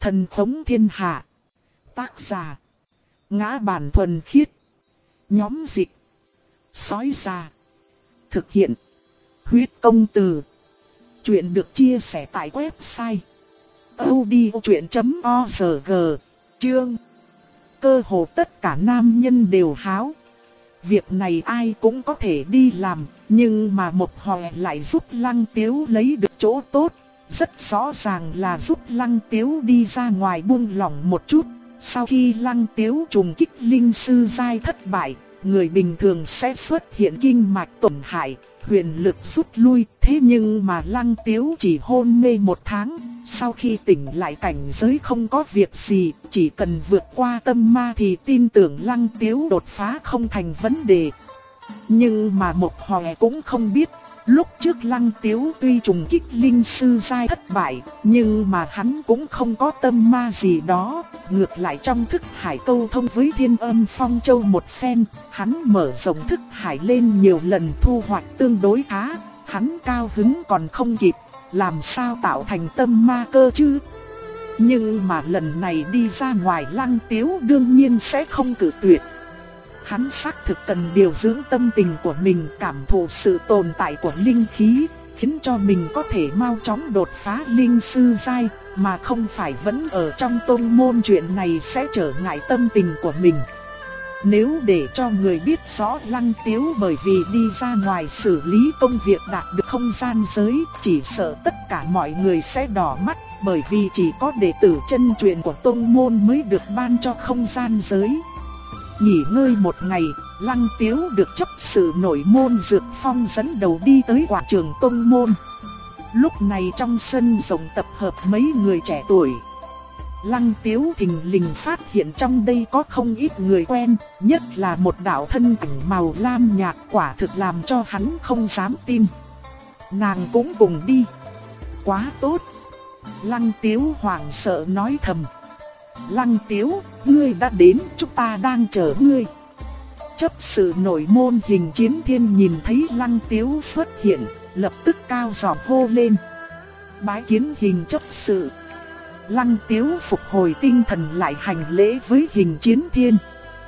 Thần khống thiên hạ. Tác giả: Ngã Bản Thuần Khiết. Nhóm dịch: Sói Già. Thực hiện: Huyết Công Từ. Chuyện được chia sẻ tại website audiochuyện.org. Chương: Cơ hồ tất cả nam nhân đều háo. Việc này ai cũng có thể đi làm, nhưng mà Mộc Hòe lại giúp Lăng Tiếu lấy được chỗ tốt. Rất rõ ràng là giúp Lăng Tiếu đi ra ngoài buông lỏng một chút. Sau khi Lăng Tiếu trùng kích linh sư giai thất bại, người bình thường sẽ xuất hiện kinh mạch tổn hại, huyền lực rút lui. Thế nhưng mà Lăng Tiếu chỉ hôn mê 1 tháng, sau khi tỉnh lại cảnh giới không có việc gì, chỉ cần vượt qua tâm ma thì tin tưởng Lăng Tiếu đột phá không thành vấn đề. Nhưng mà Mộc Hòe cũng không biết, lúc trước Lăng Tiếu tuy trùng kích linh sư giai thất bại, nhưng mà hắn cũng không có tâm ma gì đó. Ngược lại trong thức hải câu thông với Thiên Âm Phong Châu một phen, hắn mở rộng thức hải lên nhiều lần, thu hoạch tương đối khá. Hắn cao hứng còn không kịp, làm sao tạo thành tâm ma cơ chứ? Nhưng mà lần này đi ra ngoài, Lăng Tiếu đương nhiên sẽ không cự tuyệt. Hắn xác thực cần điều dưỡng tâm tình của mình, cảm thụ sự tồn tại của linh khí, khiến cho mình có thể mau chóng đột phá linh sư giai, mà không phải vẫn ở trong tôn môn. Chuyện này sẽ trở ngại tâm tình của mình. Nếu để cho người biết rõ Lăng Tiếu bởi vì đi ra ngoài xử lý công việc đạt được không gian giới, chỉ sợ tất cả mọi người sẽ đỏ mắt, bởi vì chỉ có đệ tử chân truyền của tôn môn mới được ban cho không gian giới. Nghỉ ngơi một ngày, Lăng Tiếu được chấp sự nội môn Dược Phong dẫn đầu đi tới quảng trường tôn môn. Lúc này trong sân rộng tập hợp mấy người trẻ tuổi. Lăng Tiếu thình lình phát hiện trong đây có không ít người quen, nhất là một đạo thân ảnh màu lam nhạt, quả thực làm cho hắn không dám tin. Nàng cũng cùng đi. Quá tốt. Lăng Tiếu hoảng sợ nói thầm. Lăng Tiếu, ngươi đã đến, chúng ta đang chờ ngươi. Chấp sự nội môn Hình Chiến Thiên nhìn thấy Lăng Tiếu xuất hiện, lập tức cao giọng hô lên. Bái kiến Hình chấp sự. Lăng Tiếu phục hồi tinh thần lại hành lễ với Hình Chiến Thiên.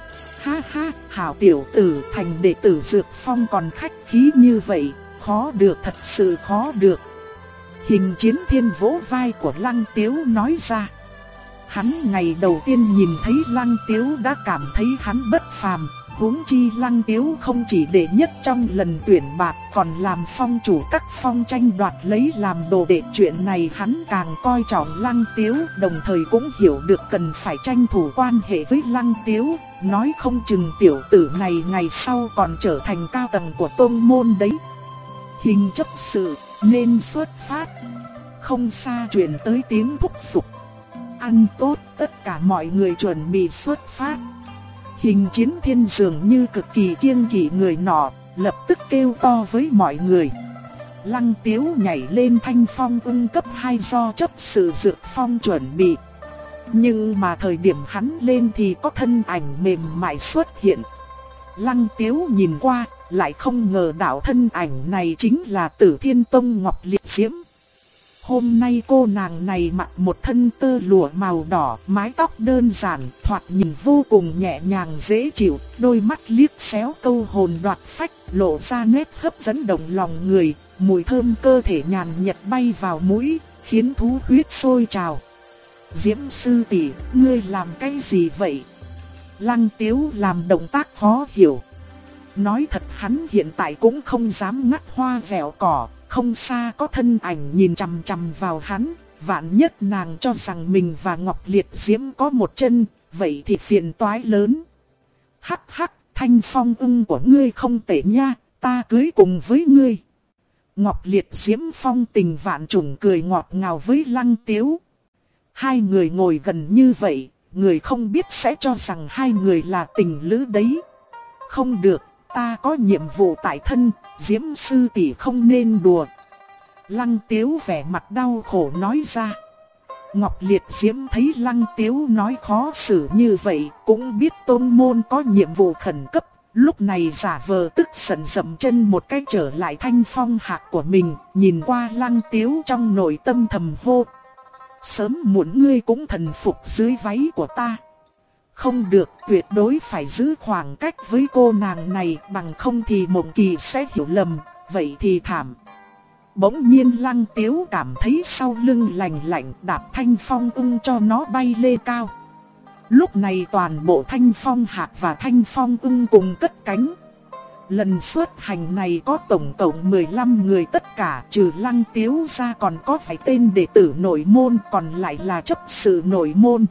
Ha ha, hảo tiểu tử, thành đệ tử Dược Phong còn khách khí như vậy, khó được, thật sự khó được. Hình Chiến Thiên vỗ vai của Lăng Tiếu nói ra. Hắn ngày đầu tiên nhìn thấy Lăng Tiếu đã cảm thấy hắn bất phàm, huống chi Lăng Tiếu không chỉ đệ nhất trong lần tuyển bạt, còn làm phong chủ các phong tranh đoạt lấy làm đồ đệ. Chuyện này hắn càng coi trọng Lăng Tiếu, đồng thời cũng hiểu được cần phải tranh thủ quan hệ với Lăng Tiếu, nói không chừng tiểu tử này ngày sau còn trở thành cao tầng của tôn môn đấy. Hình chấp sự, nên xuất phát. Không xa truyền tới tiếng thúc giục. Ăn tốt, tất cả mọi người chuẩn bị xuất phát. Hình Chiến Thiên dường như cực kỳ kiêng kỵ người nọ, lập tức kêu to với mọi người. Lăng Tiếu nhảy lên thanh phong ưng cấp 2 do chấp sự Dược Phong chuẩn bị. Nhưng mà thời điểm hắn lên thì có thân ảnh mềm mại xuất hiện. Lăng Tiếu nhìn qua, lại không ngờ đạo thân ảnh này chính là Tử Thiên Tông Ngọc Liệt Diễm. Hôm nay cô nàng này mặc một thân tơ lụa màu đỏ, mái tóc đơn giản, thoạt nhìn vô cùng nhẹ nhàng dễ chịu, đôi mắt liếc xéo câu hồn đoạt phách, lộ ra nét hấp dẫn động lòng người, mùi thơm cơ thể nhàn nhạt bay vào mũi, khiến thú huyết sôi trào. Diễm sư tỷ, ngươi làm cái gì vậy? Lăng Tiếu làm động tác khó hiểu. Nói thật hắn hiện tại cũng không dám ngắt hoa vẻo cỏ. Không xa có thân ảnh nhìn chằm chằm vào hắn, vạn nhất nàng cho rằng mình và Ngọc Liệt Diễm có một chân, vậy thì phiền toái lớn. Hắc hắc, thanh phong ưng của ngươi không tệ nha, ta cưới cùng với ngươi. Ngọc Liệt Diễm phong tình vạn trùng cười ngọt ngào với Lăng Tiếu. Hai người ngồi gần như vậy, người không biết sẽ cho rằng hai người là tình lữ đấy. Không được. Ta có nhiệm vụ tại thân, Diễm sư tỷ không nên đùa. Lăng Tiếu vẻ mặt đau khổ nói ra. Ngọc Liệt Diễm thấy Lăng Tiếu nói khó xử như vậy, cũng biết tôn môn có nhiệm vụ khẩn cấp. Lúc này giả vờ tức giận dậm chân một cái trở lại thanh phong hạc của mình, nhìn qua Lăng Tiếu trong nội tâm thầm hô. Sớm muộn ngươi cũng thần phục dưới váy của ta. Không được, tuyệt đối phải giữ khoảng cách với cô nàng này, bằng không thì Mộng Kỳ sẽ hiểu lầm, vậy thì thảm. Bỗng nhiên Lăng Tiếu cảm thấy sau lưng lạnh lạnh, đạp Thanh Phong ưng cho nó bay lên cao. Lúc này toàn bộ Thanh Phong Hạc và Thanh Phong ưng cùng cất cánh. Lần xuất hành này có tổng cộng 15 người tất cả, trừ Lăng Tiếu ra còn có phải tên đệ tử nội môn, còn lại là chấp sự nội môn.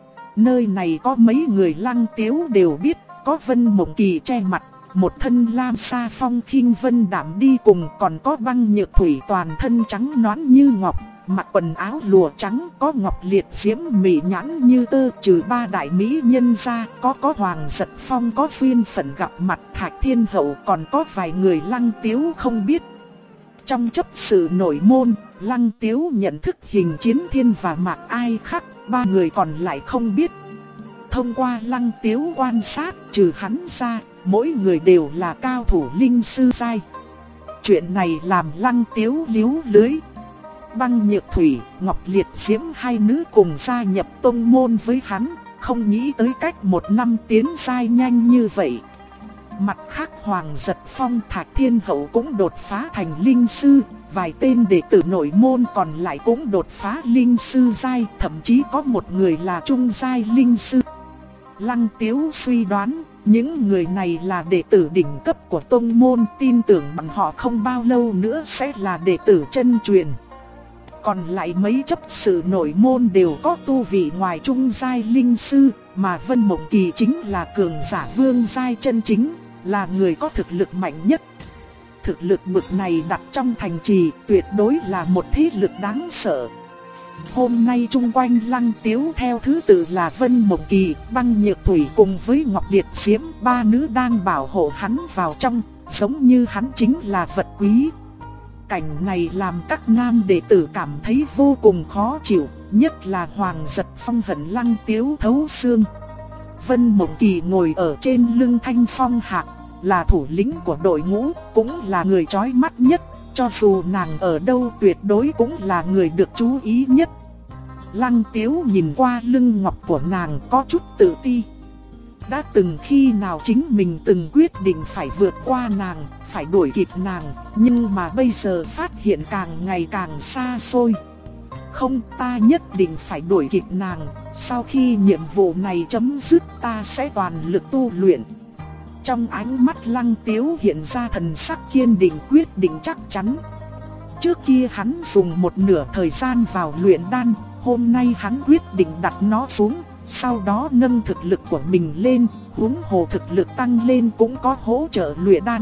Nơi này có mấy người Lăng Tiếu đều biết, có Vân Mộng Kỳ che mặt, một thân lam sa phong khinh vân đảm đi cùng, còn có Băng Nhược Thủy toàn thân trắng nõn như ngọc, mặc quần áo lụa trắng, có Ngọc Liệt Diễm mỹ nhãn như tơ, trừ ba đại mỹ nhân ra, có Hoàng Giật Phong, có duyên phận gặp mặt Thạch Thiên Hậu, còn có vài người Lăng Tiếu không biết. Trong chấp sự nội môn, Lăng Tiếu nhận thức Hình Chiến Thiên và Mạc Ai Khắc, ba người còn lại không biết. Thông qua Lăng Tiếu quan sát, trừ hắn ra, mỗi người đều là cao thủ linh sư giai. Chuyện này làm Lăng Tiếu liếu lưới. Băng Nhược Thủy, Ngọc Liệt Diễm hai nữ cùng gia nhập tông môn với hắn, không nghĩ tới cách một năm tiến giai nhanh như vậy. Mặt khác Hoàng Giật Phong, Thạch Thiên Hậu cũng đột phá thành linh sư, vài tên đệ tử nội môn còn lại cũng đột phá linh sư giai, thậm chí có một người là trung giai linh sư. Lăng Tiếu suy đoán, những người này là đệ tử đỉnh cấp của tông môn, tin tưởng bọn họ không bao lâu nữa sẽ là đệ tử chân truyền. Còn lại mấy chấp sự nội môn đều có tu vị ngoài trung giai linh sư, mà Vân Mộng Kỳ chính là cường giả vương giai chân chính, là người có thực lực mạnh nhất. Thực lực bực này đặt trong thành trì tuyệt đối là một thế lực đáng sợ. Hôm nay chung quanh Lăng Tiếu theo thứ tự là Vân Mộng Kỳ, Băng Nhược Thủy cùng với Ngọc Liệt Diễm, ba nữ đang bảo hộ hắn vào trong, giống như hắn chính là vật quý. Cảnh này làm các nam đệ tử cảm thấy vô cùng khó chịu, nhất là Hoàng Giật Phong hận Lăng Tiếu thấu xương. Vân Mộng Kỳ ngồi ở trên lưng Thanh Phong Hạc, là thủ lĩnh của đội ngũ, cũng là người chói mắt nhất, cho dù nàng ở đâu tuyệt đối cũng là người được chú ý nhất. Lăng Tiếu nhìn qua lưng ngọc của nàng có chút tự ti. Đã từng khi nào chính mình từng quyết định phải vượt qua nàng, phải đuổi kịp nàng, nhưng mà bây giờ phát hiện càng ngày càng xa xôi. Không, ta nhất định phải đuổi kịp nàng, sau khi nhiệm vụ này chấm dứt ta sẽ toàn lực tu luyện. Trong ánh mắt Lăng Tiếu hiện ra thần sắc kiên định quyết định chắc chắn. Trước kia hắn dùng một nửa thời gian vào luyện đan, hôm nay hắn quyết định đặt nó xuống, sau đó nâng thực lực của mình lên, huống hồ thực lực tăng lên cũng có hỗ trợ luyện đan.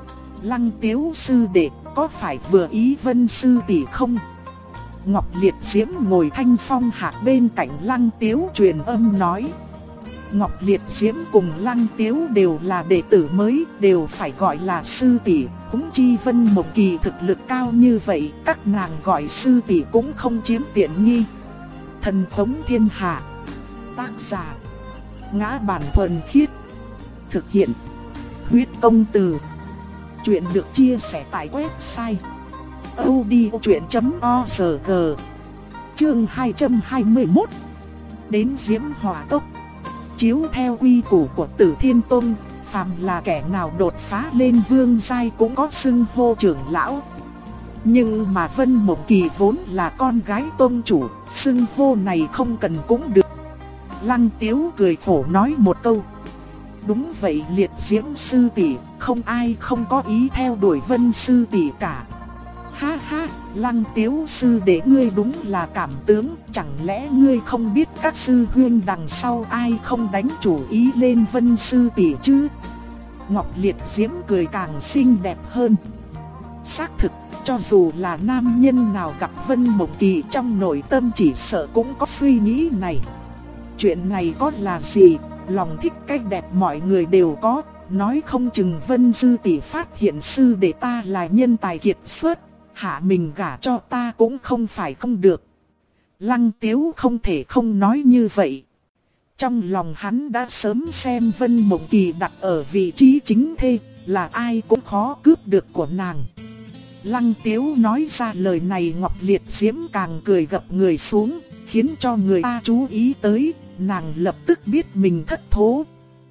Lăng Tiếu sư đệ, có phải vừa ý Vân sư tỷ không? Ngọc Liệt Diễm ngồi Thanh Phong Hạc bên cạnh Lăng Tiếu truyền âm nói. Ngọc Liệt Diễm cùng Lăng Tiếu đều là đệ tử mới, đều phải gọi là sư tỷ, huống chi Vân Mộng Kỳ thực lực cao như vậy, các nàng gọi sư tỷ cũng không chiếm tiện nghi. Thần thống thiên hạ. Tác giả: Ngã Bản Thuần Khiết. Thực hiện: Huyết Công Từ. Chuyện được chia sẻ tại website audiochuyện.org. Chương 221. Đến Diễm Hỏa Tốc. Chiếu theo quy củ của Tử Thiên Tông, phàm là kẻ nào đột phá lên vương giai cũng có xưng hô trưởng lão. Nhưng mà Vân Mộng Kỳ vốn là con gái tông chủ, xưng hô này không cần cũng được. Lăng Tiếu cười khổ nói một câu. Đúng vậy Liệt Diễm sư tỷ, không ai không có ý theo đuổi Vân sư tỷ cả. Ha ha, Lăng Tiếu sư đệ ngươi đúng là cảm tướng, chẳng lẽ ngươi không biết các sư huynh đằng sau ai không đánh chủ ý lên Vân sư tỷ chứ? Ngọc Liệt Diễm cười càng xinh đẹp hơn. Xác thực, cho dù là nam nhân nào gặp Vân Mộng Kỳ trong nội tâm chỉ sợ cũng có suy nghĩ này. Chuyện này có là gì, lòng thích cách đẹp mọi người đều có, nói không chừng Vân sư tỷ phát hiện sư đệ ta là nhân tài kiệt xuất, hạ mình gả cho ta cũng không phải không được. Lăng Tiếu không thể không nói như vậy. Trong lòng hắn đã sớm xem Vân Mộng Kỳ đặt ở vị trí chính thê, là ai cũng khó cướp được của nàng. Lăng Tiếu nói ra lời này Ngọc Liệt Diễm càng cười gập người xuống, khiến cho người ta chú ý tới, nàng lập tức biết mình thất thố.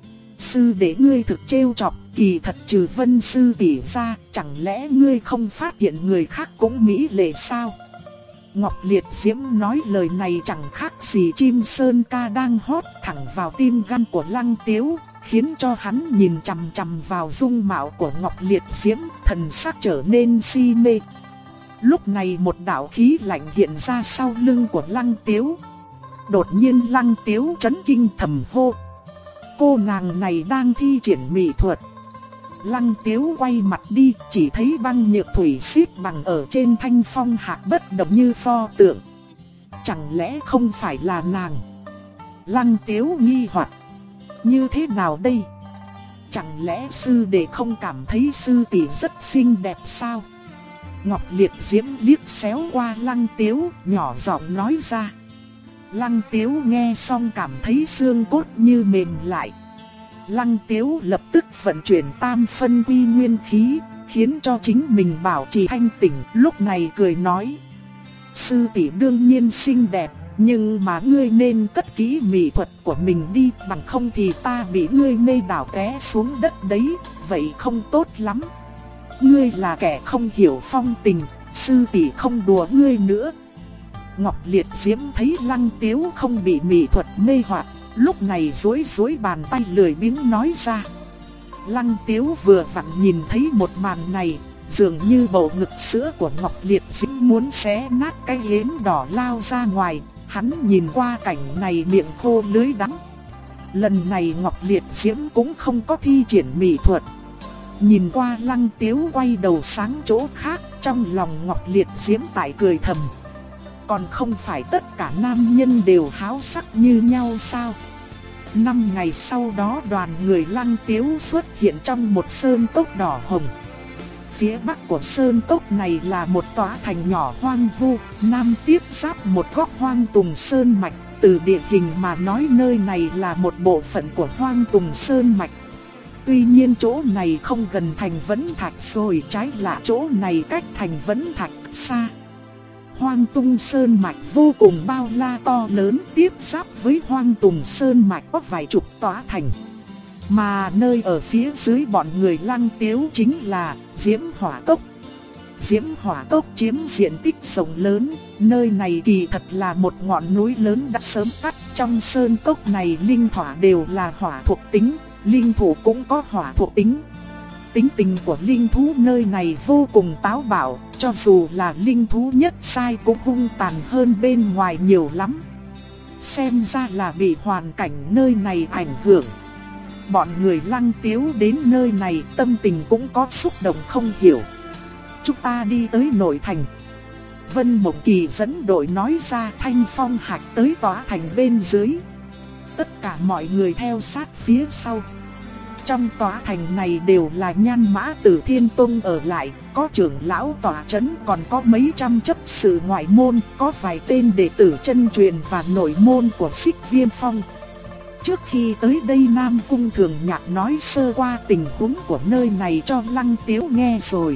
Sư đệ ngươi thực trêu chọc, kỳ thật trừ Vân sư tỷ ra, chẳng lẽ ngươi không phát hiện người khác cũng mỹ lệ sao? Ngọc Liệt Diễm nói lời này chẳng khác gì chim sơn ca đang hót thẳng vào tim gan của Lăng Tiếu, khiến cho hắn nhìn chằm chằm vào dung mạo của Ngọc Liệt Diễm, thần sắc trở nên si mê. Lúc này một đạo khí lạnh hiện ra sau lưng của Lăng Tiếu. Đột nhiên Lăng Tiếu chấn kinh thầm hô: cô nàng này đang thi triển mỹ thuật. Lăng Tiếu quay mặt đi, chỉ thấy Băng Nhược Thủy xếp bằng ở trên thanh phong hạc bất động như pho tượng. Chẳng lẽ không phải là nàng? Lăng Tiếu nghi hoặc: như thế nào đây? Chẳng lẽ sư đệ không cảm thấy sư tỷ rất xinh đẹp sao? Ngọc Liệt Diễm liếc xéo qua Lăng Tiếu, nhỏ giọng nói ra. Lăng Tiếu nghe xong cảm thấy xương cốt như mềm lại. Lăng Tiếu lập tức vận chuyển tam phân quy nguyên khí, khiến cho chính mình bảo trì thanh tỉnh, lúc này cười nói: sư tỷ đương nhiên xinh đẹp, nhưng mà ngươi nên cất kỹ mỹ thuật của mình đi, bằng không thì ta bị ngươi mê đảo té xuống đất đấy, vậy không tốt lắm. Ngươi là kẻ không hiểu phong tình, sư tỷ không đùa ngươi nữa. Ngọc Liệt Diễm thấy Lăng Tiếu không bị mỹ thuật mê hoặc, lúc này duỗi bàn tay lười biếng nói ra. Lăng Tiếu vừa vặn nhìn thấy một màn này, dường như bầu ngực sữa của Ngọc Liệt Diễm muốn xé nát cái yếm đỏ lao ra ngoài, hắn nhìn qua cảnh này miệng khô lưỡi đắng. Lần này Ngọc Liệt Diễm cũng không có thi triển mỹ thuật. Nhìn qua Lăng Tiếu quay đầu sang chỗ khác, trong lòng Ngọc Liệt Diễm tại cười thầm. Còn không phải tất cả nam nhân đều háo sắc như nhau sao? 5 ngày sau đó đoàn người Lăng Tiếu xuất hiện trong một sơn cốc đỏ hồng. Phía bắc của sơn cốc này là một tòa thành nhỏ hoang vu, nam tiếp giáp một góc Hoang Tùng Sơn Mạch. Từ địa hình mà nói nơi này là một bộ phận của Hoang Tùng Sơn Mạch. Tuy nhiên chỗ này không gần thành Vẫn Thạch rồi, trái lại chỗ này cách thành Vẫn Thạch xa. Hoang Tùng Sơn Mạch vô cùng bao la to lớn, tiếp giáp với Hoang Tùng Sơn Mạch có vài chục tòa thành. Mà nơi ở phía dưới bọn người Lăng Tiếu chính là Diễm Hỏa Cốc. Diễm Hỏa Cốc chiếm diện tích rộng lớn, nơi này kỳ thật là một ngọn núi lớn đã sớm cắt. Trong sơn cốc này linh thỏa đều là hỏa thuộc tính, linh thú cũng có hỏa thuộc tính. Tính tình của linh thú nơi này vô cùng táo bạo, cho dù là linh thú nhất sai cũng hung tàn hơn bên ngoài nhiều lắm. Xem ra là bị hoàn cảnh nơi này ảnh hưởng. Bọn người Lăng Tiếu đến nơi này tâm tình cũng có xúc động không hiểu. Chúng ta đi tới nội thành. Vân Mộng Kỳ dẫn đội nói ra. Thanh Phong Hạc tới tòa thành bên dưới. Tất cả mọi người theo sát phía sau. Trong tòa thành này đều là nhan mã Tử Thiên Tông ở lại, có trưởng lão tòa trấn, còn có mấy trăm chấp sự ngoại môn, có vài tên đệ tử chân truyền và nội môn của Xích Viêm Phong. Trước khi tới đây Nam Cung Thường Nhạc nói sơ qua tình huống của nơi này cho Lăng Tiếu nghe rồi.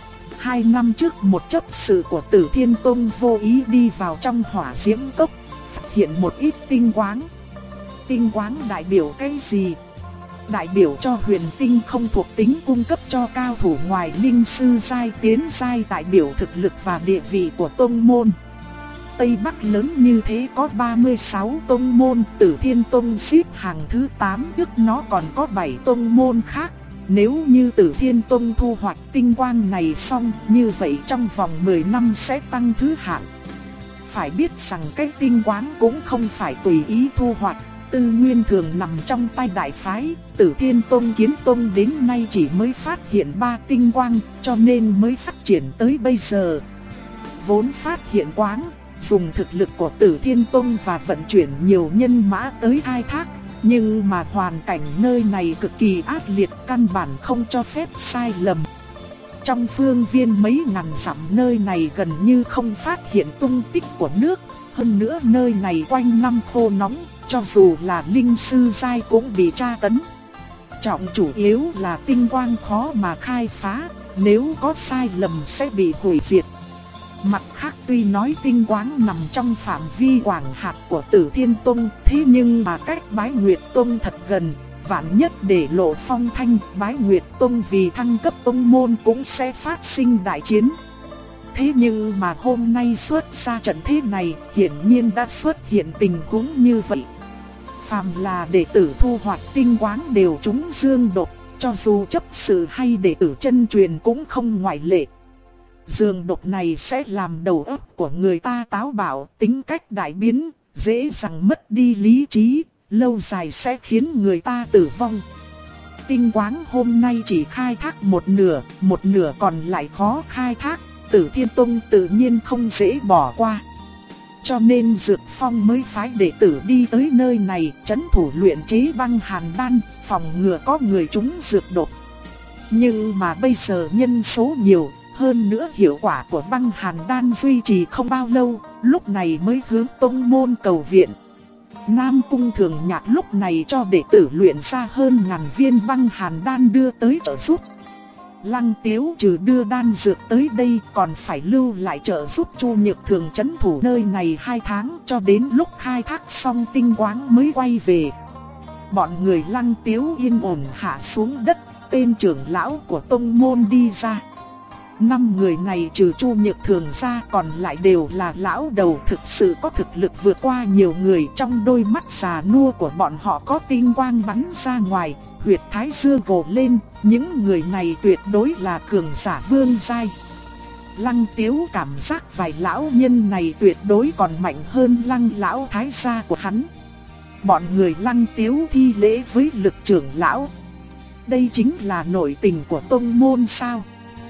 2 năm trước một chấp sự của Tử Thiên Tông vô ý đi vào trong hỏa diễm cốc, phát hiện một ít tinh quáng. Tinh quáng đại biểu cái gì? Đại biểu cho huyền tinh không thuộc tính cung cấp cho cao thủ ngoài linh sư giai tiến giai, đại biểu thực lực và địa vị của tông môn. Tây Bắc lớn như thế có 36 tông môn, Tử Thiên Tông xếp hàng thứ 8, trước nó còn có 7 tông môn khác. Nếu như Tử Thiên Tông thu hoạch tinh quang này xong, như vậy trong vòng 10 năm sẽ tăng thứ hạng. Phải biết rằng cái tinh quáng cũng không phải tùy ý thu hoạch, tư nguyên thường nằm trong tay đại phái. Tử Thiên Tông Kiếm Tông đến nay chỉ mới phát hiện 3 tinh quang, cho nên mới phát triển tới bây giờ. Vốn phát hiện quáng, dùng thực lực của Tử Thiên Tông và vận chuyển nhiều nhân mã tới khai thác, nhưng mà hoàn cảnh nơi này cực kỳ ác liệt, căn bản không cho phép sai lầm. Trong phương viên mấy ngàn dặm nơi này gần như không phát hiện tung tích của nước, hơn nữa nơi này quanh năm khô nóng, cho dù là linh sư giai cũng bị tra tấn. Trọng chủ yếu là tinh quang khó mà khai phá, nếu có sai lầm sẽ bị hủy diệt. Mặt khác tuy nói Tinh Quáng nằm trong phạm vi quản hạt của Tử Thiên Tông, thế nhưng mà cách Bái Nguyệt Tông thật gần, vạn nhất để lộ phong thanh, Bái Nguyệt Tông vì thăng cấp tông môn cũng sẽ phát sinh đại chiến. Thế nhưng mà hôm nay xuất ra trận thế này, hiển nhiên đã xuất hiện tình huống như vậy. Phàm là đệ tử thu hoạch Tinh Quáng đều trúng dương độc, cho dù chấp sự hay đệ tử chân truyền cũng không ngoại lệ. Dương độc này sẽ làm đầu óc của người ta táo bạo, tính cách đại biến, dễ dàng mất đi lý trí, lâu dài sẽ khiến người ta tử vong. Tinh Quáng hôm nay chỉ khai thác một nửa còn lại khó khai thác, Tử Thiên Tông tự nhiên không dễ bỏ qua. Cho nên Dược Phong mới phái đệ tử đi tới nơi này, trấn thủ luyện chế băng hàn đan, phòng ngừa có người trúng dược độc. Nhưng mà bây giờ nhân số nhiều, hơn nữa hiệu quả của băng hàn đan duy trì không bao lâu, lúc này mới hướng tông môn cầu viện. Nam Cung Thường Nhạc lúc này cho đệ tử luyện ra hơn ngàn viên băng hàn đan đưa tới trợ giúp. Lăng Tiếu trừ đưa đan dược tới đây còn phải lưu lại trợ giúp Chu Nhược Thường trấn thủ nơi này 2 tháng, cho đến lúc khai thác xong Tinh Quáng mới quay về. Bọn người Lăng Tiếu yên ổn hạ xuống đất, tên trưởng lão của tông môn đi ra. 5 người này trừ Chu Nhược Thường ra còn lại đều là lão đầu thực sự có thực lực vượt qua nhiều người. Trong đôi mắt già nua của bọn họ có tinh quang bắn ra ngoài, huyệt thái dương gồ lên, những người này tuyệt đối là cường giả vương giai. Lăng Tiếu cảm giác vài lão nhân này tuyệt đối còn mạnh hơn Lăng lão thái gia của hắn. Bọn người Lăng Tiếu thi lễ với lực trưởng lão. Đây chính là nội tình của tông môn sao?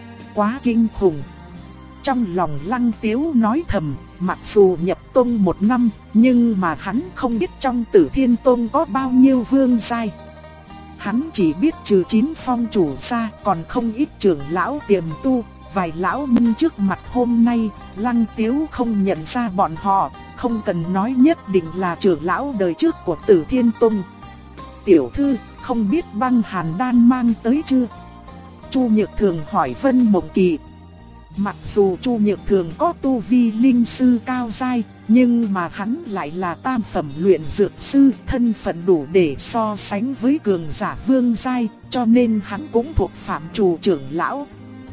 Quá kinh khủng. Trong lòng Lăng Tiếu nói thầm, mặc dù nhập tông 1 năm, nhưng mà hắn không biết trong Tử Thiên Tông có bao nhiêu vương giai. Hắn chỉ biết trừ 9 phong chủ ra, còn không ít trưởng lão tiềm tu. Vài lão minh trước mặt hôm nay, Lăng Tiếu không nhận ra bọn họ, không cần nói nhất định là trưởng lão đời trước của Tử Thiên Tông. Tiểu thư, không biết băng hàn đan mang tới chưa? Chu Nhược Thường hỏi Vân Mộng Kỳ. Mặc dù Chu Nhược Thường có tu vi linh sư cao giai, nhưng mà hắn lại là tam phẩm luyện dược sư, thân phận đủ để so sánh với cường giả vương giai, cho nên hắn cũng thuộc phạm trù trưởng lão.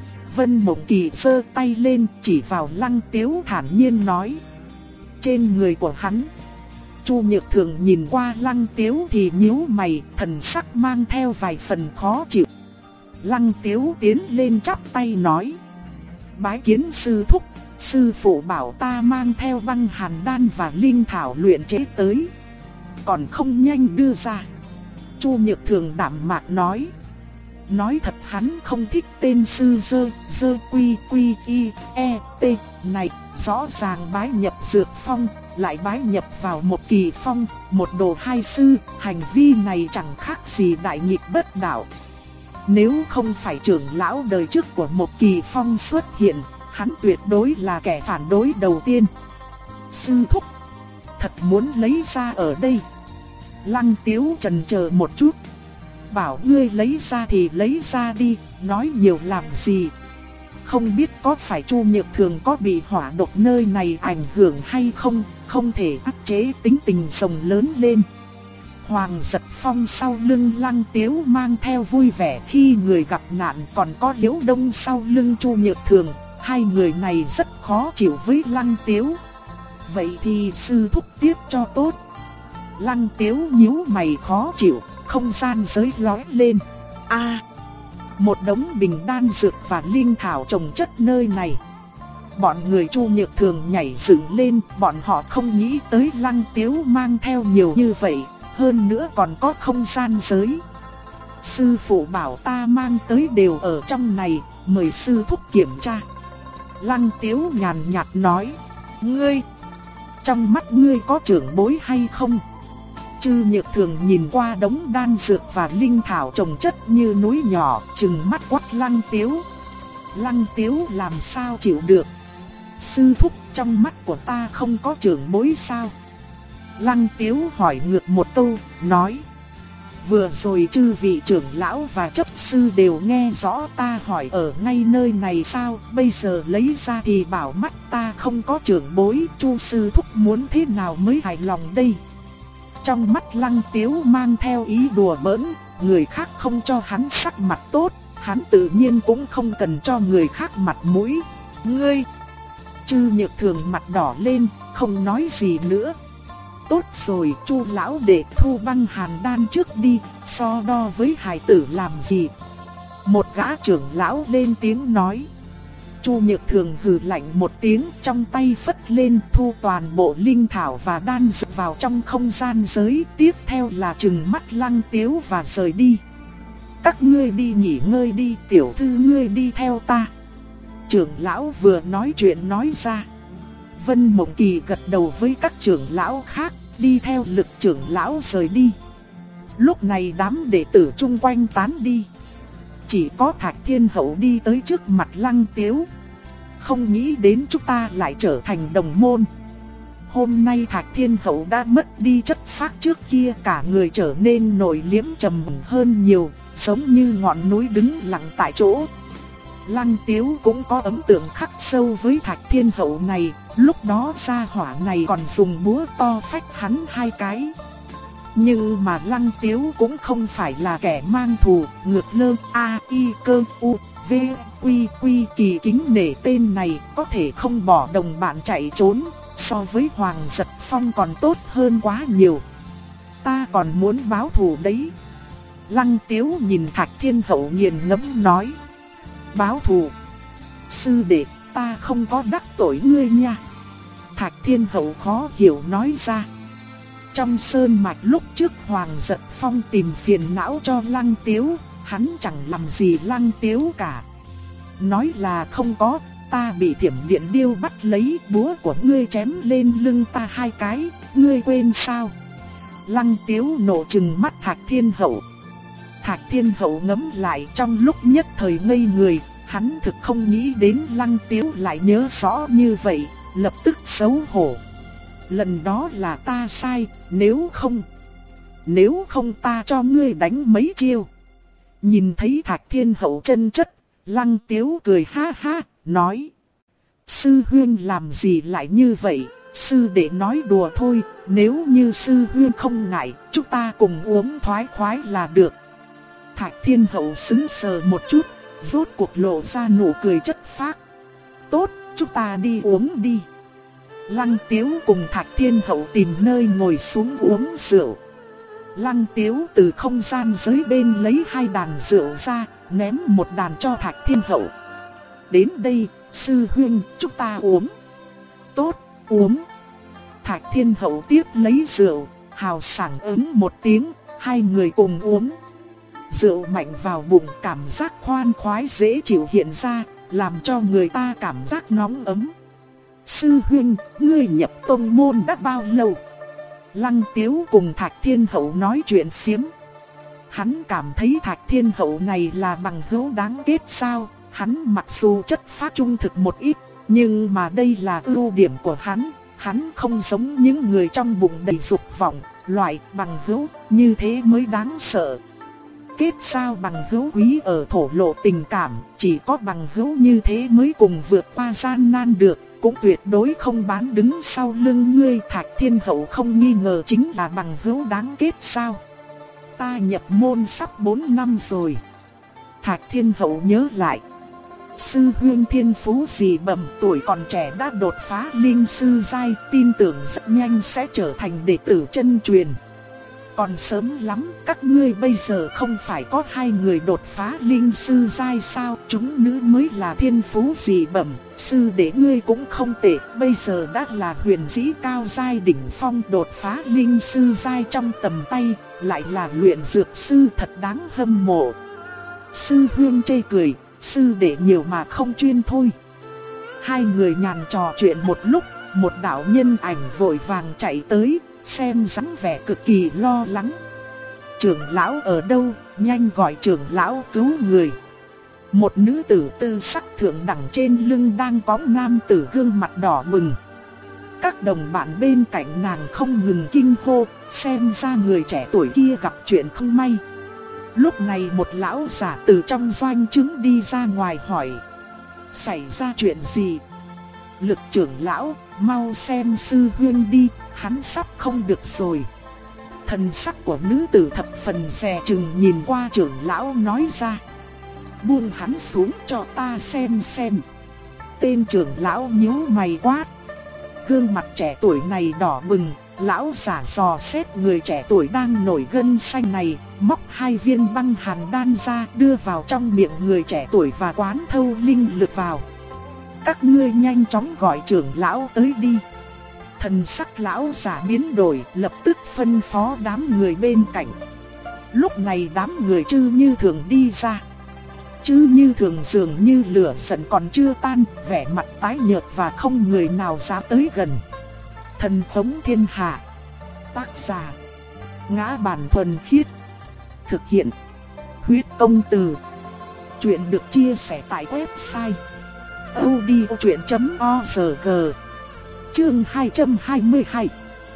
Vân Mộng Kỳ giơ tay lên chỉ vào Lăng Tiếu thản nhiên nói. Trên người của hắn. Chu Nhược Thường nhìn qua Lăng Tiếu thì nhíu mày, thần sắc mang theo vài phần khó chịu. Lăng Tiếu tiến lên chắp tay nói. Bái kiến sư thúc, sư phụ bảo ta mang theo băng hàn đan và linh thảo luyện chế tới. Còn không nhanh đưa ra. Chu Nhược Thường đạm mạc nói. Nói thật hắn không thích tên sư dơ quy quy y e t này, rõ ràng bái nhập Dược Phong, lại bái nhập vào một Kỳ Phong, một đồ hai sư, hành vi này chẳng khác gì đại nghịch bất đạo. Nếu không phải trưởng lão đời trước của một Kỳ Phong xuất hiện, hắn tuyệt đối là kẻ phản đối đầu tiên. Sư thúc, thật muốn lấy ra ở đây. Lăng Tiếu chần chờ một chút. Bảo ngươi lấy ra thì lấy ra đi, nói nhiều làm gì. Không biết có phải Chu Nhược Thường có bị hỏa độc nơi này ảnh hưởng hay không, không thể áp chế tính tình rồng lớn lên. Hoàng Giật Phong sau lưng Lăng Tiếu mang theo vui vẻ khi người gặp nạn, còn có Liễu Đông sau lưng Chu Nhược Thường, hai người này rất khó chịu với Lăng Tiếu. Vậy thì sư thúc tiếp cho tốt. Lăng Tiếu nhíu mày khó chịu, không gian giới lóe lên. Một đống bình đan dược và linh thảo trồng chất nơi này. Bọn người Chu Nhược Thường nhảy dựng lên, bọn họ không nghĩ tới Lăng Tiếu mang theo nhiều như vậy, hơn nữa còn có không gian giới. Sư phụ bảo ta mang tới đều ở trong này, mời sư thúc kiểm tra. Lăng Tiếu nhàn nhạt nói. Ngươi, trong mắt ngươi có trưởng bối hay không? Chu Nhược Thường nhìn qua đống đan dược và linh thảo trồng chất như núi nhỏ, trừng mắt quát Lăng Tiếu. Lăng Tiếu làm sao chịu được? Sư thúc, trong mắt của ta không có trưởng bối sao? Lăng Tiếu hỏi ngược một câu, nói. Vừa rồi chư vị trưởng lão và chấp sư đều nghe rõ ta hỏi ở ngay nơi này sao, bây giờ lấy ra thì bảo mắt ta không có trưởng bối, Chu sư thúc muốn thế nào mới hài lòng đây. Trong mắt Lăng Tiếu mang theo ý đùa bỡn, người khác không cho hắn sắc mặt tốt, hắn tự nhiên cũng không cần cho người khác mặt mũi. Ngươi! Chư Nhược Thường mặt đỏ lên, không nói gì nữa. Tốt rồi, Chu lão đệ thu băng hàn đan trước đi, so đo với hài tử làm gì. Một gã trưởng lão lên tiếng nói. Chu Nhược Thường hừ lạnh một tiếng, trong tay phất lên thu toàn bộ linh thảo và đan dược vào trong không gian giới. Tiếp theo là trừng mắt Lăng Tiếu và rời đi. Các ngươi đi nghỉ ngơi đi, tiểu thư ngươi đi theo ta. Trưởng lão vừa nói chuyện nói ra. Vân Mộng Kỳ gật đầu với các trưởng lão khác, đi theo lực trưởng lão rời đi. Lúc này đám đệ tử chung quanh tán đi. Chỉ có Thạch Thiên Hậu đi tới trước mặt Lăng Tiếu. Không nghĩ đến chúng ta lại trở thành đồng môn. Hôm nay Thạch Thiên Hậu đã mất đi chất phác trước kia, cả người trở nên nội liễm trầm mùn hơn nhiều, giống như ngọn núi đứng lặng tại chỗ. Lăng Tiếu cũng có ấn tượng khắc sâu với Thạch Thiên Hậu này, lúc đó gia hỏa này còn dùng búa to phách hắn 2 cái. Nhưng mà Lăng Tiếu cũng không phải là kẻ mang thù, ngược lơ A I cơ U V Quy Quy kỳ kính nể tên này, có thể không bỏ đồng bạn chạy trốn, so với Hoàng Giật Phong còn tốt hơn quá nhiều. Ta còn muốn báo thù đấy. Lăng Tiếu nhìn Thạch Thiên Hậu nghiền ngẫm nói. Báo thù? Sư đệ, ta không có đắc tội ngươi nha. Thạch Thiên Hậu khó hiểu nói ra. Trong sơn mạch lúc trước Hoàng Giật Phong tìm phiền não cho Lăng Tiếu, hắn chẳng làm gì Lăng Tiếu cả. Nói là không có, ta bị Thiểm Điện Điêu bắt lấy, búa của ngươi chém lên lưng ta 2 cái, ngươi quên sao? Lăng Tiếu nộ trừng mắt Thạch Thiên Hậu. Thạch Thiên Hậu ngẫm lại, trong lúc nhất thời ngây người, hắn thực không nghĩ đến Lăng Tiếu lại nhớ rõ như vậy, lập tức xấu hổ. Lần đó là ta sai, nếu không ta cho ngươi đánh mấy chiêu. Nhìn thấy Thạch Thiên Hậu chân chất, Lăng Tiếu cười ha ha, nói. Sư huynh làm gì lại như vậy, sư đệ nói đùa thôi, nếu như sư huynh không ngại, chúng ta cùng uống thoái khoái là được. Thạch Thiên Hậu sững sờ một chút, rốt cuộc lộ ra nụ cười chất phác. Tốt, chúng ta đi uống đi. Lăng Tiếu cùng Thạch Thiên Hậu tìm nơi ngồi xuống uống rượu. Lăng Tiếu từ không gian giới bên lấy 2 đàn rượu ra, ném một đàn cho Thạch Thiên Hậu. Đến đây, sư huynh, chúng ta uống. Tốt, uống. Thạch Thiên Hậu tiếp lấy rượu, hào sảng ứng một tiếng, 2 người cùng uống. Rượu mạnh vào bụng, cảm giác khoan khoái dễ chịu hiện ra, làm cho người ta cảm giác nóng ấm. Sư huynh, ngươi nhập tông môn đã bao lâu? Lăng Tiếu cùng Thạch Thiên Hậu nói chuyện phiếm. Hắn cảm thấy Thạch Thiên Hậu này là bằng hữu đáng kết sao. Hắn mặc dù chất phác trung thực một ít, nhưng mà đây là ưu điểm của hắn. Hắn không giống những người trong bụng đầy dục vọng, loại bằng hữu như thế mới đáng sợ. Kết sao bằng hữu quý ở thổ lộ tình cảm, chỉ có bằng hữu như thế mới cùng vượt qua gian nan được, cũng tuyệt đối không bán đứng sau lưng ngươi. Thạch Thiên Hậu không nghi ngờ chính là bằng hữu đáng kết sao. Ta nhập môn sắp 4 năm rồi. Thạch Thiên Hậu nhớ lại. Sư huynh thiên phú dị bẩm, tuổi còn trẻ đã đột phá linh sư giai, tin tưởng rất nhanh sẽ trở thành đệ tử chân truyền. Còn sớm lắm, các ngươi bây giờ không phải có 2 người đột phá linh sư giai sao? Chúng nữ mới là thiên phú dị bẩm, sư đệ ngươi cũng không tệ, bây giờ đã là huyền sĩ cao giai đỉnh phong, đột phá linh sư giai trong tầm tay, lại là luyện dược sư, thật đáng hâm mộ. Sư huynh chê cười, sư đệ nhiều mà không chuyên thôi. 2 người nhàn trò chuyện một lúc, một đạo nhân ảnh vội vàng chạy tới, xem dáng vẻ cực kỳ lo lắng. Trưởng lão ở đâu, nhanh gọi trưởng lão cứu người. Một nữ tử tư sắc thượng đẳng trên lưng đang có nam tử gương mặt đỏ bừng. Các đồng bạn bên cạnh nàng không ngừng kinh hô, xem ra người trẻ tuổi kia gặp chuyện không may. Lúc này một lão giả từ trong doanh trướng đi ra ngoài hỏi: xảy ra chuyện gì? Lực trưởng lão, mau xem sư huynh đi, hắn sắp không được rồi. Thần sắc của nữ tử thập phần dè chừng nhìn qua trưởng lão nói ra: buông hắn xuống cho ta xem. Tên trưởng lão nhíu mày quát. Gương mặt trẻ tuổi này đỏ bừng, lão giả dò xét người trẻ tuổi đang nổi gân xanh này, móc 2 viên băng hàn đan ra đưa vào trong miệng người trẻ tuổi và quán thâu linh lực vào. Các ngươi nhanh chóng gọi trưởng lão tới đi. Thần sắc lão giả biến đổi, lập tức phân phó đám người bên cạnh. Lúc này đám người Chư Như Thường đi ra. Chư Như Thường dường như lửa giận còn chưa tan, vẻ mặt tái nhợt và không người nào dám tới gần. Thần thống thiên hạ. Tác giả: Ngã Bản Thuần Khiết. Thực hiện: Huyết Công Từ. Chuyện được chia sẻ tại website audiochuyện.org. Chương 222.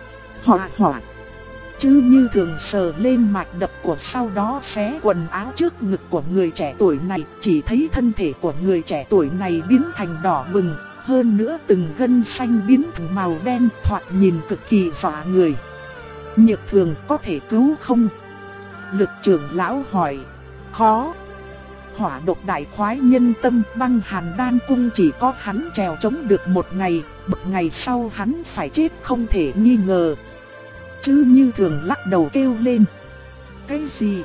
Hỏa. Chư Như Thường sờ lên mạch đập của, sau đó xé quần áo trước ngực của người trẻ tuổi này, chỉ thấy thân thể của người trẻ tuổi này biến thành đỏ bừng, hơn nữa từng gân xanh biến thành màu đen, thoạt nhìn cực kỳ dọa người. Nhược Thường có thể cứu không? Lực trưởng lão hỏi. Khó. Hỏa độc đại khoái nhân tâm, băng hàn đan cung chỉ có hắn trèo chống được một ngày, một ngày sau hắn phải chết không thể nghi ngờ. Chư Như Thường lắc đầu kêu lên. Cái gì?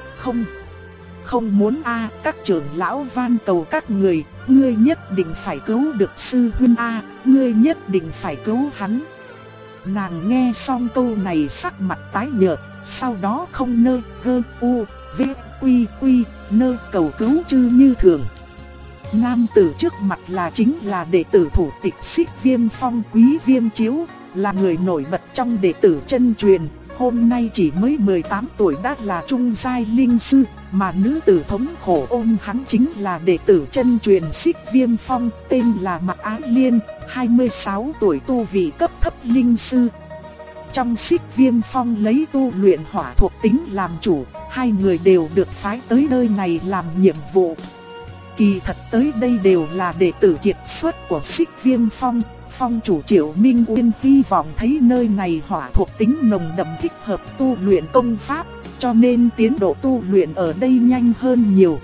Không muốn a, các trưởng lão van cầu các người, ngươi nhất định phải cứu được sư huynh a, ngươi nhất định phải cứu hắn. Nàng nghe xong câu này sắc mặt tái nhợt, sau đó không nơi gơ u v quy quy nơi cầu cứu Chư Như Thường. Nam tử trước mặt chính là đệ tử thủ tịch Xích Viêm Phong Quý Viêm Chiếu, là người nổi bật trong đệ tử chân truyền, hôm nay chỉ mới 18 tuổi đã là trung giai linh sư, mà nữ tử thống khổ ôm hắn chính là đệ tử chân truyền Xích Viêm Phong, tên là Mạc Ái Liên, 26 tuổi tu vị cấp thấp linh sư. Trong Xích Viêm Phong lấy tu luyện hỏa thuộc tính làm chủ, hai người đều được phái tới nơi này làm nhiệm vụ. Kỳ thật tới đây đều là đệ tử kiệt xuất của Xích Viêm Phong. Phong chủ Triệu Minh Uyên hy vọng thấy nơi này hỏa thuộc tính nồng đậm thích hợp tu luyện công pháp, cho nên tiến độ tu luyện ở đây nhanh hơn nhiều.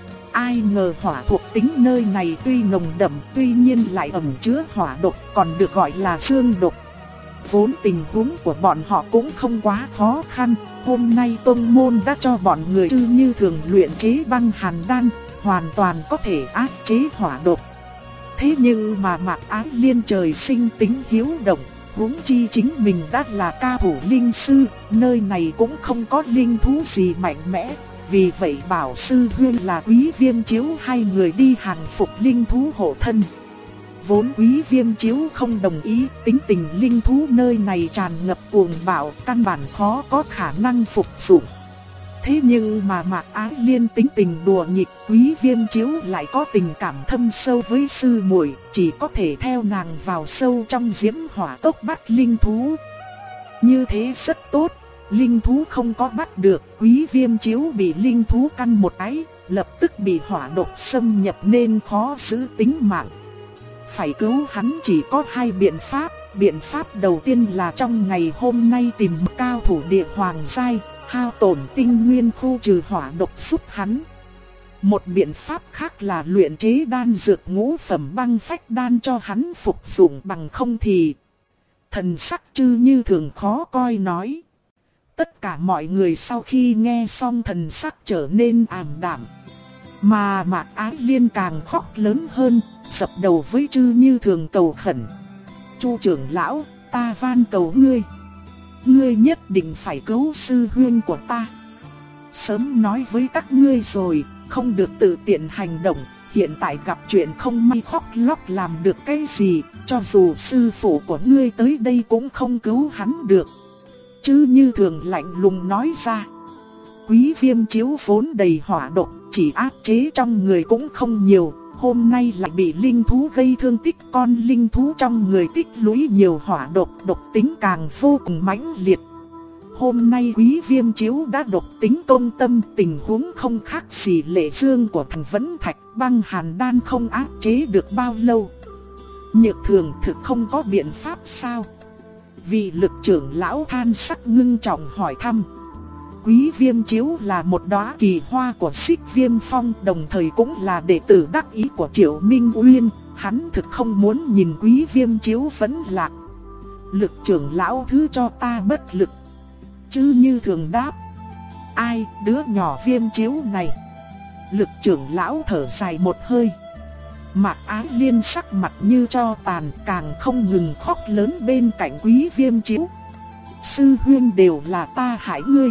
Ai ngờ hỏa thuộc tính nơi này tuy nồng đậm, tuy nhiên lại ẩn chứa hỏa độc, còn được gọi là xương độc. Vốn tình huống của bọn họ cũng không quá khó khăn, hôm nay tông môn đã cho bọn người Chư Như Thường luyện chế băng hàn đan, hoàn toàn có thể áp chế hỏa độc. Thế nhưng mà Mạc Ái Liên trời sinh tính hiếu động, huống chi chính mình đã là cao thủ linh sư, nơi này cũng không có linh thú gì mạnh mẽ, vì vậy bảo sư huynh là Quý Viêm Chiếu hai người đi hàng phục linh thú hộ thân. Vốn Quý Viêm Chiếu không đồng ý, tính tình linh thú nơi này tràn ngập cuồng bạo, căn bản khó có khả năng phục dụng. Thế nhưng mà Mạc Ái Liên tính tình đùa nghịch, Quý Viêm Chiếu lại có tình cảm thâm sâu với sư muội, chỉ có thể theo nàng vào sâu trong diễm hỏa cốc bắt linh thú. Như thế rất tốt, linh thú không có bắt được, Quý Viêm Chiếu bị linh thú căn một cái, lập tức bị hỏa độc xâm nhập nên khó giữ tính mạng. Phải cứu hắn chỉ có hai biện pháp, biện pháp đầu tiên là trong ngày hôm nay tìm cao thủ địa hoàng giai, hao tổn tinh nguyên khu trừ hỏa độc giúp hắn. Một biện pháp khác là luyện chế đan dược ngũ phẩm băng phách đan cho hắn phục dụng, bằng không thì... Thần sắc Chư Như Thường khó coi nói. Tất cả mọi người sau khi nghe xong thần sắc trở nên ảm đạm. Mà Mạc Ái Liên càng khóc lớn hơn, dập đầu với Chư Như Thường cầu khẩn. Chu trưởng lão, ta van cầu ngươi. Ngươi nhất định phải cứu sư huynh của ta. Sớm nói với các ngươi rồi, không được tự tiện hành động. Hiện tại gặp chuyện không may khóc lóc làm được cái gì, cho dù sư phụ của ngươi tới đây cũng không cứu hắn được. Chư Như Thường lạnh lùng nói ra. Quý Viêm Chiếu vốn đầy hỏa độc, chỉ áp chế trong người cũng không nhiều, hôm nay lại bị linh thú gây thương tích. Con linh thú trong người tích lũy nhiều hỏa độc, độc tính càng vô cùng mãnh liệt. Hôm nay Quý Viêm Chiếu đã độc tính công tâm, tình huống không khác gì Lệ Dương của thằng Vấn Thạch. Băng hàn đan không áp chế được bao lâu. Nhược Thường thực không có biện pháp sao? Vị lực trưởng lão than sắc ngưng trọng hỏi thăm. Quý Viêm Chiếu là một đóa kỳ hoa của Xích Viêm Phong, đồng thời cũng là đệ tử đắc ý của Triệu Minh Uyên. Hắn thực không muốn nhìn Quý Viêm Chiếu vẫn lạc. Lực trưởng lão thứ cho ta bất lực. Chứ Như Thường đáp. Ai đứa nhỏ Viêm Chiếu này? Lực trưởng lão thở dài một hơi. Mạc Ái Liên sắc mặt như tro tàn, càng không ngừng khóc lớn bên cạnh Quý Viêm Chiếu. Sư huynh, đều là ta hại ngươi.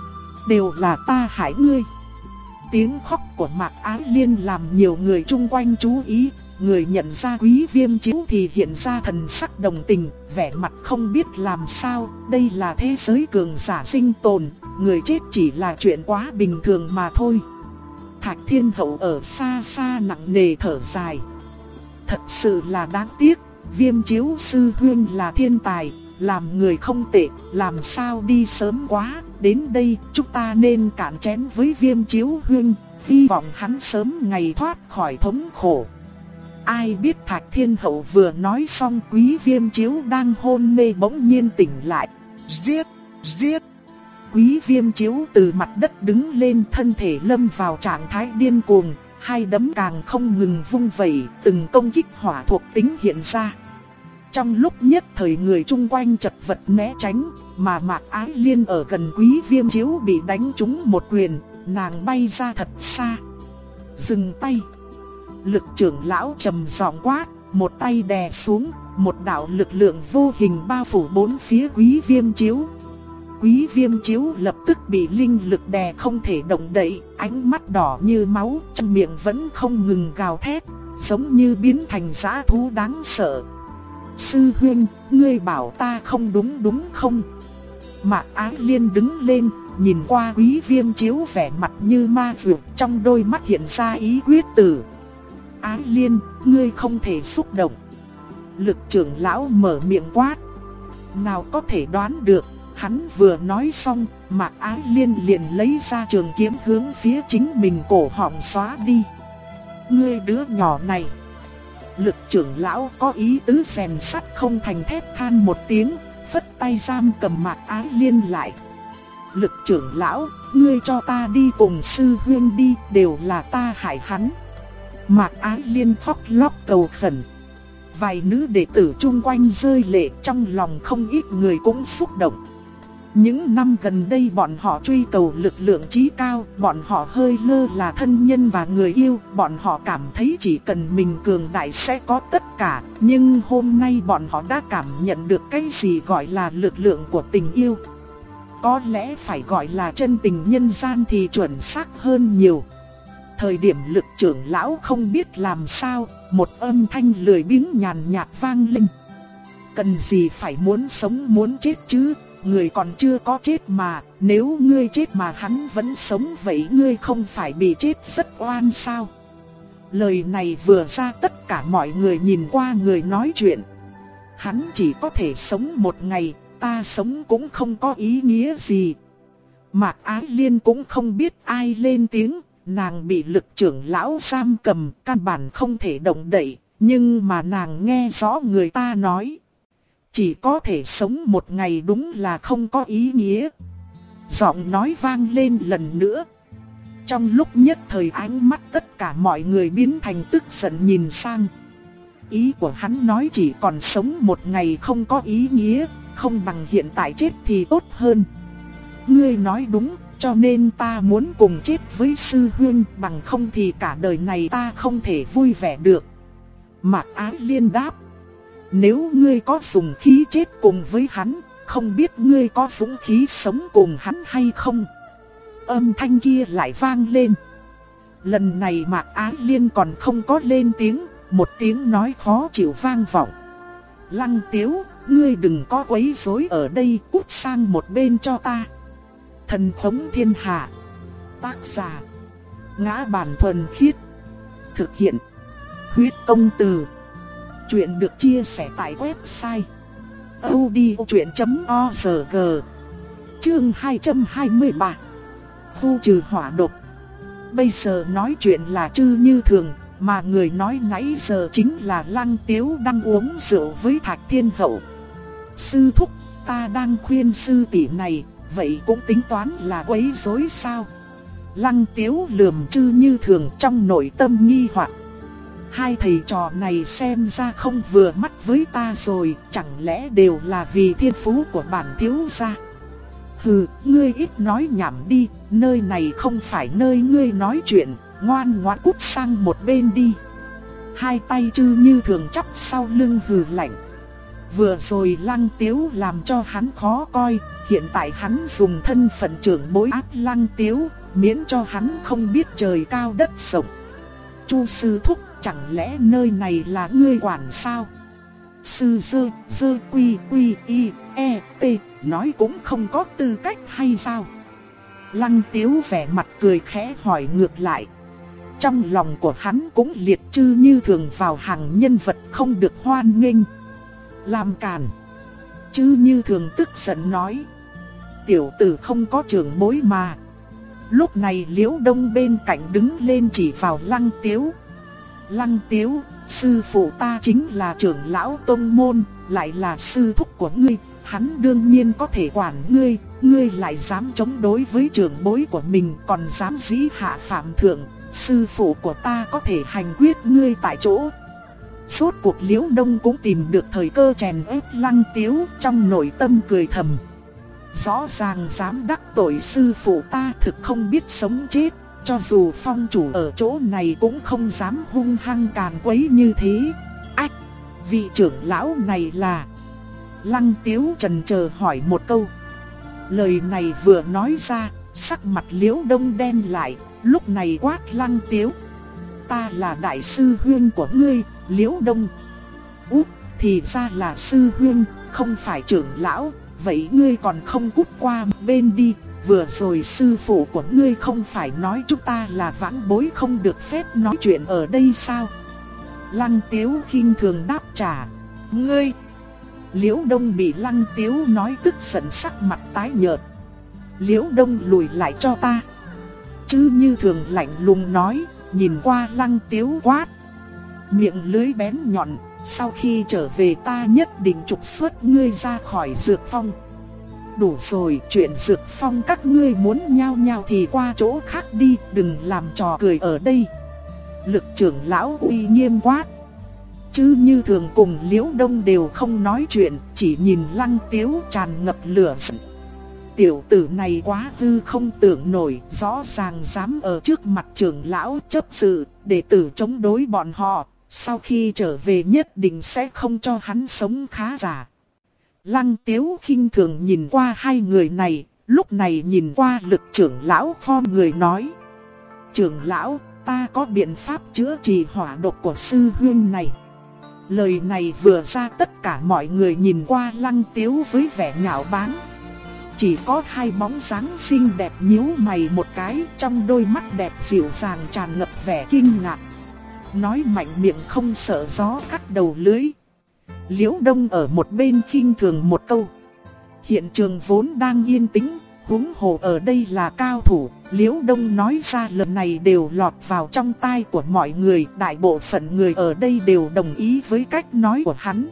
Đều là ta hại ngươi. Tiếng khóc của Mạc Ái Liên làm nhiều người chung quanh chú ý. Người nhận ra Quý Viêm Chiếu thì hiện ra thần sắc đồng tình, vẻ mặt không biết làm sao. Đây là thế giới cường giả sinh tồn, người chết chỉ là chuyện quá bình thường mà thôi. Thạch Thiên Hậu ở xa xa nặng nề thở dài. Thật sự là đáng tiếc, Viêm Chiếu sư huynh là thiên tài, làm người không tệ, làm sao đi sớm quá. Đến đây chúng ta nên cạn chén với Viêm Chiếu huynh, hy vọng hắn sớm ngày thoát khỏi thống khổ. Ai biết Thạch Thiên Hậu vừa nói xong, Quý Viêm Chiếu đang hôn mê bỗng nhiên tỉnh lại. Giết! Giết! Quý Viêm Chiếu từ mặt đất đứng lên, thân thể lâm vào trạng thái điên cuồng, hai đấm càng không ngừng vung vẩy, từng công kích hỏa thuộc tính hiện ra. Trong lúc nhất thời người chung quanh chật vật né tránh, mà Mạc Ái Liên ở gần Quý Viêm Chiếu bị đánh trúng một quyền, nàng bay ra thật xa. Dừng tay! Lực trưởng lão trầm giọng quát, một tay đè xuống, một đạo lực lượng vô hình bao phủ bốn phía Quý Viêm Chiếu. Quý Viêm Chiếu lập tức bị linh lực đè không thể động đậy, ánh mắt đỏ như máu, trong miệng vẫn không ngừng gào thét, giống như biến thành dã thú đáng sợ. Sư huynh, ngươi bảo ta không đúng đúng không? Mạc Ái Liên đứng lên, nhìn qua Quý Viêm Chiếu vẻ mặt như ma dược, trong đôi mắt hiện ra ý quyết tử. Ái Liên, ngươi không thể xúc động. Lực trưởng lão mở miệng quát. Nào có thể đoán được, hắn vừa nói xong, Mạc Ái Liên liền lấy ra trường kiếm hướng phía chính mình cổ họng xóa đi. Ngươi đứa nhỏ này! Lực trưởng lão có ý tứ rèn sắt không thành thép than một tiếng, phất tay giam cầm Mạc Ái Liên lại. Lực trưởng lão, ngươi cho ta đi cùng sư huynh đi, đều là ta hại hắn. Mạc Ái Liên khóc lóc cầu khẩn. Vài nữ đệ tử chung quanh rơi lệ, trong lòng không ít người cũng xúc động. Những năm gần đây bọn họ truy cầu lực lượng chí cao, bọn họ hơi lơ là thân nhân và người yêu, bọn họ cảm thấy chỉ cần mình cường đại sẽ có tất cả. Nhưng hôm nay bọn họ đã cảm nhận được cái gì gọi là lực lượng của tình yêu. Có lẽ phải gọi là chân tình nhân gian thì chuẩn xác hơn nhiều. Thời điểm lực trưởng lão không biết làm sao, một âm thanh lười biếng nhàn nhạt vang lên. Cần gì phải muốn sống muốn chết chứ, người còn chưa có chết mà, nếu ngươi chết mà hắn vẫn sống vậy ngươi không phải bị chết rất oan sao? Lời này vừa ra tất cả mọi người nhìn qua người nói chuyện. Hắn chỉ có thể sống một ngày, ta sống cũng không có ý nghĩa gì. Mạc Ái Liên cũng không biết ai lên tiếng. Nàng bị lực trưởng lão giam cầm, căn bản không thể động đậy, nhưng mà nàng nghe rõ người ta nói. Chỉ có thể sống một ngày đúng là không có ý nghĩa. Giọng nói vang lên lần nữa. Trong lúc nhất thời ánh mắt tất cả mọi người biến thành tức giận nhìn sang. Ý của hắn nói chỉ còn sống một ngày không có ý nghĩa, không bằng hiện tại chết thì tốt hơn. Ngươi nói đúng. Cho nên ta muốn cùng chết với sư huynh, bằng không thì cả đời này ta không thể vui vẻ được. Mạc Ái Liên đáp. Nếu ngươi có dũng khí chết cùng với hắn, không biết ngươi có dũng khí sống cùng hắn hay không? Âm thanh kia lại vang lên. Lần này Mạc Ái Liên còn không có lên tiếng, một tiếng nói khó chịu vang vọng. Lăng Tiếu, ngươi đừng có quấy rối ở đây, cút sang một bên cho ta. Thần khống thiên hạ. Tác giả: Ngã Bản Thuần Khiết. Thực hiện: Huyết công từ. Chuyện được chia sẻ tại website audiochuyện.org. Chương 223. Khu trừ hỏa độc. Bây giờ nói chuyện là Trư Như Thường, mà người nói nãy giờ chính là Lăng Tiếu đang uống rượu với Thạch Thiên Hậu. Sư thúc, ta đang khuyên sư tỷ này, vậy cũng tính toán là quấy rối sao? Lăng Tiếu lườm Trư Như Thường trong nội tâm nghi hoặc. Hai thầy trò này xem ra không vừa mắt với ta rồi, chẳng lẽ đều là vì thiên phú của bản thiếu gia? Hừ, ngươi ít nói nhảm đi, nơi này không phải nơi ngươi nói chuyện, ngoan ngoãn cút sang một bên đi. Hai tay Trư Như Thường chắp sau lưng hừ lạnh. Vừa rồi Lăng Tiếu làm cho hắn khó coi, hiện tại hắn dùng thân phận trưởng bối áp Lăng Tiếu, miễn cho hắn không biết trời cao đất rộng. Chu sư thúc, chẳng lẽ nơi này là ngươi quản sao? Sư dơ quy y e t nói cũng không có tư cách hay sao? Lăng Tiếu vẻ mặt cười khẽ hỏi ngược lại. Trong lòng của hắn cũng liệt Trư Như Thường vào hàng nhân vật không được hoan nghênh. Làm càn. Trư Như Thường tức giận nói. Tiểu tử không có trưởng bối mà. Lúc này Liễu Đông bên cạnh đứng lên chỉ vào Lăng Tiếu. Lăng Tiếu, sư phụ ta chính là trưởng lão tông môn, lại là sư thúc của ngươi, hắn đương nhiên có thể quản ngươi, ngươi lại dám chống đối với trưởng bối của mình, còn dám dĩ hạ phạm thượng, sư phụ của ta có thể hành quyết ngươi tại chỗ. Rốt cuộc Liễu Đông cũng tìm được thời cơ chèn ép Lăng Tiếu, trong nội tâm cười thầm. Rõ ràng dám đắc tội sư phụ ta thực không biết sống chết, cho dù phong chủ ở chỗ này cũng không dám hung hăng càn quấy như thế. Ách, vị trưởng lão này là... Lăng Tiếu chần chờ hỏi một câu. Lời này vừa nói ra, sắc mặt Liễu Đông đen lại, lúc này quát Lăng Tiếu. Ta là đại sư huynh của ngươi, Liễu Đông. Út, thì ra là sư huynh, không phải trưởng lão, vậy ngươi còn không cút qua bên đi. Vừa rồi sư phụ của ngươi không phải nói chúng ta là vãn bối không được phép nói chuyện ở đây sao? Lăng Tiếu khinh thường đáp trả. Ngươi! Liễu Đông bị Lăng Tiếu nói tức giận sắc mặt tái nhợt. Liễu Đông lùi lại cho ta. Trư Như Thường lạnh lùng nói, nhìn qua Lăng Tiếu quát. Miệng lưỡi bén nhọn, sau khi trở về ta nhất định trục xuất ngươi ra khỏi Dược Phong. Đủ rồi, chuyện Dược Phong các ngươi muốn nhao nhao thì qua chỗ khác đi, đừng làm trò cười ở đây. Lực trưởng lão uy nghiêm quát. Trư Như Thường cùng Liễu Đông đều không nói chuyện, chỉ nhìn Lăng Tiếu tràn ngập lửa giận. Tiểu tử này quá hư không tưởng nổi, rõ ràng dám ở trước mặt trưởng lão chấp sự, đệ tử chống đối bọn họ, sau khi trở về nhất định sẽ không cho hắn sống khá giả. Lăng Tiếu khinh thường nhìn qua hai người này, lúc này nhìn qua Lực trưởng lão khom người nói. Trưởng lão, ta có biện pháp chữa trị hỏa độc của sư huynh này. Lời này vừa ra tất cả mọi người nhìn qua Lăng Tiếu với vẻ nhạo báng. Chỉ có hai bóng dáng xinh đẹp nhíu mày một cái, trong đôi mắt đẹp dịu dàng tràn ngập vẻ kinh ngạc. Nói mạnh miệng không sợ gió cắt đầu lưỡi. Liễu Đông ở một bên khinh thường một câu. Hiện trường vốn đang yên tĩnh, huống hồ ở đây là cao thủ. Liễu Đông nói ra lần này đều lọt vào trong tai của mọi người. Đại bộ phận người ở đây đều đồng ý với cách nói của hắn.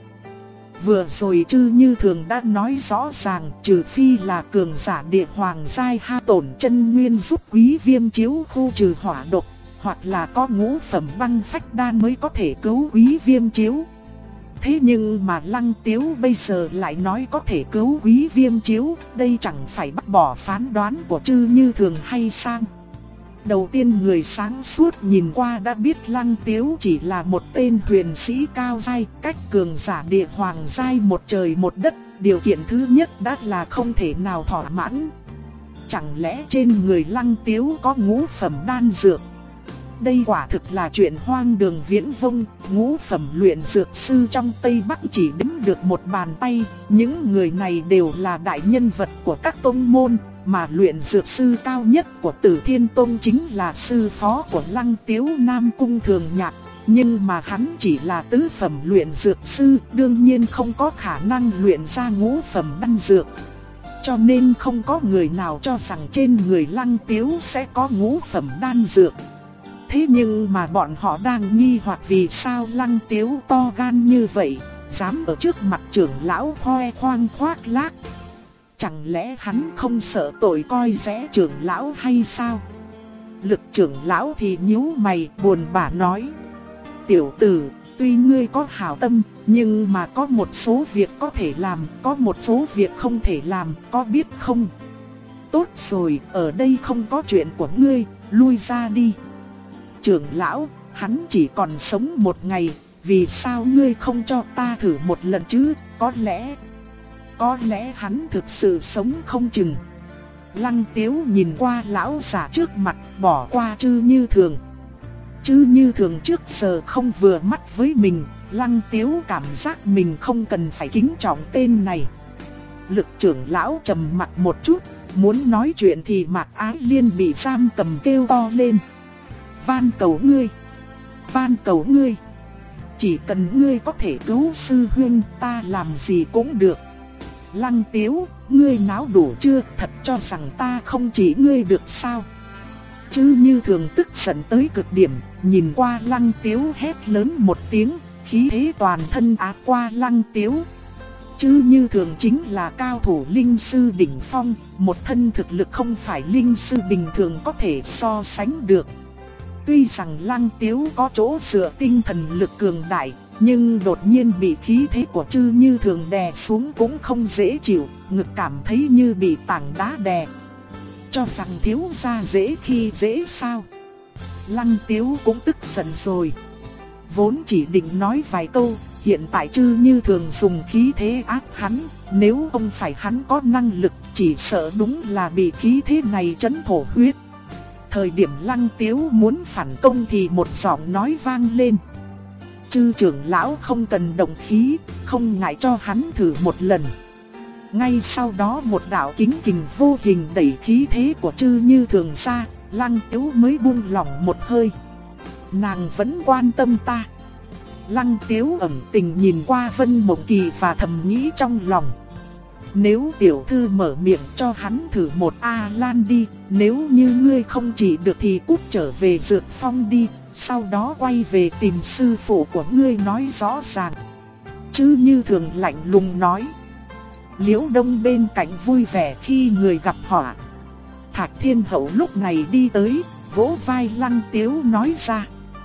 Vừa rồi Trư Như Thường đã nói rõ ràng, trừ phi là cường giả địa hoàng giai ha tổn chân nguyên giúp Quý Viêm chiếu khu trừ hỏa độc, hoặc là có ngũ phẩm băng phách đan mới có thể cứu Quý Viêm chiếu. Thế nhưng mà Lăng Tiếu bây giờ lại nói có thể cứu Quý Viêm chiếu, đây chẳng phải bắt bỏ phán đoán của Trư Như Thường hay sao? Đầu tiên người sáng suốt nhìn qua đã biết Lăng Tiếu chỉ là một tên huyền sĩ cao giai, cách cường giả địa hoàng giai một trời một đất, điều kiện thứ nhất đã là không thể nào thỏa mãn. Chẳng lẽ trên người Lăng Tiếu có ngũ phẩm đan dược? Đây quả thực là chuyện hoang đường viễn vông, ngũ phẩm luyện dược sư trong Tây Bắc chỉ đếm được một bàn tay, những người này đều là đại nhân vật của các tông môn, mà luyện dược sư cao nhất của Tử Thiên Tông chính là sư phó của Lăng Tiếu Nam Cung Thường Nhạc. Nhưng mà hắn chỉ là tứ phẩm luyện dược sư, đương nhiên không có khả năng luyện ra ngũ phẩm đan dược. Cho nên không có người nào cho rằng trên người Lăng Tiếu sẽ có ngũ phẩm đan dược. Thế nhưng mà bọn họ đang nghi hoặc vì sao Lăng Tiếu to gan như vậy, dám ở trước mặt trưởng lão khoe khoang khoác lác. Chẳng lẽ hắn không sợ tội coi rẻ trưởng lão hay sao? Lực trưởng lão thì nhíu mày buồn bã nói: tiểu tử, tuy ngươi có hảo tâm, nhưng mà có một số việc có thể làm, có một số việc không thể làm, có biết không? Tốt rồi, ở đây không có chuyện của ngươi, lui ra đi. Trưởng lão, hắn chỉ còn sống một ngày, vì sao ngươi không cho ta thử một lần chứ? Có lẽ hắn thực sự sống không chừng. Lăng Tiếu nhìn qua lão già trước mặt, bỏ qua Trư Như Thường. Trư Như Thường trước giờ không vừa mắt với mình, Lăng Tiếu cảm giác mình không cần phải kính trọng tên này. Lực trưởng lão trầm mặt một chút, muốn nói chuyện thì Mạc Ái Liên bị giam cầm kêu to lên: van cầu ngươi, chỉ cần ngươi có thể cứu sư huynh, ta làm gì cũng được. Lăng Tiếu, ngươi náo đủ chưa, thật cho rằng ta không chỉ ngươi được sao? Trư Như Thường tức giận tới cực điểm, nhìn qua Lăng Tiếu hét lớn một tiếng, khí thế toàn thân áp qua Lăng Tiếu. Trư Như Thường chính là cao thủ linh sư đỉnh phong, một thân thực lực không phải linh sư bình thường có thể so sánh được. Tuy rằng Lăng Tiếu có chỗ dựa tinh thần lực cường đại, nhưng đột nhiên bị khí thế của Trư Như Thường đè xuống cũng không dễ chịu, ngực cảm thấy như bị tảng đá đè. Cho rằng thiếu gia dễ khi dễ sao? Lăng Tiếu cũng tức giận rồi. Vốn chỉ định nói vài câu, hiện tại Trư Như Thường dùng khí thế áp hắn, nếu không phải hắn có năng lực, chỉ sợ đúng là bị khí thế này chấn thổ huyết. Thời điểm Lăng Tiếu muốn phản công thì một giọng nói vang lên: Trư trưởng lão không cần động khí, không ngại cho hắn thử một lần. Ngay sau đó một đạo kính kình vô hình đẩy khí thế của Trư Như Thường ra, Lăng Tiếu mới buông lỏng một hơi. Nàng vẫn quan tâm ta. Lăng Tiếu ẩn tình nhìn qua Vân Mộng Kỳ và thầm nghĩ trong lòng: nếu tiểu thư mở miệng cho hắn thử một A-lan đi, nếu như ngươi không chỉ được thì cút trở về Dược Phong đi, sau đó quay về tìm sư phụ của ngươi nói rõ ràng. Trư Như Thường lạnh lùng nói. Liễu Đông bên cạnh vui vẻ khi người gặp họa. Thạch Thiên Hậu lúc này đi tới, vỗ vai Lăng Tiếu nói ra: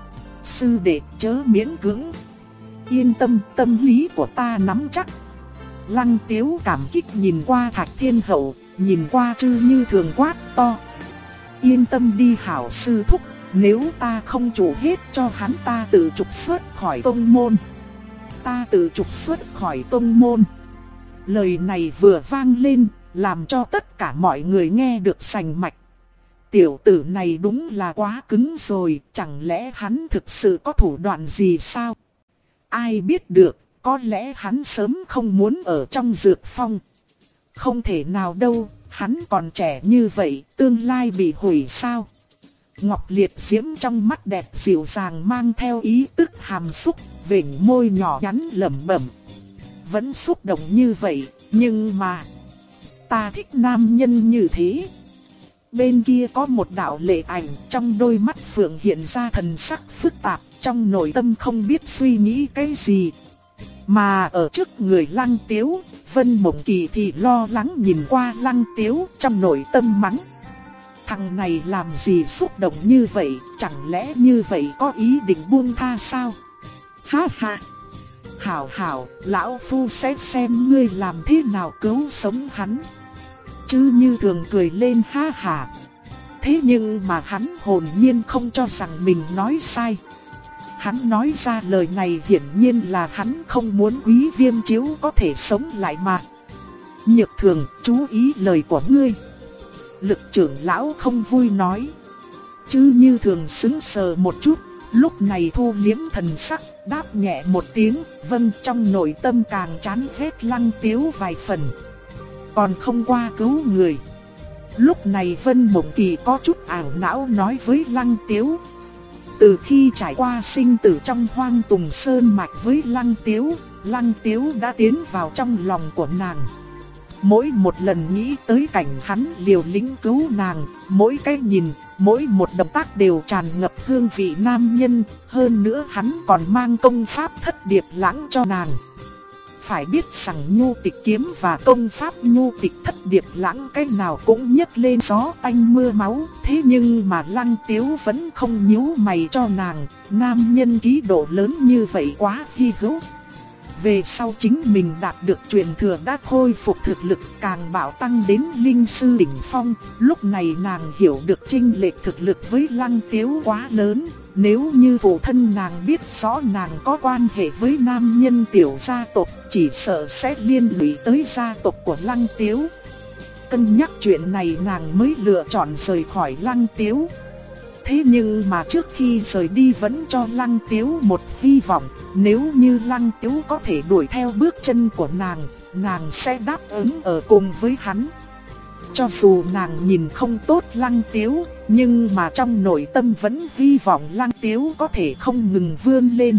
sư đệ chớ miễn cưỡng, yên tâm, tâm lý của ta nắm chắc. Lăng Tiếu cảm kích nhìn qua Thạch Thiên Hậu, nhìn qua Trư Như Thường quát to: yên tâm đi hảo sư thúc, nếu ta không trụ hết cho hắn ta tự trục xuất khỏi tông môn. Ta tự trục xuất khỏi tông môn. Lời này vừa vang lên, làm cho tất cả mọi người nghe được sành mạch. Tiểu tử này đúng là quá cứng rồi, chẳng lẽ hắn thực sự có thủ đoạn gì sao? Ai biết được, có lẽ hắn sớm không muốn ở trong Dược Phong. Không thể nào đâu, hắn còn trẻ như vậy, tương lai bị hủy sao? Ngọc Liệt Diễm trong mắt đẹp dịu dàng mang theo ý tức hàm xúc, vểnh môi nhỏ nhắn lẩm bẩm. Vẫn xúc động như vậy, nhưng mà ta thích nam nhân như thế. Bên kia có một đạo lệ ảnh, trong đôi mắt phượng hiện ra thần sắc phức tạp, trong nội tâm không biết suy nghĩ cái gì. Mà ở trước người Lăng Tiếu, Vân Mộng Kỳ thì lo lắng nhìn qua Lăng Tiếu, trong nội tâm mắng: thằng này làm gì xúc động như vậy, chẳng lẽ như vậy có ý định buông tha sao? Ha ha! Hảo hảo, lão phu sẽ xem ngươi làm thế nào cứu sống hắn. Trư Như Thường cười lên ha ha. Thế nhưng mà hắn hồn nhiên không cho rằng mình nói sai. Hắn nói ra lời này hiển nhiên là hắn không muốn Quý Viêm Chiếu có thể sống lại mà. Nhược Thường, chú ý lời của ngươi. Lực trưởng lão không vui nói. Trư Như Thường sững sờ một chút, lúc này thu liếm thần sắc, đáp nhẹ một tiếng, vâng, trong nội tâm càng chán ghét Lăng Tiếu vài phần. Còn không qua cứu người. Lúc này Vân Mộng Kỳ có chút ảo não nói với Lăng Tiếu: Từ khi trải qua sinh tử trong Hoang Tùng Sơn Mạch với Lăng Tiếu đã tiến vào trong lòng của nàng. Mỗi một lần nghĩ tới cảnh hắn liều lĩnh cứu nàng, mỗi cái nhìn, mỗi một động tác đều tràn ngập hương vị nam nhân, hơn nữa hắn còn mang công pháp Thất Điệp Lãng cho nàng. Phải biết rằng Nhu Tịch Kiếm và công pháp Nhu Tịch Thất Điệp Lãng cái nào cũng nhấc lên gió tanh mưa máu, thế nhưng mà Lăng Tiếu vẫn không nhíu mày cho nàng, nam nhân khí độ lớn như vậy quá hy hữu. Về sau chính mình đạt được truyền thừa đã khôi phục thực lực càng bạo tăng đến linh sư đỉnh phong, lúc này nàng hiểu được chênh lệch thực lực với Lăng Tiếu quá lớn, nếu như phụ thân nàng biết rõ nàng có quan hệ với nam nhân tiểu gia tộc, chỉ sợ sẽ liên lụy tới gia tộc của Lăng Tiếu. Cân nhắc chuyện này nàng mới lựa chọn rời khỏi Lăng Tiếu. Thế nhưng mà trước khi rời đi vẫn cho Lăng Tiếu một hy vọng, nếu như Lăng Tiếu có thể đuổi theo bước chân của nàng sẽ đáp ứng ở cùng với hắn. Cho dù nàng nhìn không tốt Lăng Tiếu, nhưng mà trong nội tâm vẫn hy vọng Lăng Tiếu có thể không ngừng vươn lên.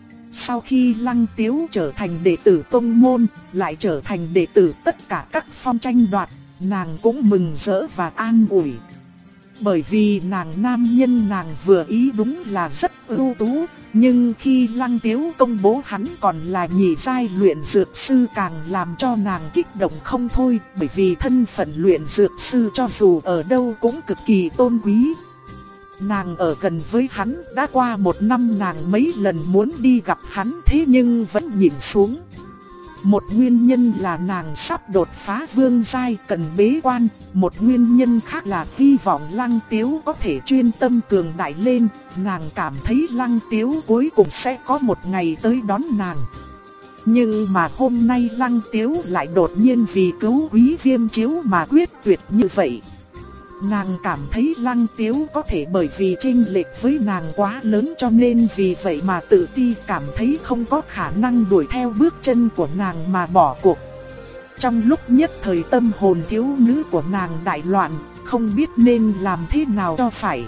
Sau khi Lăng Tiếu trở thành đệ tử tông môn, lại trở thành đệ tử tất cả các phong tranh đoạt, nàng cũng mừng rỡ và an ủi. Bởi vì nam nhân nàng vừa ý đúng là rất ưu tú, nhưng khi Lăng Tiếu công bố hắn còn là nhị giai luyện dược sư càng làm cho nàng kích động không thôi, bởi vì thân phận luyện dược sư cho dù ở đâu cũng cực kỳ tôn quý. Nàng ở gần với hắn đã qua 1 năm, nàng mấy lần muốn đi gặp hắn thế nhưng vẫn nhìn xuống. Một nguyên nhân là nàng sắp đột phá vương giai cần bế quan, một nguyên nhân khác là hy vọng Lăng Tiếu có thể chuyên tâm cường đại lên, nàng cảm thấy Lăng Tiếu cuối cùng sẽ có một ngày tới đón nàng. Nhưng mà hôm nay Lăng Tiếu lại đột nhiên vì cứu Quý Viêm Chiếu mà quyết tuyệt như vậy. Nàng cảm thấy Lăng Tiếu có thể bởi vì chênh lệch với nàng quá lớn cho nên vì vậy mà tự ti, cảm thấy không có khả năng đuổi theo bước chân của nàng mà bỏ cuộc. Trong lúc nhất thời tâm hồn thiếu nữ của nàng đại loạn, không biết nên làm thế nào cho phải.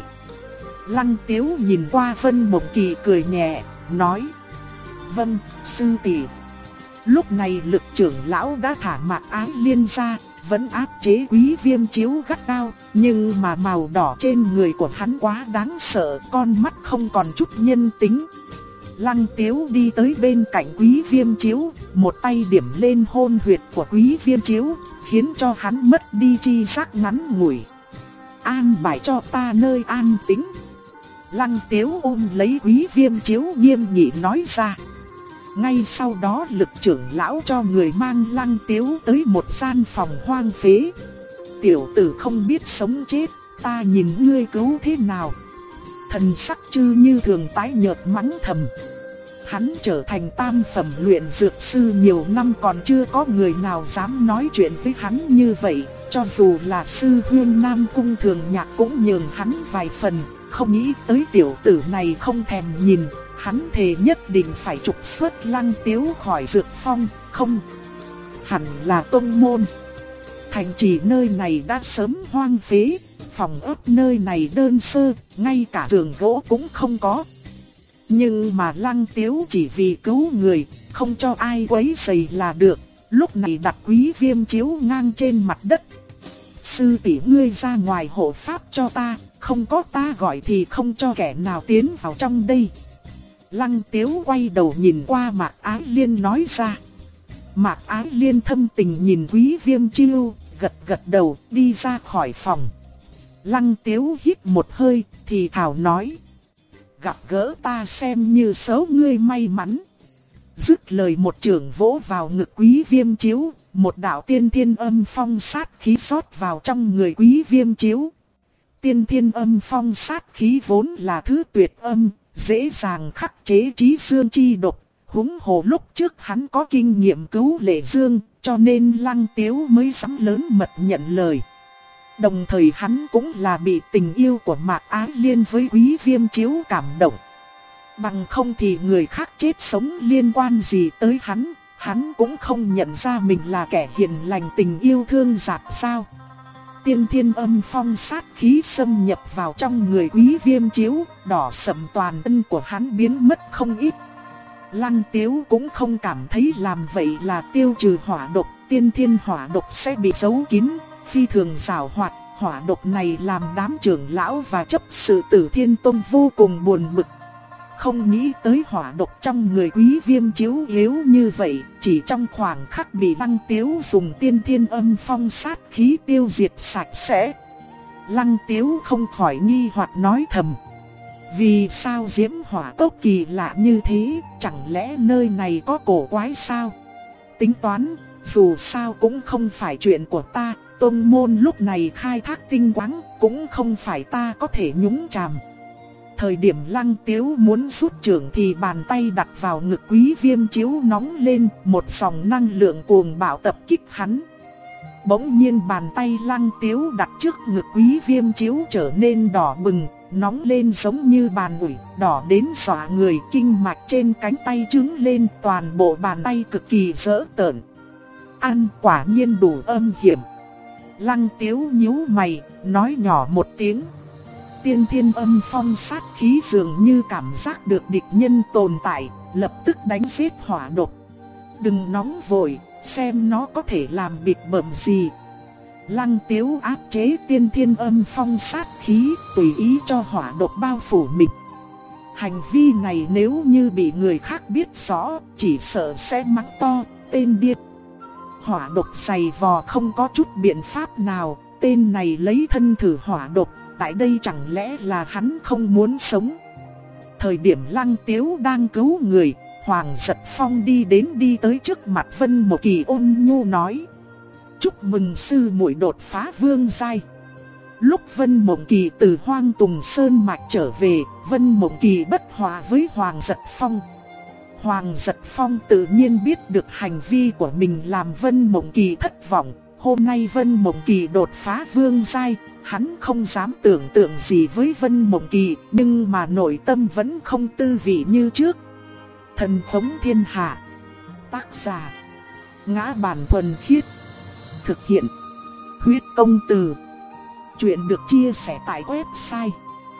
Lăng Tiếu nhìn qua Vân Mộng Kỳ cười nhẹ, nói: "Vâng, sư tỷ." Lúc này Lực trưởng lão đã thả Mạc Ái Liên ra, vẫn áp chế Quý Viêm Chiếu gắt gao, nhưng mà màu đỏ trên người của hắn quá đáng sợ, con mắt không còn chút nhân tính. Lăng Tiếu đi tới bên cạnh Quý Viêm Chiếu, một tay điểm lên hôn huyệt của Quý Viêm Chiếu, khiến cho hắn mất đi chi giác ngắn ngủi. "An bài cho ta nơi an tĩnh." Lăng Tiếu ôm lấy Quý Viêm Chiếu nghiêm nghị nói ra. Ngay sau đó Lực trưởng lão cho người mang Lăng Tiếu tới một gian phòng hoang phế. "Tiểu tử không biết sống chết, ta nhìn ngươi cứu thế nào?" Thần sắc Chư Như Thường tái nhợt mắng thầm. Hắn trở thành tam phẩm luyện dược sư nhiều năm còn chưa có người nào dám nói chuyện với hắn như vậy, cho dù là sư huynh Nam Cung Thường Nhạc cũng nhường hắn vài phần, không nghĩ tới tiểu tử này không thèm nhìn. Hắn thề nhất định phải trục xuất Lăng Tiếu khỏi dược phong, không hẳn là tông môn. Thành trì nơi này đã sớm hoang phế, phòng ốc nơi này đơn sơ, ngay cả giường gỗ cũng không có. Nhưng mà Lăng Tiếu chỉ vì cứu người, không cho ai quấy rầy là được, lúc này đặt Quý Viêm Chiếu ngang trên mặt đất. "Sư tỷ ngươi ra ngoài hộ pháp cho ta, không có ta gọi thì không cho kẻ nào tiến vào trong đây." Lăng Tiếu quay đầu nhìn qua Mạc Ái Liên nói ra. Mạc Ái Liên thâm tình nhìn Quý Viêm Chiếu, gật gật đầu đi ra khỏi phòng. Lăng Tiếu hít một hơi thì thào nói: "Gặp gỡ ta xem như số ngươi may mắn." Dứt lời một chưởng vỗ vào ngực Quý Viêm Chiếu, một đạo tiên thiên âm phong sát khí rót vào trong người Quý Viêm Chiếu. Tiên thiên âm phong sát khí vốn là thứ tuyệt âm, dễ dàng khắc chế trí xương chi độc, huống hồ lúc trước hắn có kinh nghiệm cứu Lệ Dương, cho nên Lăng Tiếu mới dám lớn mật nhận lời. Đồng thời hắn cũng là bị tình yêu của Mạc Ái Liên với Quý Viêm Chiếu cảm động. Bằng không thì người khác chết sống liên quan gì tới hắn cũng không nhận ra mình là kẻ hiền lành tình yêu thương giạt sao. tiên thiên âm phong sát khí xâm nhập vào trong người Quý Viêm Chiếu, đỏ sẫm toàn thân của hắn biến mất không ít. Lăng Tiếu cũng không cảm thấy làm vậy là tiêu trừ hỏa độc, tiên thiên hỏa độc sẽ bị giấu kín, phi thường giàu hoạt. Hỏa độc này làm đám trưởng lão và chấp sự Tử Thiên Tông vô cùng buồn bực. Không nghĩ tới hỏa độc trong người Quý Viêm Chiếu yếu như vậy, chỉ trong khoảng khắc bị Lăng Tiếu dùng tiên thiên âm phong sát khí tiêu diệt sạch sẽ. Lăng Tiếu không khỏi nghi hoặc nói thầm: vì sao diễm hỏa cốc kỳ lạ như thế, chẳng lẽ nơi này có cổ quái sao? Tính toán, dù sao cũng không phải chuyện của ta, tôn môn lúc này khai thác tinh quáng, cũng không phải ta có thể nhúng chàm. Thời điểm Lăng Tiếu muốn rút trưởng thì bàn tay đặt vào ngực Quý Viêm Chiếu nóng lên, một dòng năng lượng cuồng bạo tập kích hắn. Bỗng nhiên bàn tay Lăng Tiếu đặt trước ngực Quý Viêm Chiếu trở nên đỏ bừng, nóng lên giống như bàn ủi, đỏ đến dọa người, kinh mạch trên cánh tay trướng lên, toàn bộ bàn tay cực kỳ dữ tợn. Ăn quả nhiên đủ âm hiểm. Lăng Tiếu nhíu mày, nói nhỏ một tiếng. Tiên thiên âm phong sát khí dường như cảm giác được địch nhân tồn tại, lập tức đánh giết hỏa độc. Đừng nóng vội, xem nó có thể làm bịp bợm gì. Lăng Tiếu áp chế tiên thiên âm phong sát khí, tùy ý cho hỏa độc bao phủ mình. Hành vi này nếu như bị người khác biết rõ, chỉ sợ sẽ mắng to, tên điên. Hỏa độc dày vò không có chút biện pháp nào, tên này lấy thân thử hỏa độc, tại đây chẳng lẽ là hắn không muốn sống. Thời điểm Lăng Tiếu đang cứu người, Hoàng Giật Phong đi tới trước mặt Vân Mộng Kỳ ôn nhu nói: chúc mừng sư muội đột phá vương giai. Lúc Vân Mộng Kỳ từ Hoang Tùng Sơn Mạch trở về, Vân Mộng Kỳ bất hòa với Hoàng Giật Phong. Hoàng Giật Phong tự nhiên biết được hành vi của mình làm Vân Mộng Kỳ thất vọng. Hôm nay Vân Mộng Kỳ đột phá vương giai, hắn không dám tưởng tượng gì với Vân Mộng Kỳ, nhưng mà nội tâm vẫn không tư vị như trước. Thần Khống Thiên Hạ. Tác giả: Ngã Bản Thuần Khiết. Thực hiện: Huyết Công Từ. Chuyện được chia sẻ tại website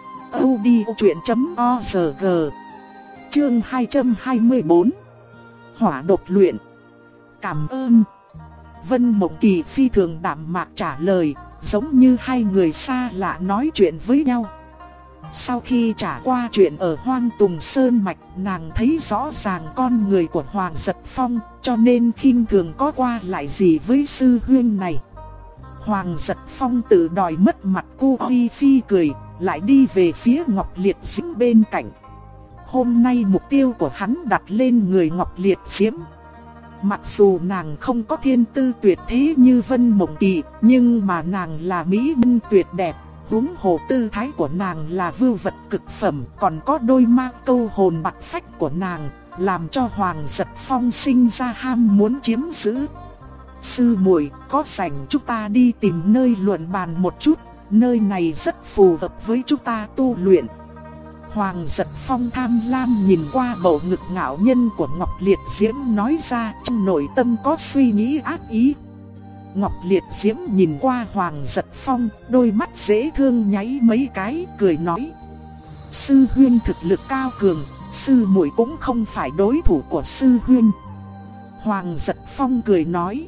audiochuyện.org. Chương 224. Hỏa độc luyện. Cảm ơn. Vân Mộng Kỳ phi thường đạm mạc trả lời, giống như hai người xa lạ nói chuyện với nhau. Sau khi trải qua chuyện ở Hoang Tùng Sơn Mạch, nàng thấy rõ ràng con người của Hoàng Giật Phong, cho nên khinh thường có qua lại gì với sư huynh này. Hoàng Giật Phong tự đòi mất mặt cô Huy Phi cười, lại đi về phía Ngọc Liệt Diễm bên cạnh. Hôm nay mục tiêu của hắn đặt lên người Ngọc Liệt Diễm. Mặc dù nàng không có thiên tư tuyệt thế như Vân Mộng Kỳ, nhưng mà nàng là mỹ nhân tuyệt đẹp. Huống hồ tư thái của nàng là vưu vật cực phẩm, còn có đôi ma câu hồn bạc phách của nàng, làm cho Hoàng Giật Phong sinh ra ham muốn chiếm giữ. Sư muội, có rảnh chúng ta đi tìm nơi luận bàn một chút, nơi này rất phù hợp với chúng ta tu luyện. Hoàng Giật Phong tham lam nhìn qua bầu ngực ngạo nhân của Ngọc Liệt Diễm nói ra, trong nội tâm có suy nghĩ ác ý. Ngọc Liệt Diễm nhìn qua Hoàng Giật Phong, đôi mắt dễ thương nháy mấy cái, cười nói: sư huynh thực lực cao cường, sư muội cũng không phải đối thủ của sư huynh. Hoàng Giật Phong cười nói: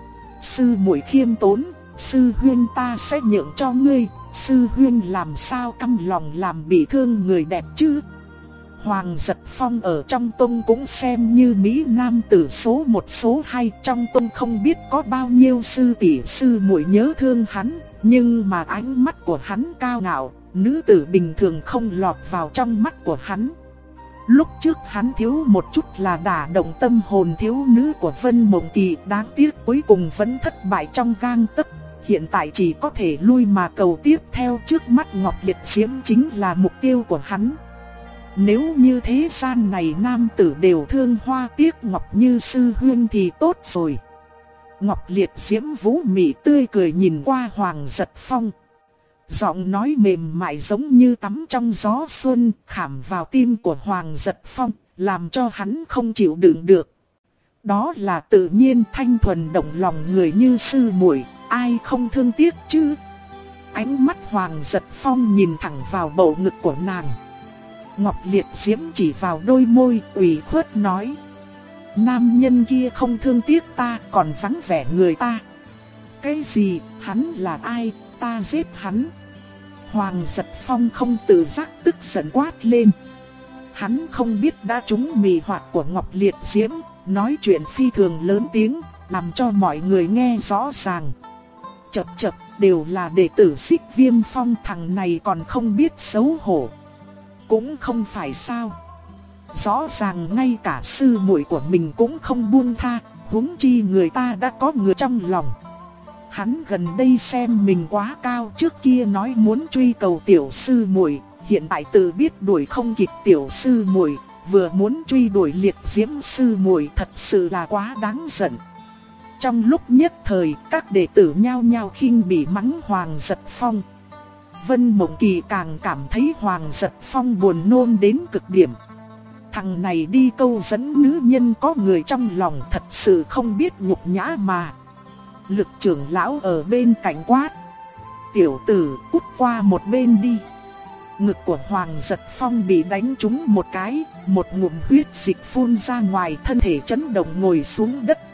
sư muội khiêm tốn, sư huynh ta sẽ nhượng cho ngươi. Sư huynh làm sao căm lòng làm bị thương người đẹp chứ? Hoàng Giật Phong ở trong tông cũng xem như mỹ nam tử số 1 số 2, trong tông không biết có bao nhiêu sư tỷ sư muội nhớ thương hắn, nhưng mà ánh mắt của hắn cao ngạo, nữ tử bình thường không lọt vào trong mắt của hắn. Lúc trước hắn thiếu một chút là đả động tâm hồn thiếu nữ của Vân Mộng Kỳ, đáng tiếc cuối cùng vẫn thất bại trong gang tấc. Hiện tại chỉ có thể lui mà cầu tiếp theo, trước mắt Ngọc Liệt Diễm chính là mục tiêu của hắn. Nếu như thế gian này nam tử đều thương hoa tiếc ngọc như sư huynh thì tốt rồi. Ngọc Liệt Diễm vũ mị tươi cười nhìn qua Hoàng Giật Phong. Giọng nói mềm mại giống như tắm trong gió xuân, khảm vào tim của Hoàng Giật Phong, làm cho hắn không chịu đựng được. Đó là tự nhiên, thanh thuần động lòng người như sư muội, ai không thương tiếc chứ? Ánh mắt Hoàng Giật Phong nhìn thẳng vào bầu ngực của nàng. Ngọc Liệt Diễm chỉ vào đôi môi, ủy khuất nói: nam nhân kia không thương tiếc ta, còn vắng vẻ người ta. Cái gì, hắn là ai, ta giết hắn. Hoàng Giật Phong không tự giác tức giận quát lên. Hắn không biết đã trúng mị hoặc của Ngọc Liệt Diễm, nói chuyện phi thường lớn tiếng, làm cho mọi người nghe rõ ràng. Chậc chậc, đều là đệ tử Xích Viêm Phong, thằng này còn không biết xấu hổ. Cũng không phải sao. Rõ ràng ngay cả sư muội của mình cũng không buông tha, huống chi người ta đã có người trong lòng. Hắn gần đây xem mình quá cao, trước kia nói muốn truy cầu tiểu sư muội, hiện tại tự biết đuổi không kịp tiểu sư muội, vừa muốn truy đuổi Liệt Diễm sư muội, thật sự là quá đáng giận. Trong lúc nhất thời, các đệ tử nhao nhao khinh bỉ mắng Hoàng Giật Phong. Vân Mộng Kỳ càng cảm thấy Hoàng Giật Phong buồn nôn đến cực điểm. Thằng này đi câu dẫn nữ nhân có người trong lòng, thật sự không biết nhục nhã mà. Lực trưởng lão ở bên cạnh quát: tiểu tử, cút qua một bên đi. Ngực của Hoàng Giật Phong bị đánh trúng một cái, một ngụm huyết dịch phun ra ngoài, thân thể chấn động ngồi xuống đất.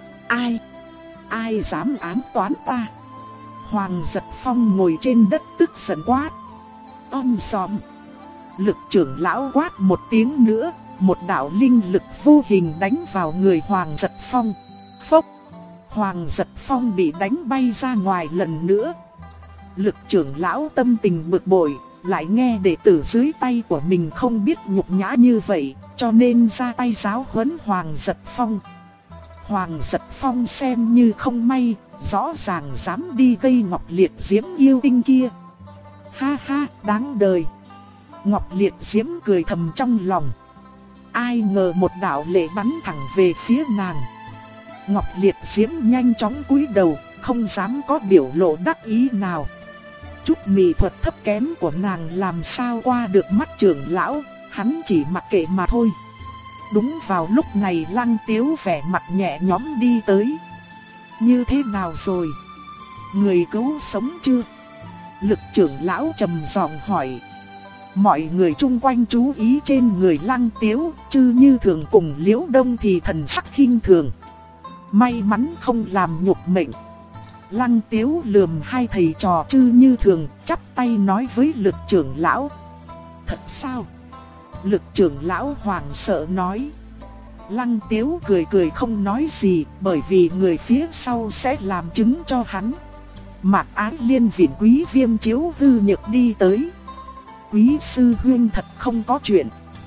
Ai dám ám toán ta? Hoàng Giật Phong ngồi trên đất tức giận quát: xòm. Lực trưởng lão quát một tiếng nữa, một đạo linh lực vô hình đánh vào người Hoàng Giật Phong. Phốc! Hoàng Giật Phong bị đánh bay ra ngoài lần nữa. Lực trưởng lão tâm tình bực bội, lại nghe đệ tử dưới tay của mình không biết nhục nhã như vậy, cho nên ra tay giáo huấn Hoàng Giật Phong. Hoàng Giật Phong xem như không may, rõ ràng dám đi gây Ngọc Liệt Diễm yêu tinh kia. Ha ha, đáng đời. Ngọc Liệt Diễm cười thầm trong lòng. Ai ngờ một đạo lệ bắn thẳng về phía nàng. Ngọc Liệt Diễm nhanh chóng cúi đầu, không dám có biểu lộ đắc ý nào. Chút mỹ thuật thấp kém của nàng làm sao qua được mắt trưởng lão, hắn chỉ mặc kệ mà thôi. Đúng vào lúc này Lăng Tiếu vẻ mặt nhẹ nhõm đi tới. Như thế nào rồi? Người cứu sống chưa? Lực trưởng lão trầm giọng hỏi. Mọi người chung quanh chú ý trên người Lăng Tiếu, Chư Như Thường cùng Liễu Đông thì thần sắc khinh thường. May mắn không làm nhục mệnh. Lăng Tiếu lườm hai thầy trò Chư Như Thường, chắp tay nói với lực trưởng lão. Thật sao? Lực trưởng lão hoảng sợ nói. Lăng Tiếu cười cười không nói gì, bởi vì người phía sau sẽ làm chứng cho hắn. Mạc Ái Liên viện Quý Viêm Chiếu hư nhược đi tới. Quý sư huynh thật không có chuyện.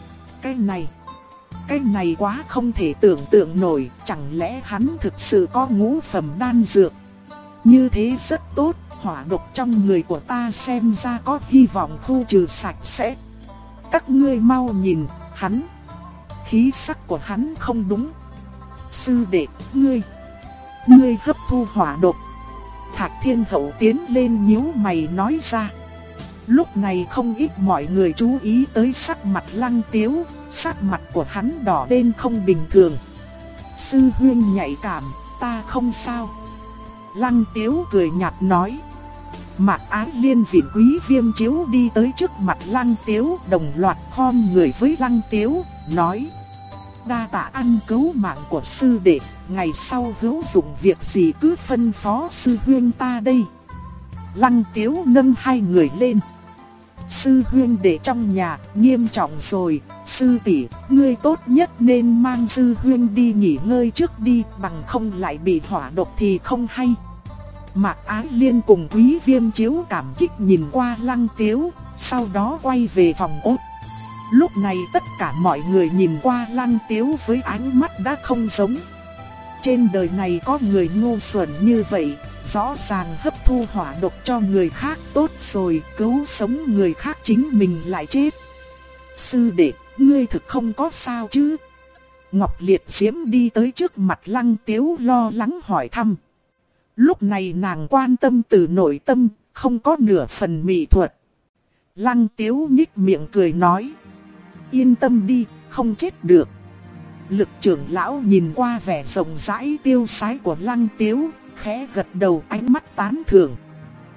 Cái này quá không thể tưởng tượng nổi, chẳng lẽ hắn thực sự có ngũ phẩm đan dược? Như thế rất tốt, hỏa độc trong người của ta xem ra có hy vọng khu trừ sạch sẽ. Các ngươi mau nhìn, hắn, khí sắc của hắn không đúng. Sư đệ, ngươi hấp thu hỏa độc. Thạc Thiên Hậu tiến lên nhíu mày nói ra. Lúc này không ít mọi người chú ý tới sắc mặt Lăng Tiếu, sắc mặt của hắn đỏ lên không bình thường. Sư huynh nhạy cảm, ta không sao. Lăng Tiếu cười nhạt nói. Mạc Ái Liên viện Quý Viêm Chiếu đi tới trước mặt Lăng Tiếu, đồng loạt khom người với Lăng Tiếu, nói. Đa tạ ăn cứu mạng của sư đệ, ngày sau hữu dụng việc gì cứ phân phó sư huynh ta đây. Lăng Tiếu nâng hai người lên. Sư huynh đệ trong nhà, nghiêm trọng rồi, sư tỷ, ngươi tốt nhất nên mang sư huynh đi nghỉ ngơi trước đi, bằng không lại bị hỏa độc thì không hay. Mạc Ái Liên cùng Quý Viêm Chiếu cảm kích nhìn qua Lăng Tiếu, sau đó quay về phòng ốt. Lúc này tất cả mọi người nhìn qua Lăng Tiếu với ánh mắt đã không giống. Trên đời này có người ngu xuẩn như vậy, rõ ràng hấp thu hỏa độc cho người khác tốt rồi, cứu sống người khác chính mình lại chết. Sư đệ, ngươi thực không có sao chứ? Ngọc Liệt Diễm đi tới trước mặt Lăng Tiếu lo lắng hỏi thăm. Lúc này nàng quan tâm từ nội tâm, không có nửa phần mỹ thuật. Lăng Tiếu nhích miệng cười nói. Yên tâm đi, không chết được. Lực trưởng lão nhìn qua vẻ rộng rãi tiêu sái của Lăng Tiếu, khẽ gật đầu ánh mắt tán thưởng.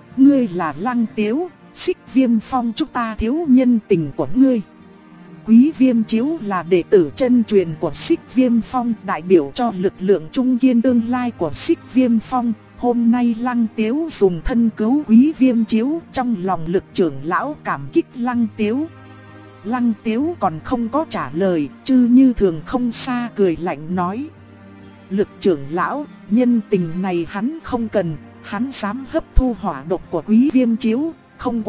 ngươi là Lăng Tiếu, Xích Viêm Phong chúng ta thiếu nhân tình của ngươi. Quý Viêm Chiếu là đệ tử chân truyền của Xích Viêm Phong, đại biểu cho lực lượng trung kiên tương lai của Xích Viêm Phong. Hôm nay Lăng Tiếu dùng thân cứu Quý Viêm Chiếu, trong lòng Lực trưởng lão cảm kích Lăng Tiếu. Lăng Tiếu còn không có trả lời, Chư Như Thường không xa cười lạnh nói: Lực trưởng lão, nhân tình này hắn không cần, hắn dám hấp thu hỏa độc của Quý Viêm Chiếu, không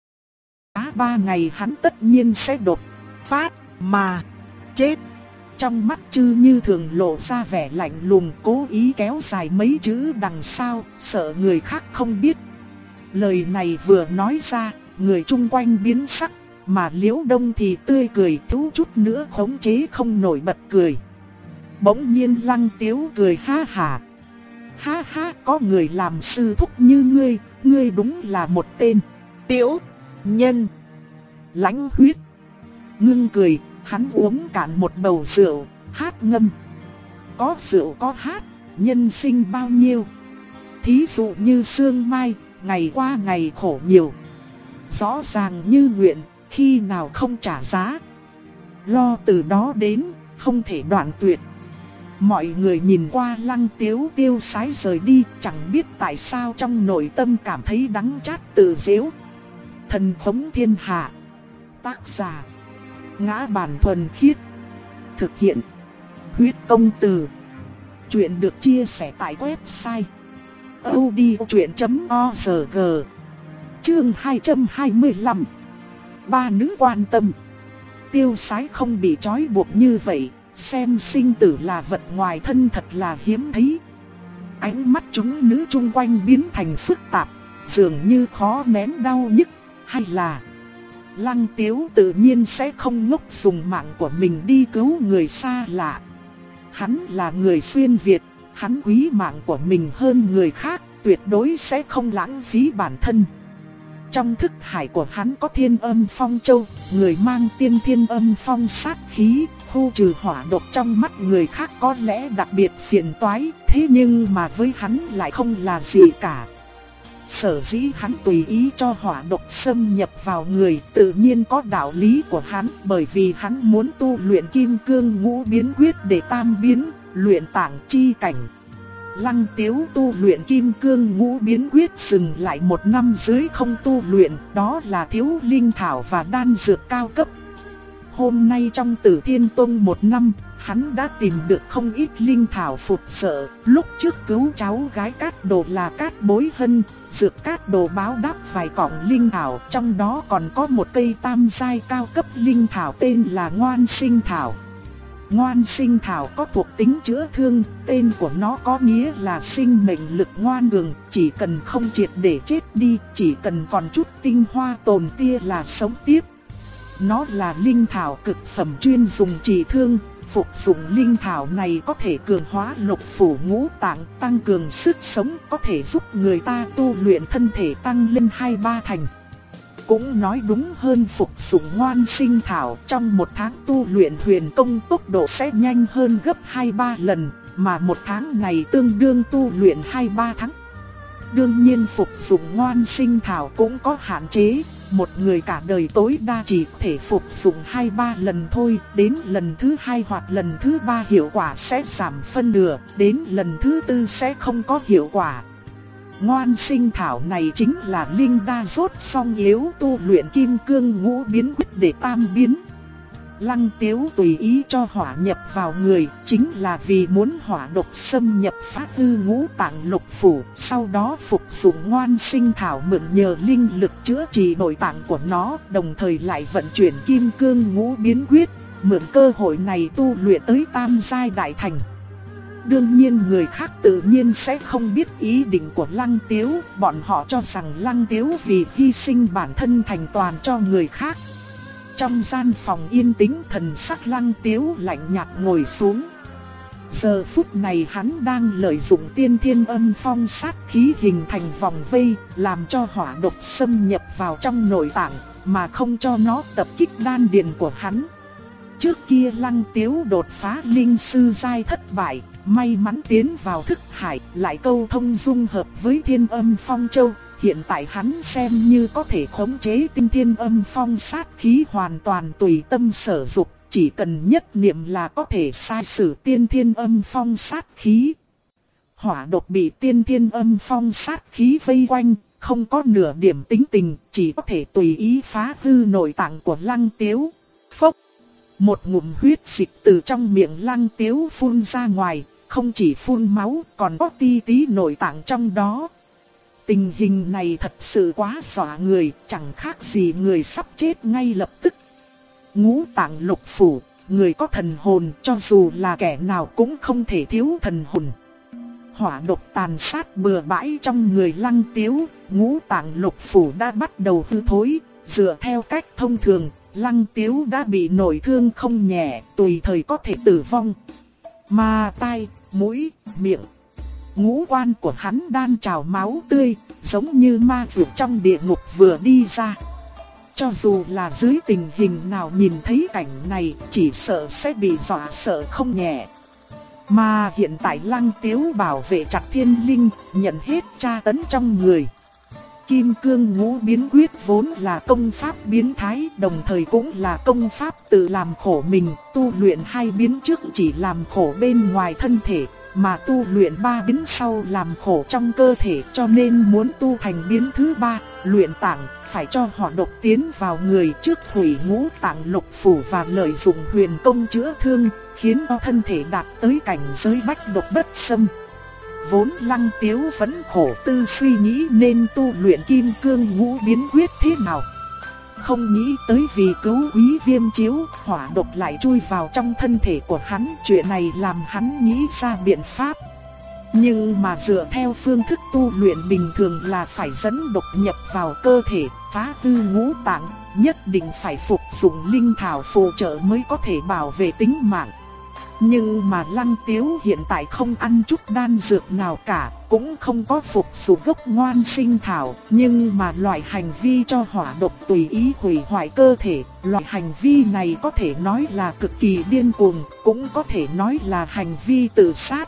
quá 3 ngày hắn tất nhiên sẽ đột phát mà chết. Trong mắt Chư Như Thường lộ ra vẻ lạnh lùng, cố ý kéo dài mấy chữ đằng sau, sợ người khác không biết. Lời này vừa nói ra, người chung quanh biến sắc, mà Liễu Đông thì tươi cười thú chút nữa khống chế không nổi bật cười. Bỗng nhiên Lăng Tiếu cười ha hả. Ha ha, có người làm sư thúc như ngươi đúng là một tên tiểu nhân. Lãnh Huyết ngưng cười, hắn uống cạn một bầu rượu, hát ngâm. Có rượu có hát, nhân sinh bao nhiêu. Thí dụ như sương mai, ngày qua ngày khổ nhiều. Rõ ràng như nguyện, khi nào không trả giá. Lo từ đó đến, không thể đoạn tuyệt. Mọi người nhìn qua Lăng Tiếu tiêu sái rời đi, chẳng biết tại sao trong nội tâm cảm thấy đắng chát tự giễu. Thần khống thiên hạ. Tác giả: Ngã Bản Thuần Khiết. Thực hiện: Huyết Công Từ. Chuyện được chia sẻ tại website audiochuyện.org. Chương 225. Ba nữ quan tâm. Tiêu sái không bị trói buộc như vậy, xem sinh tử là vật ngoài thân thật là hiếm thấy. Ánh mắt chúng nữ chung quanh biến thành phức tạp, dường như khó nén đau nhức. Hay là Lăng Tiếu tự nhiên sẽ không ngốc dùng mạng của mình đi cứu người xa lạ. Hắn là người xuyên Việt, hắn quý mạng của mình hơn người khác, tuyệt đối sẽ không lãng phí bản thân. Trong thức hải của hắn có Thiên Âm Phong Châu, người mang tiên Thiên Âm Phong sát khí, khu trừ hỏa độc trong mắt người khác có lẽ đặc biệt phiền toái, thế nhưng mà với hắn lại không là gì cả. Sở dĩ hắn tùy ý cho hỏa độc xâm nhập vào người, tự nhiên có đạo lý của hắn, bởi vì hắn muốn tu luyện Kim Cương Ngũ Biến Quyết để tam biến, luyện tạng chi cảnh. Lăng Tiếu tu luyện Kim Cương Ngũ Biến Quyết dừng lại 1 năm dưới không tu luyện, đó là thiếu linh thảo và đan dược cao cấp. Hôm nay trong Tử Thiên Tông 1 năm, hắn đã tìm được không ít linh thảo phụt sợ. Lúc trước cứu cháu gái Cát Đồ là Cát Bối Hân, dược Cát Đồ báo đáp vài cọng linh thảo, trong đó còn có một cây tam giai cao cấp linh thảo tên là Ngoan Sinh Thảo. Ngoan Sinh Thảo có thuộc tính chữa thương, tên của nó có nghĩa là sinh mệnh lực ngoan cường, chỉ cần không triệt để chết đi, chỉ cần còn chút tinh hoa tồn tia là sống tiếp. Nó là linh thảo cực phẩm chuyên dùng trị thương, phục dụng linh thảo này có thể cường hóa lục phủ ngũ tạng, tăng cường sức sống, có thể giúp người ta tu luyện thân thể tăng lên 2-3 thành. Cũng nói đúng hơn, phục dụng Ngoan Sinh Thảo trong 1 tháng tu luyện huyền công tốc độ sẽ nhanh hơn gấp 2-3 lần, mà 1 tháng này tương đương tu luyện 2-3 tháng. Đương nhiên phục dụng Ngoan Sinh Thảo cũng có hạn chế, một người cả đời tối đa chỉ có thể phục dụng 2-3 lần thôi, đến lần thứ 2 hoặc lần thứ 3 hiệu quả sẽ giảm phân nửa, đến lần thứ 4 sẽ không có hiệu quả. Ngoan Sinh Thảo này chính là linh đa rốt song yếu tu luyện Kim Cương Ngũ Biến Quyết để tam biến. Lăng Tiếu tùy ý cho hỏa nhập vào người, chính là vì muốn hỏa độc xâm nhập phá hư ngũ tạng lục phủ, sau đó phục dụng Ngoan Sinh Thảo mượn nhờ linh lực chữa trị nội tạng của nó, đồng thời lại vận chuyển Kim Cương Ngũ Biến Quyết, mượn cơ hội này tu luyện tới tam giai đại thành. Đương nhiên người khác tự nhiên sẽ không biết ý định của Lăng Tiếu, bọn họ cho rằng Lăng Tiếu vì hy sinh bản thân thành toàn cho người khác. Trong gian phòng yên tĩnh, thần sắc Lăng Tiếu lạnh nhạt ngồi xuống. Giờ phút này hắn đang lợi dụng tiên Thiên Âm Phong sát khí hình thành vòng vây, làm cho hỏa độc xâm nhập vào trong nội tạng, mà không cho nó tập kích đan điền của hắn. Trước kia Lăng Tiếu đột phá linh sư giai thất bại, may mắn tiến vào thức hải, lại câu thông dung hợp với Thiên Âm Phong Châu. hiện tại hắn xem như có thể khống chế tinh thiên âm phong sát khí hoàn toàn tùy tâm sở dục, chỉ cần nhất niệm là có thể sai sử tiên thiên âm phong sát khí. Hỏa độc bị tiên thiên âm phong sát khí vây quanh, không có nửa điểm tính tình, chỉ có thể tùy ý phá hư nội tạng của Lăng Tiếu. Phốc! Một ngụm huyết dịch từ trong miệng Lăng Tiếu phun ra ngoài, không chỉ phun máu, còn có tí tí nội tạng trong đó. Tình hình này thật sự quá dọa người, chẳng khác gì người sắp chết ngay lập tức. Ngũ tạng lục phủ, người có thần hồn, cho dù là kẻ nào cũng không thể thiếu thần hồn. Hỏa độc tàn sát bừa bãi trong người Lăng Tiếu, ngũ tạng lục phủ đã bắt đầu hư thối. Dựa theo cách thông thường, Lăng Tiếu đã bị nội thương không nhẹ, tùy thời có thể tử vong. Mà tai, mũi, miệng, ngũ quan của hắn đan trào máu tươi, giống như ma vượt trong địa ngục vừa đi ra. Cho dù là dưới tình hình nào nhìn thấy cảnh này, chỉ sợ sẽ bị dọa sợ không nhẹ. Mà hiện tại Lăng Tiếu bảo vệ chặt thiên linh, nhận hết tra tấn trong người. Kim cương ngũ biến quyết vốn là công pháp biến thái, đồng thời cũng là công pháp tự làm khổ mình. Tu luyện hai biến trước chỉ làm khổ bên ngoài thân thể, mà tu luyện ba biến sau làm khổ trong cơ thể, cho nên muốn tu thành biến thứ ba, luyện tạng, phải cho hỏa độc tiến vào người trước hủy ngũ tạng lục phủ và lợi dụng huyền công chữa thương, khiến cho thân thể đạt tới cảnh giới bách độc bất xâm. Vốn Lăng Tiếu vẫn khổ tư suy nghĩ nên tu luyện kim cương ngũ biến quyết thế nào. Không nghĩ tới vì cứu Quý Viêm Chiếu, hỏa độc lại chui vào trong thân thể của hắn. Chuyện này làm hắn nghĩ ra biện pháp. Nhưng mà dựa theo phương thức tu luyện bình thường là phải dẫn độc nhập vào cơ thể, phá hư ngũ tạng, nhất định phải phục dụng linh thảo phù trợ mới có thể bảo vệ tính mạng. Nhưng mà Lăng Tiếu hiện tại không ăn chút đan dược nào cả, cũng không có phục dụng gốc ngoan sinh thảo, nhưng mà loại hành vi cho hỏa độc tùy ý hủy hoại cơ thể, loại hành vi này có thể nói là cực kỳ điên cuồng, cũng có thể nói là hành vi tự sát.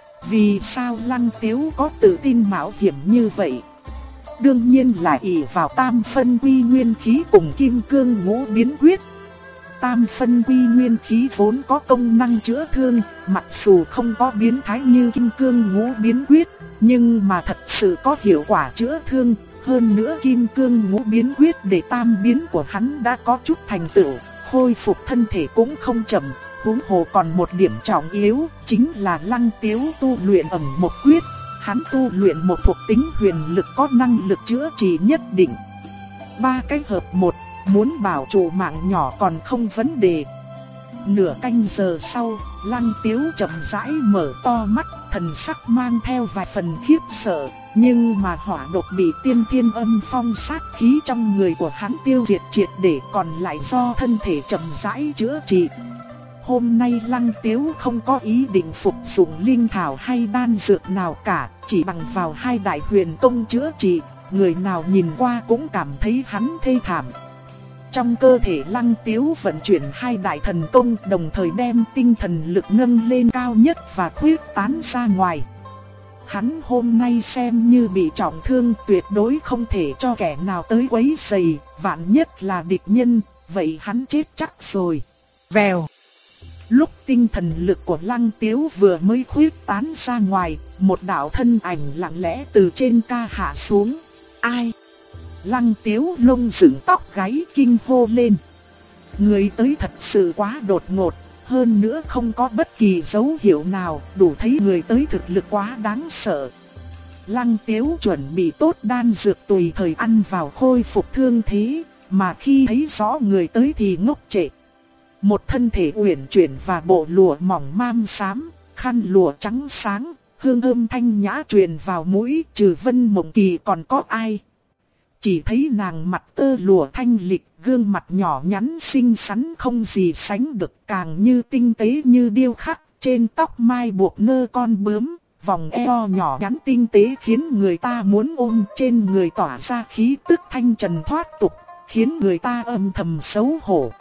Vì sao Lăng Tiếu có tự tin mạo hiểm như vậy? Đương nhiên là ỷ vào tam phân quy nguyên khí cùng kim cương ngũ biến quyết. Tam phân quy nguyên khí vốn có công năng chữa thương, mặc dù không có biến thái như kim cương ngũ biến quyết, nhưng mà thật sự có hiệu quả chữa thương. Hơn nữa kim cương ngũ biến quyết để tam biến của hắn đã có chút thành tựu, khôi phục thân thể cũng không chậm. Huống hồ còn một điểm trọng yếu, chính là Lăng Tiếu tu luyện ẩn một quyết. Hắn tu luyện một thuộc tính huyền lực có năng lực chữa trị nhất định. Ba cái hợp một, muốn bảo trụ mạng nhỏ còn không vấn đề. Nửa canh giờ sau, Lăng Tiếu chậm rãi mở to mắt, thần sắc mang theo vài phần khiếp sợ. Nhưng mà hỏa độc bị tiên thiên âm phong sát khí trong người của hắn tiêu diệt triệt để, còn lại do thân thể chậm rãi chữa trị. Hôm nay Lăng Tiếu không có ý định phục dụng linh thảo hay đan dược nào cả, chỉ bằng vào hai đại huyền công chữa trị, người nào nhìn qua cũng cảm thấy hắn thê thảm. Trong cơ thể Lăng Tiếu vận chuyển hai đại thần công, đồng thời đem tinh thần lực nâng lên cao nhất và khuyết tán ra ngoài. Hắn hôm nay xem như bị trọng thương, tuyệt đối không thể cho kẻ nào tới quấy rầy, vạn nhất là địch nhân, vậy hắn chết chắc rồi. Vèo. Lúc tinh thần lực của Lăng Tiếu vừa mới khuyết tán ra ngoài, một đạo thân ảnh lặng lẽ từ trên ca hạ xuống. Ai? Lăng Tiếu lông dựng tóc gáy kinh hô lên. Người tới thật sự quá đột ngột, hơn nữa không có bất kỳ dấu hiệu nào, đủ thấy người tới thực lực quá đáng sợ. Lăng Tiếu chuẩn bị tốt đan dược tùy thời ăn vào khôi phục thương thế, mà khi thấy rõ người tới thì ngốc trệ. Một thân thể uyển chuyển và bộ lụa mỏng mam xám, khăn lụa trắng sáng, hương thơm thanh nhã truyền vào mũi, trừ Vân Mộng Kỳ còn có ai. Chỉ thấy nàng mặt tơ lụa thanh lịch, gương mặt nhỏ nhắn xinh xắn không gì sánh được, càng như tinh tế như điêu khắc, trên tóc mai buộc nơ con bướm, vòng eo nhỏ nhắn tinh tế khiến người ta muốn ôm, trên người tỏa ra khí tức thanh trần thoát tục, khiến người ta âm thầm xấu hổ.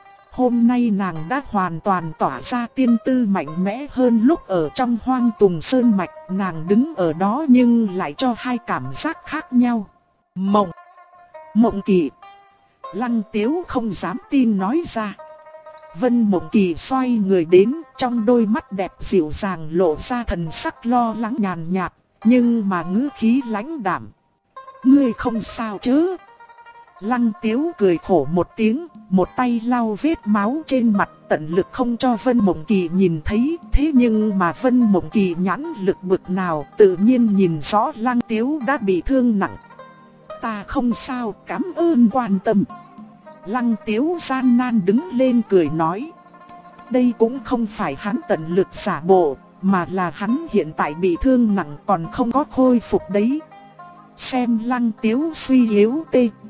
Hôm nay nàng đã hoàn toàn tỏa ra tiên tư mạnh mẽ hơn lúc ở trong Hoang Tùng Sơn Mạch, nàng đứng ở đó nhưng lại cho hai cảm giác khác nhau. Mộng, Mộng Kỳ. Lăng Tiếu không dám tin nói ra. Vân Mộng Kỳ xoay người đến, trong đôi mắt đẹp dịu dàng lộ ra thần sắc lo lắng nhàn nhạt, nhưng mà ngữ khí lãnh đạm. Ngươi không sao chứ? Lăng Tiếu cười khổ một tiếng, một tay lau vết máu trên mặt, tận lực không cho Vân Mộng Kỳ nhìn thấy. Thế nhưng mà Vân Mộng Kỳ nhãn lực bực nào, tự nhiên nhìn rõ Lăng Tiếu đã bị thương nặng. Ta không sao, cảm ơn quan tâm. Lăng Tiếu gian nan đứng lên cười nói. Đây cũng không phải hắn tận lực giả bộ, mà là hắn hiện tại bị thương nặng còn không có khôi phục đấy. Xem Lăng Tiếu suy yếu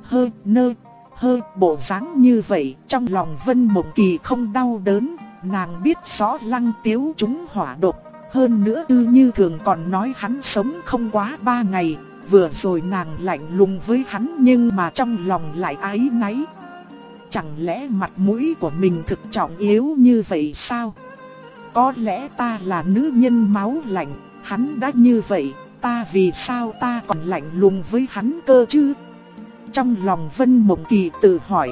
bộ dáng như vậy, trong lòng Vân Mộng Kỳ không đau đớn. Nàng biết rõ Lăng Tiếu trúng hỏa độc, hơn nữa như thường còn nói hắn sống không quá 3 ngày. Vừa rồi nàng lạnh lùng với hắn nhưng mà trong lòng lại áy náy. Chẳng lẽ mặt mũi của mình thực trọng yếu như vậy sao? Có lẽ ta là nữ nhân máu lạnh, hắn đã như vậy, ta vì sao ta còn lạnh lùng với hắn cơ chứ? Trong lòng Vân Mộng Kỳ tự hỏi.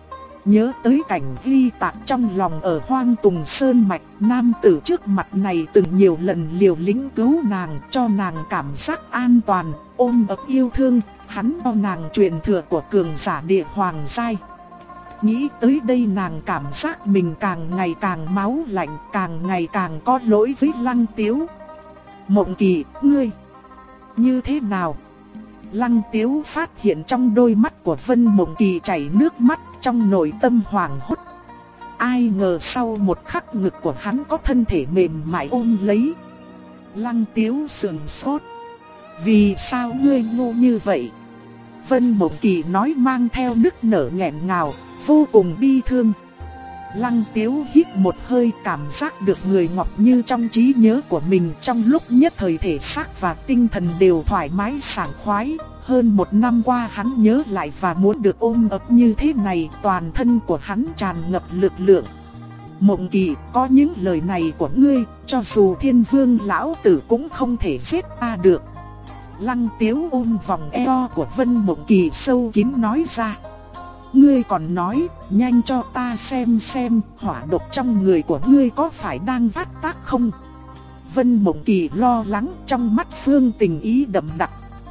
Nhớ tới cảnh ghi tạc trong lòng ở Hoang Tùng Sơn Mạch, nam tử trước mặt này từng nhiều lần liều lĩnh cứu nàng, cho nàng cảm giác an toàn, ôm ấp yêu thương, hắn cho nàng truyền thừa của cường giả địa hoàng giai. Nghĩ tới đây nàng cảm giác mình càng ngày càng máu lạnh, càng ngày càng có lỗi với Lăng Tiếu. Mộng Kỳ, ngươi như thế nào? Lăng Tiếu phát hiện trong đôi mắt của Vân Mộng Kỳ chảy nước mắt, trong nội tâm hoảng hốt. Ai ngờ sau một khắc ngực của hắn có thân thể mềm mại ôm lấy. Lăng Tiếu sườn sốt. Vì sao ngươi ngu như vậy? Vân Mộng Kỳ nói mang theo nức nở nghẹn ngào, vô cùng bi thương. Lăng Tiếu hít một hơi, cảm giác được người ngọc như trong trí nhớ của mình. Trong lúc nhất thời thể xác và tinh thần đều thoải mái sảng khoái. Hơn 1 năm qua hắn nhớ lại và muốn được ôm ấp như thế này, toàn thân của hắn tràn ngập lực lượng. Mộng Kỳ, có những lời này của ngươi, cho dù Thiên Vương lão tử cũng không thể giết ta được. Lăng Tiếu ôm vòng eo của Vân Mộng Kỳ sâu kín nói ra. Ngươi còn nói, nhanh cho ta xem hỏa độc trong người của ngươi có phải đang phát tác không? Vân Mộng Kỳ lo lắng, trong mắt Phương Tình ý đậm đặc.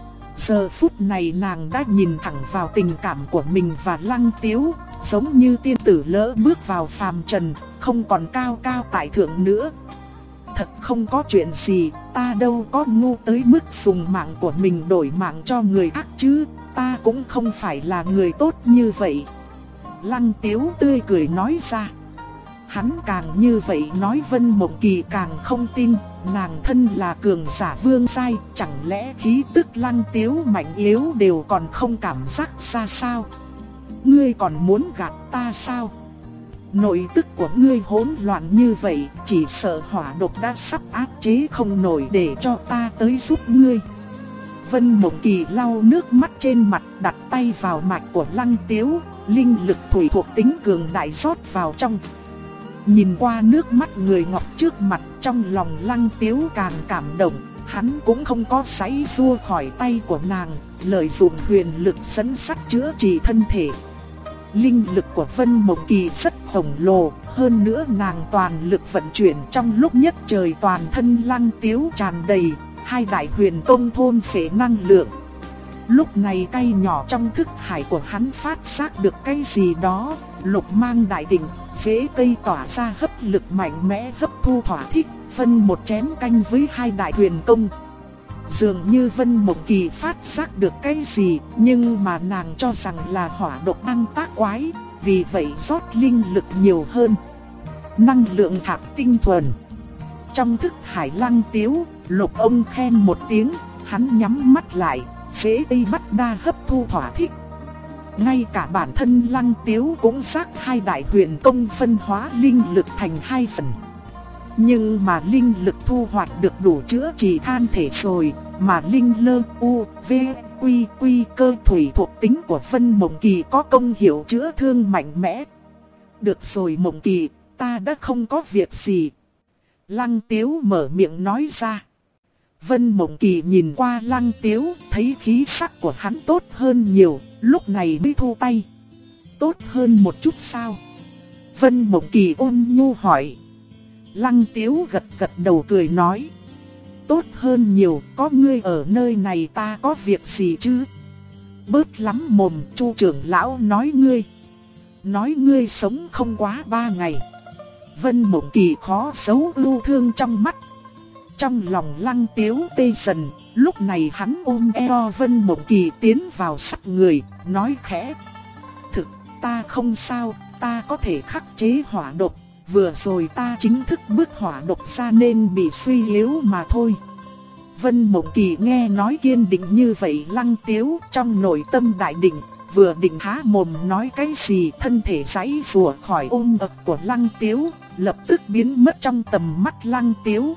Giờ phút này nàng đã nhìn thẳng vào tình cảm của mình và Lăng Tiếu, giống như tiên tử lỡ bước vào phàm trần, không còn cao cao tại thượng nữa. Thật không có chuyện gì, ta đâu có ngu tới mức dùng mạng của mình đổi mạng cho người khác chứ, ta cũng không phải là người tốt như vậy. Lăng Tiếu tươi cười nói ra. Hắn càng như vậy nói Vân Mộng Kỳ càng không tin, nàng thân là cường giả vương giai, chẳng lẽ khí tức Lăng Tiếu mạnh yếu đều còn không cảm giác ra sao? Ngươi còn muốn gạt ta sao? Nội tức của ngươi hỗn loạn như vậy, chỉ sợ hỏa độc đã sắp áp chế không nổi, để cho ta tới giúp ngươi. Vân Mộng Kỳ lau nước mắt trên mặt, đặt tay vào mạch của Lăng Tiếu, linh lực thủy thuộc tính cường đại rót vào trong. Nhìn qua nước mắt người ngọc trước mặt, trong lòng Lăng Tiếu càng cảm động, hắn cũng không có giãy giụa khỏi tay của nàng, lợi dụng huyền lực dẫn sắt chữa trị thân thể. Linh lực của Vân Mộng Kỳ rất khổng lồ, hơn nữa nàng toàn lực vận chuyển, trong lúc nhất trời toàn thân Lăng Tiếu tràn đầy 2 đại huyền công thôn phệ năng lượng. Lúc này cây nhỏ trong thức hải của hắn phát giác được cái gì đó, lục mang đại đỉnh, rễ cây tỏa ra hấp lực mạnh mẽ hấp thu thỏa thích, phân một chén canh với 2 đại huyền công. Dường như Vân Mộng Kỳ phát giác được cái gì, nhưng mà nàng cho rằng là hỏa độc đang tác quái, vì vậy rót linh lực nhiều hơn. Năng lượng thạch tinh thuần. Trong thức hải Lăng Tiếu, Lục ông khen một tiếng, hắn nhắm mắt lại, rễ cây bắt đa hấp thu thỏa thích. Ngay cả bản thân Lăng Tiếu cũng giác 2 đại huyền công phân hóa linh lực thành 2 phần. Nhưng mà linh lực thu hoạch được đủ chữa trị than thể rồi, mà linh lơ u, v, quy cơ thủy thuộc tính của Vân Mộng Kỳ có công hiệu chữa thương mạnh mẽ. Được rồi Mộng Kỳ, ta đã không có việc gì. Lăng Tiếu mở miệng nói ra. Vân Mộng Kỳ nhìn qua Lăng Tiếu, thấy khí sắc của hắn tốt hơn nhiều, lúc này mới thu tay. Tốt hơn một chút sao? Vân Mộng Kỳ ôn nhu hỏi. Lăng Tiếu gật gật đầu cười nói. Tốt hơn nhiều, có ngươi ở nơi này ta có việc gì chứ? Bớt lắm mồm, Chu trưởng lão nói ngươi sống không quá 3 ngày. Vân Mộng Kỳ khó giấu ưu thương trong mắt. Trong lòng Lăng Tiếu tê dần, lúc này hắn ôm eo Vân Mộng Kỳ tiến vào sát người, nói khẽ. Thực, ta không sao, ta có thể khắc chế hỏa độc, vừa rồi ta chính thức bước hỏa độc ra nên bị suy yếu mà thôi. Vân Mộng Kỳ nghe nói kiên định như vậy, Lăng Tiếu trong nội tâm đại định, vừa định há mồm nói cái gì, thân thể giãy giụa khỏi ôm ấp của Lăng Tiếu, lập tức biến mất trong tầm mắt Lăng Tiếu.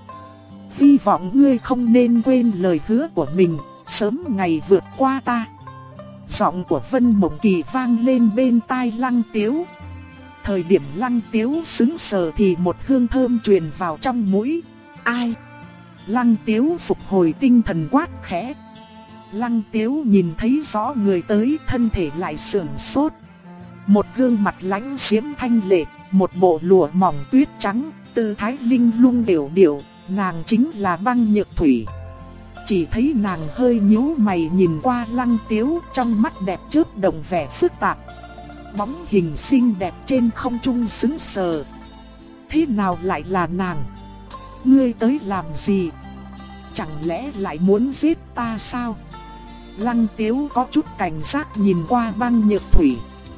Hy vọng ngươi không nên quên lời hứa của mình, sớm ngày vượt qua ta. Giọng của Vân Mộng Kỳ vang lên bên tai Lăng Tiếu. Thời điểm Lăng Tiếu sững sờ thì một hương thơm truyền vào trong mũi. Ai? Lăng Tiếu phục hồi tinh thần quát khẽ. Lăng Tiếu nhìn thấy rõ người tới, thân thể lại sườn sốt. Một gương mặt lãnh diễm thanh lệ, một bộ lụa mỏng tuyết trắng, tư thái linh lung điệu điệu, nàng chính là Băng Nhược Thủy. Chỉ thấy nàng hơi nhíu mày nhìn qua Lăng Tiếu, trong mắt đẹp chớp động vẻ phức tạp. Bóng hình xinh đẹp trên không trung sững sờ. Thế nào lại là nàng? Ngươi tới làm gì? Chẳng lẽ lại muốn giết ta sao? Lăng Tiếu có chút cảnh giác nhìn qua Băng Nhược Thủy.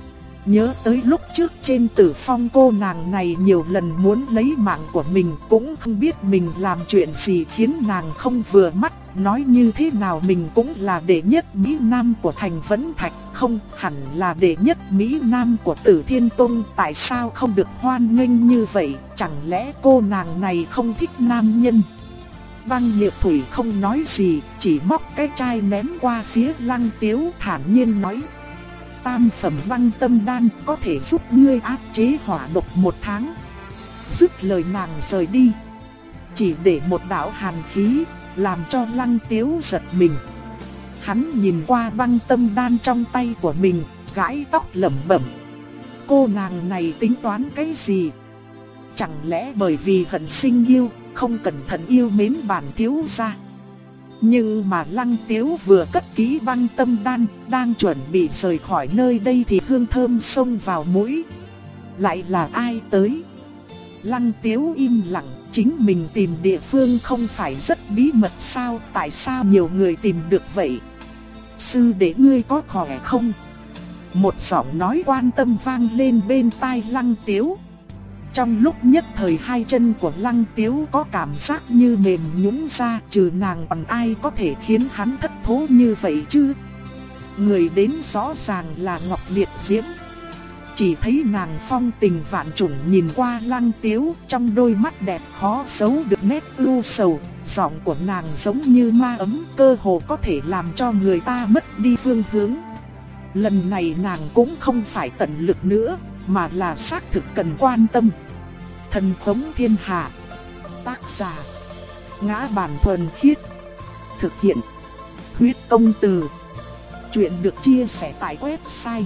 Nhớ tới lúc trước trên Tử Phong, cô nàng này nhiều lần muốn lấy mạng của mình, cũng không biết mình làm chuyện gì khiến nàng không vừa mắt. Nói như thế nào mình cũng là đệ nhất Mỹ Nam của thành Vẫn Thạch, không hẳn là đệ nhất Mỹ Nam của Tử Thiên Tông. Tại sao không được hoan nghênh như vậy? Chẳng lẽ cô nàng này không thích nam nhân? Băng Nhược Thủy không nói gì, chỉ móc cái chai ném qua phía Lăng Tiếu, thản nhiên nói. Tam phẩm băng tâm đan có thể giúp ngươi áp chế hỏa độc 1 tháng. Dứt lời nàng rời đi, chỉ để một đạo hàn khí, làm cho Lăng Tiếu giật mình. Hắn nhìn qua băng tâm đan trong tay của mình, gãi tóc lẩm bẩm. Cô nàng này tính toán cái gì? Chẳng lẽ bởi vì hận sinh yêu, không cẩn thận yêu mến bản thiếu gia? Nhưng mà Lăng Tiếu vừa cất kỹ băng tâm đan, đang chuẩn bị rời khỏi nơi đây thì hương thơm xông vào mũi. Lại là ai tới? Lăng Tiếu im lặng, chính mình tìm địa phương không phải rất bí mật sao? Tại sao nhiều người tìm được vậy? Sư đệ ngươi có khỏe không? Một giọng nói quan tâm vang lên bên tai Lăng Tiếu. Trong lúc nhất thời hai chân của Lăng Tiếu có cảm giác như mềm nhũn ra, trừ nàng còn ai có thể khiến hắn thất thố như vậy chứ? Người đến rõ ràng là Ngọc Liệt Diễm. Chỉ thấy nàng phong tình vạn trùng nhìn qua Lăng Tiếu, trong đôi mắt đẹp khó giấu được nét ưu sầu, giọng của nàng giống như ma ấm, cơ hồ có thể làm cho người ta mất đi phương hướng. Lần này nàng cũng không phải tận lực nữa, mà là xác thực cần quan tâm. Thần Khống Thiên Hạ. Tác giả: Ngã Bản Thuần Khiết. Thực hiện: Huyết Công Từ. Chuyện được chia sẻ tại website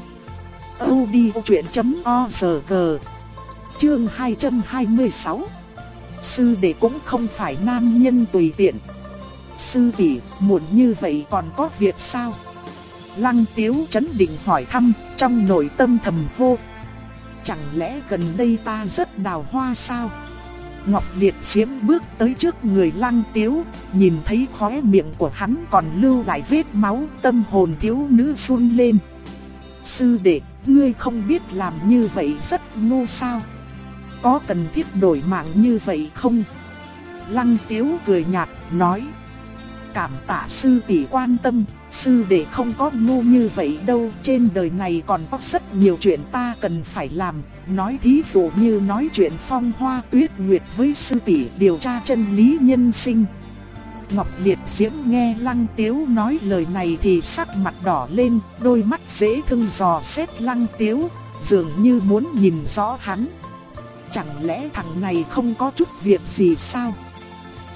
audiochuyện.org. Chương 226. Sư đệ cũng không phải nam nhân tùy tiện. Sư tỷ, muộn như vậy còn có việc sao? Lăng Tiếu trấn định hỏi thăm, trong nội tâm thầm hô. Chẳng lẽ gần đây ta rất đào hoa sao? Ngọc Liệt Diễm bước tới trước người Lăng Tiếu, nhìn thấy khóe miệng của hắn còn lưu lại vết máu, tâm hồn thiếu nữ run lên. Sư đệ, ngươi không biết làm như vậy rất ngu sao? Có cần thiết đổi mạng như vậy không? Lăng Tiếu cười nhạt, nói. Cảm tạ sư tỷ quan tâm, sư đệ không có ngu như vậy đâu. Trên đời này còn có rất nhiều chuyện ta cần phải làm. Nói thí dụ như nói chuyện Phong Hoa Tuyết Nguyệt với sư tỷ, điều tra chân lý nhân sinh. Ngọc Liệt Diễm nghe Lăng Tiếu nói lời này thì sắc mặt đỏ lên, đôi mắt dễ thương dò xét Lăng Tiếu, dường như muốn nhìn rõ hắn. Chẳng lẽ thằng này không có chút việc gì sao?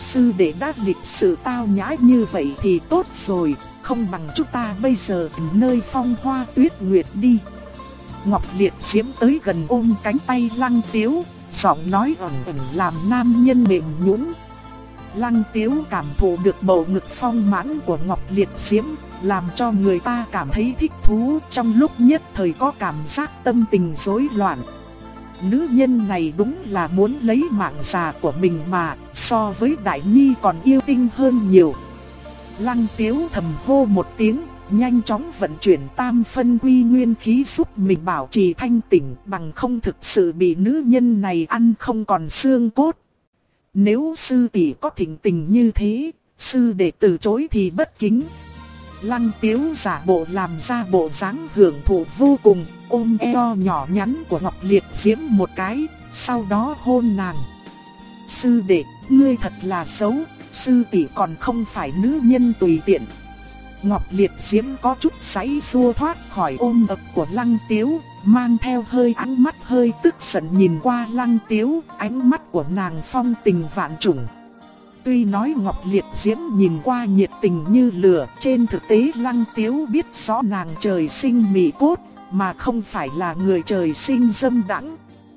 sư đệ đã lịch sự tao nhã như vậy thì tốt rồi, không bằng chúng ta bây giờ nơi phong hoa tuyết nguyệt đi. Ngọc Liệt Diễm tới gần ôm cánh tay Lăng Tiếu, giọng nói ẩn ẩn làm nam nhân mềm nhũn. Lăng Tiếu cảm thụ được bầu ngực phong mãn của Ngọc Liệt Diễm, làm cho người ta cảm thấy thích thú, trong lúc nhất thời có cảm giác tâm tình rối loạn. Nữ nhân này đúng là muốn lấy mạng già của mình mà, so với Đại Nhi còn yêu tinh hơn nhiều. Lăng Tiếu thầm hô một tiếng, nhanh chóng vận chuyển tam phân quy nguyên khí giúp mình bảo trì thanh tỉnh, bằng không thực sự bị nữ nhân này ăn không còn xương cốt. Nếu sư tỷ có thỉnh tình như thế, sư đệ từ chối thì bất kính. Lăng Tiếu giả bộ làm ra bộ dáng hưởng thụ vô cùng, ôm eo nhỏ nhắn của Ngọc Liệt Diễm một cái, sau đó hôn nàng. Sư đệ, ngươi thật là xấu, sư tỷ còn không phải nữ nhân tùy tiện. Ngọc Liệt Diễm có chút giãy giụa thoát khỏi ôm ấp của Lăng Tiếu, mang theo hơi ánh mắt hơi tức giận nhìn qua Lăng Tiếu, ánh mắt của nàng phong tình vạn trùng. Tuy nói Ngọc Liệt Diễm nhìn qua nhiệt tình như lửa, trên thực tế Lăng Tiếu biết rõ nàng trời sinh mị cốt, mà không phải là người trời sinh dâm đãng.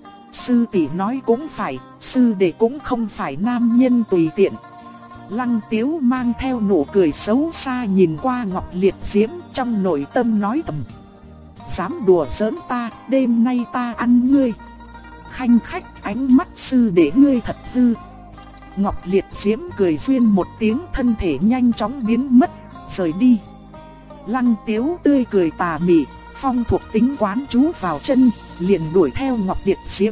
Sư tỷ nói cũng phải, sư đệ cũng không phải nam nhân tùy tiện. Lăng Tiếu mang theo nụ cười xấu xa nhìn qua Ngọc Liệt Diễm, trong nội tâm nói thầm: dám đùa giỡn ta, đêm nay ta ăn ngươi. Khanh khách, ánh mắt sư đệ ngươi thật hư. Ngọc Liệt Diễm cười duyên một tiếng, thân thể nhanh chóng biến mất, rời đi. Lăng Tiếu tươi cười tà mị, phong thuộc tính quán chú vào chân, liền đuổi theo Ngọc Liệt Diễm.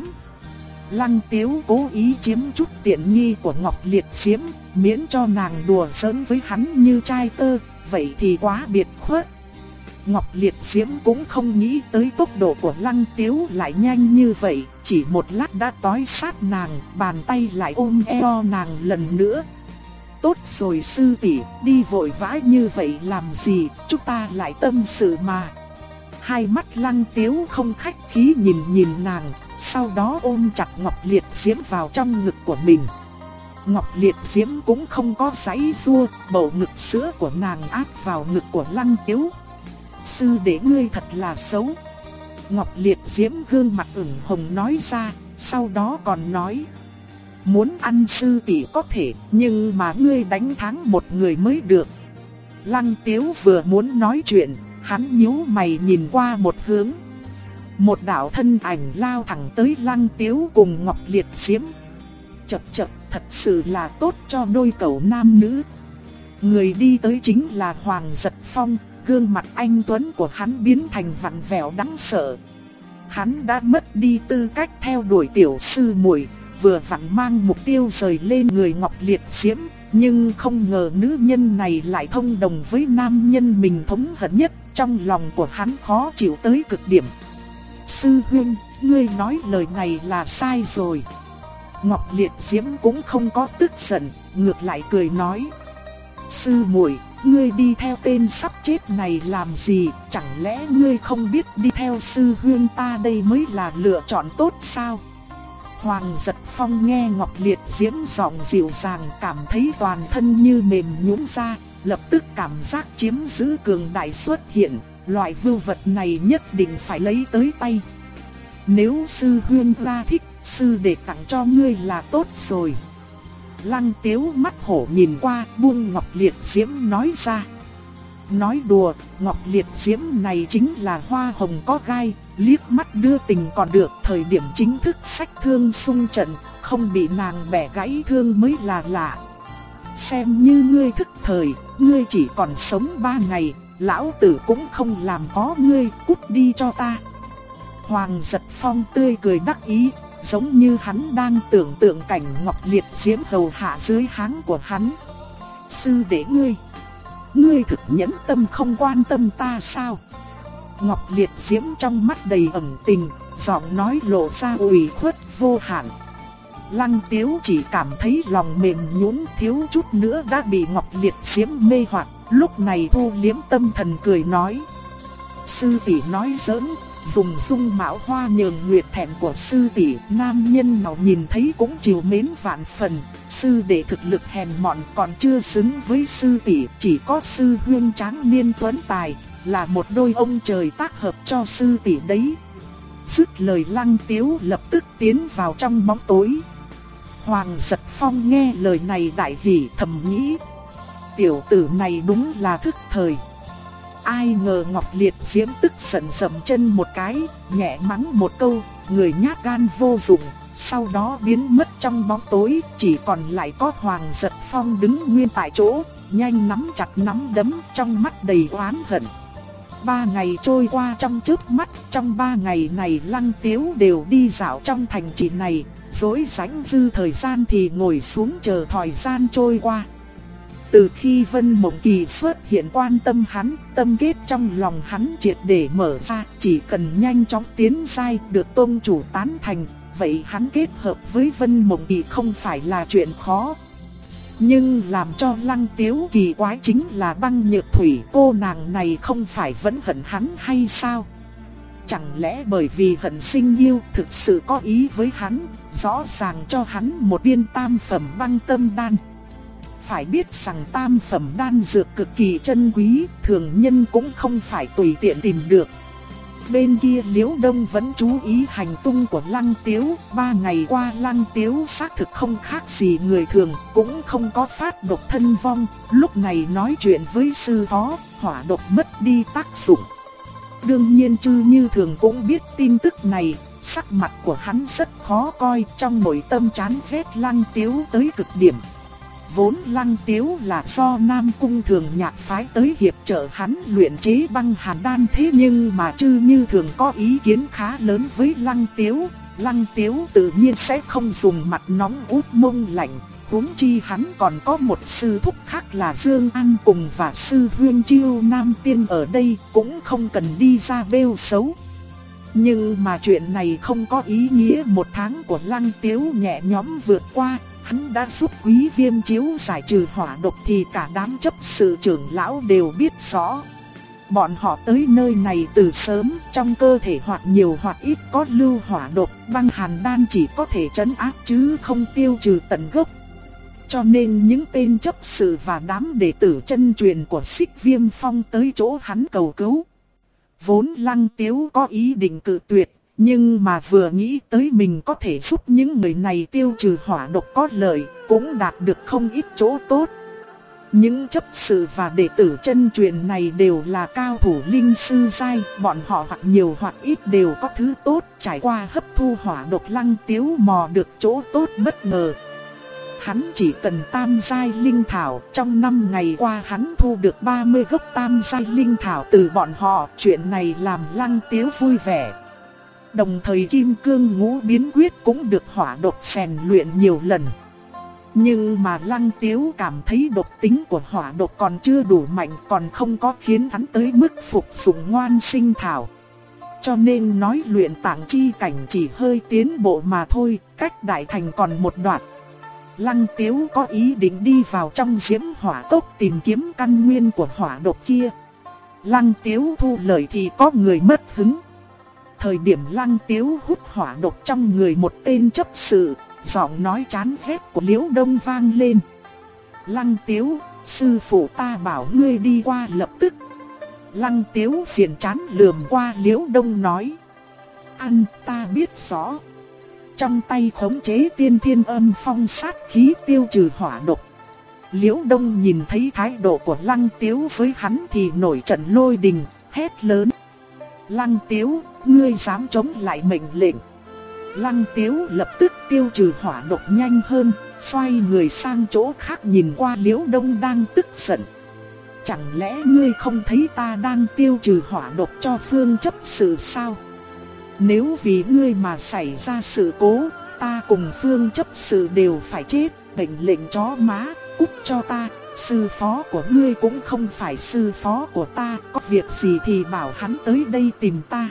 Lăng Tiếu cố ý chiếm chút tiện nghi của Ngọc Liệt Diễm, miễn cho nàng đùa giỡn với hắn như trai tơ, vậy thì quá biệt khuất. Ngọc Liệt Diễm cũng không nghĩ tới tốc độ của Lăng Tiếu lại nhanh như vậy, chỉ một lát đã tói sát nàng, bàn tay lại ôm eo nàng lần nữa. Tốt rồi sư tỷ, đi vội vã như vậy làm gì, chúng ta lại tâm sự mà. Hai mắt Lăng Tiếu không khách khí nhìn nàng, sau đó ôm chặt Ngọc Liệt Diễm vào trong ngực của mình. Ngọc Liệt Diễm cũng không có giãy giụa, bầu ngực sữa của nàng áp vào ngực của Lăng Tiếu. Sư đệ ngươi thật là xấu. Ngọc Liệt Diễm gương mặt ửng hồng nói ra, sau đó còn nói: muốn ăn sư tỷ có thể, nhưng mà ngươi đánh thắng một người mới được. Lăng Tiếu vừa muốn nói chuyện, hắn nhíu mày nhìn qua một hướng. Một đạo thân ảnh lao thẳng tới Lăng Tiếu cùng Ngọc Liệt Diễm. Chậc chậc, thật sự là tốt cho đôi cậu nam nữ. Người đi tới chính là Hoàng Giật Phong, gương mặt anh tuấn của hắn biến thành vặn vẹo đáng sợ. Hắn đã mất đi tư cách theo đuổi tiểu sư muội, vừa vặn mang mục tiêu rời lên người Ngọc Liệt Diễm, nhưng không ngờ nữ nhân này lại thông đồng với nam nhân mình thống hận nhất, trong lòng của hắn khó chịu tới cực điểm. Sư huynh, ngươi nói lời này là sai rồi. Ngọc Liệt Diễm cũng không có tức giận, ngược lại cười nói: sư muội, ngươi đi theo tên sắp chết này làm gì, chẳng lẽ ngươi không biết đi theo sư huynh ta đây mới là lựa chọn tốt sao? Hoàng Giật Phong nghe Ngọc Liệt Diễm giọng dịu dàng, cảm thấy toàn thân như mềm nhũn ra, lập tức cảm giác chiếm giữ cường đại xuất hiện, loại vưu vật này nhất định phải lấy tới tay. Nếu sư huynh ra thích, sư đệ tặng cho ngươi là tốt rồi. Lăng Tiếu mắt hổ nhìn qua, buông Ngọc Liệt Diễm nói ra. Nói đùa, Ngọc Liệt Diễm này chính là hoa hồng có gai, liếc mắt đưa tình còn được, thời điểm chính thức sách thương xung trận, không bị nàng bẻ gãy thương mới là lạ. Xem như ngươi thức thời, ngươi chỉ còn sống 3 ngày, lão tử cũng không làm có ngươi, cút đi cho ta. Hoàng Giật Phong tươi cười đắc ý, giống như hắn đang tưởng tượng cảnh Ngọc Liệt Diễm hầu hạ dưới háng của hắn. Sư đệ ngươi thực nhẫn tâm không quan tâm ta sao? Ngọc Liệt Diễm trong mắt đầy ẩn tình, giọng nói lộ ra ủy khuất vô hạn. Lăng Tiếu chỉ cảm thấy lòng mềm nhũn, thiếu chút nữa đã bị Ngọc Liệt Diễm mê hoặc, lúc này thu liếm tâm thần cười nói: sư tỷ nói giỡn, dùng dung mạo hoa nhường nguyệt thẹn của sư tỷ, nam nhân nào nhìn thấy cũng trìu mến vạn phần. Sư đệ thực lực hèn mọn còn chưa xứng với sư tỷ, chỉ có sư huynh tráng niên tuấn tài, là một đôi ông trời tác hợp cho sư tỷ đấy. Dứt lời Lăng Tiếu lập tức tiến vào trong bóng tối. Hoàng Giật Phong nghe lời này đại hỉ, thầm nghĩ, tiểu tử này đúng là thức thời. Ai ngờ Ngọc Liệt Diễm tức giận dậm chân một cái, nhẹ mắng một câu, người nhát gan vô dụng, sau đó biến mất trong bóng tối, chỉ còn lại có Hoàng Giật Phong đứng nguyên tại chỗ, nhanh nắm chặt nắm đấm, trong mắt đầy oán hận. 3 ngày trôi qua trong chớp mắt, trong 3 ngày này Lăng Tiếu đều đi dạo trong thành trì này, rỗi rảnh dư thời gian thì ngồi xuống chờ thời gian trôi qua. Từ khi Vân Mộng Kỳ xuất hiện quan tâm hắn, tâm kết trong lòng hắn triệt để mở ra, chỉ cần nhanh chóng tiến giai được tôn chủ tán thành, vậy hắn kết hợp với Vân Mộng Kỳ không phải là chuyện khó. Nhưng làm cho Lăng Tiếu kỳ quái chính là Băng Nhược Thủy, cô nàng này không phải vẫn hận hắn hay sao? Chẳng lẽ bởi vì hận sinh yêu thực sự có ý với hắn, rõ ràng cho hắn một viên tam phẩm băng tâm đan. Phải biết rằng tam phẩm đan dược cực kỳ chân quý, thường nhân cũng không phải tùy tiện tìm được. Bên kia Liễu Đông vẫn chú ý hành tung của Lăng Tiếu, 3 ngày qua Lăng Tiếu xác thực không khác gì người thường, cũng không có phát độc thân vong, lúc này nói chuyện với sư phó, hỏa độc mất đi tác dụng. Đương nhiên Trư Như Thường cũng biết tin tức này, sắc mặt của hắn rất khó coi, trong nội tâm chán ghét Lăng Tiếu tới cực điểm. Vốn Lăng Tiếu là do Nam Cung Thường Nhạc phái tới hiệp trợ hắn luyện chế băng hàn đan, thế nhưng mà Trư Như Thường có ý kiến khá lớn với Lăng Tiếu. Lăng Tiếu tự nhiên sẽ không dùng mặt nóng út mông lạnh, huống chi hắn còn có một sư thúc khác là Dương An cùng và sư huynh Chiêu Nam Tiên ở đây, cũng không cần đi ra bêu xấu. Nhưng mà chuyện này không có ý nghĩa 1 tháng của Lăng Tiếu nhẹ nhõm vượt qua. Hắn đã giúp Quý Viêm Chiếu giải trừ hỏa độc thì cả đám chấp sự trưởng lão đều biết rõ. Bọn họ tới nơi này từ sớm, trong cơ thể hoặc nhiều hoặc ít có lưu hỏa độc, băng hàn đan chỉ có thể trấn áp chứ không tiêu trừ tận gốc. Cho nên những tên chấp sự và đám đệ tử chân truyền của Xích Viêm Phong tới chỗ hắn cầu cứu. Vốn Lăng Tiếu có ý định cự tuyệt, nhưng mà vừa nghĩ tới mình có thể giúp những người này tiêu trừ hỏa độc có lợi, cũng đạt được không ít chỗ tốt. Những chấp sự và đệ tử chân truyền này đều là cao thủ linh sư giai, bọn họ hoặc nhiều hoặc ít đều có thứ tốt, trải qua hấp thu hỏa độc Lăng Tiếu mò được chỗ tốt bất ngờ. Hắn chỉ cần tam giai linh thảo, trong 5 ngày qua hắn thu được 30 gốc tam giai linh thảo từ bọn họ, chuyện này làm Lăng Tiếu vui vẻ. Đồng thời Kim Cương Ngũ Biến Quyết cũng được hỏa độc rèn luyện nhiều lần. Nhưng mà Lăng Tiếu cảm thấy độc tính của hỏa độc còn chưa đủ mạnh, còn không có khiến hắn tới mức phục dụng ngoan sinh thảo. Cho nên nói luyện tạng chi cảnh chỉ hơi tiến bộ mà thôi, cách đại thành còn một đoạn. Lăng Tiếu có ý định đi vào trong Diễm Hỏa Cốc tìm kiếm căn nguyên của hỏa độc kia. Lăng Tiếu thu lời thì có người mất hứng. Thời điểm Lăng Tiếu hút hỏa độc trong người một tên chấp sự, giọng nói chán ghét của Liễu Đông vang lên. Lăng Tiếu, sư phụ ta bảo ngươi đi qua lập tức. Lăng Tiếu phiền chán lườm qua Liễu Đông nói. Ăn, ta biết rõ. Trong tay khống chế tiên thiên âm phong sát khí tiêu trừ hỏa độc. Liễu Đông nhìn thấy thái độ của Lăng Tiếu với hắn thì nổi trận lôi đình, hét lớn. Lăng Tiếu, ngươi dám chống lại mệnh lệnh. Lăng Tiếu lập tức tiêu trừ hỏa độc nhanh hơn, xoay người sang chỗ khác nhìn qua Liễu Đông đang tức giận. Chẳng lẽ ngươi không thấy ta đang tiêu trừ hỏa độc cho phương chấp sự sao? Nếu vì ngươi mà xảy ra sự cố, ta cùng phương chấp sự đều phải chết, mệnh lệnh chó má, cút cho ta. Sư phó của ngươi cũng không phải sư phó của ta, có việc gì thì bảo hắn tới đây tìm ta.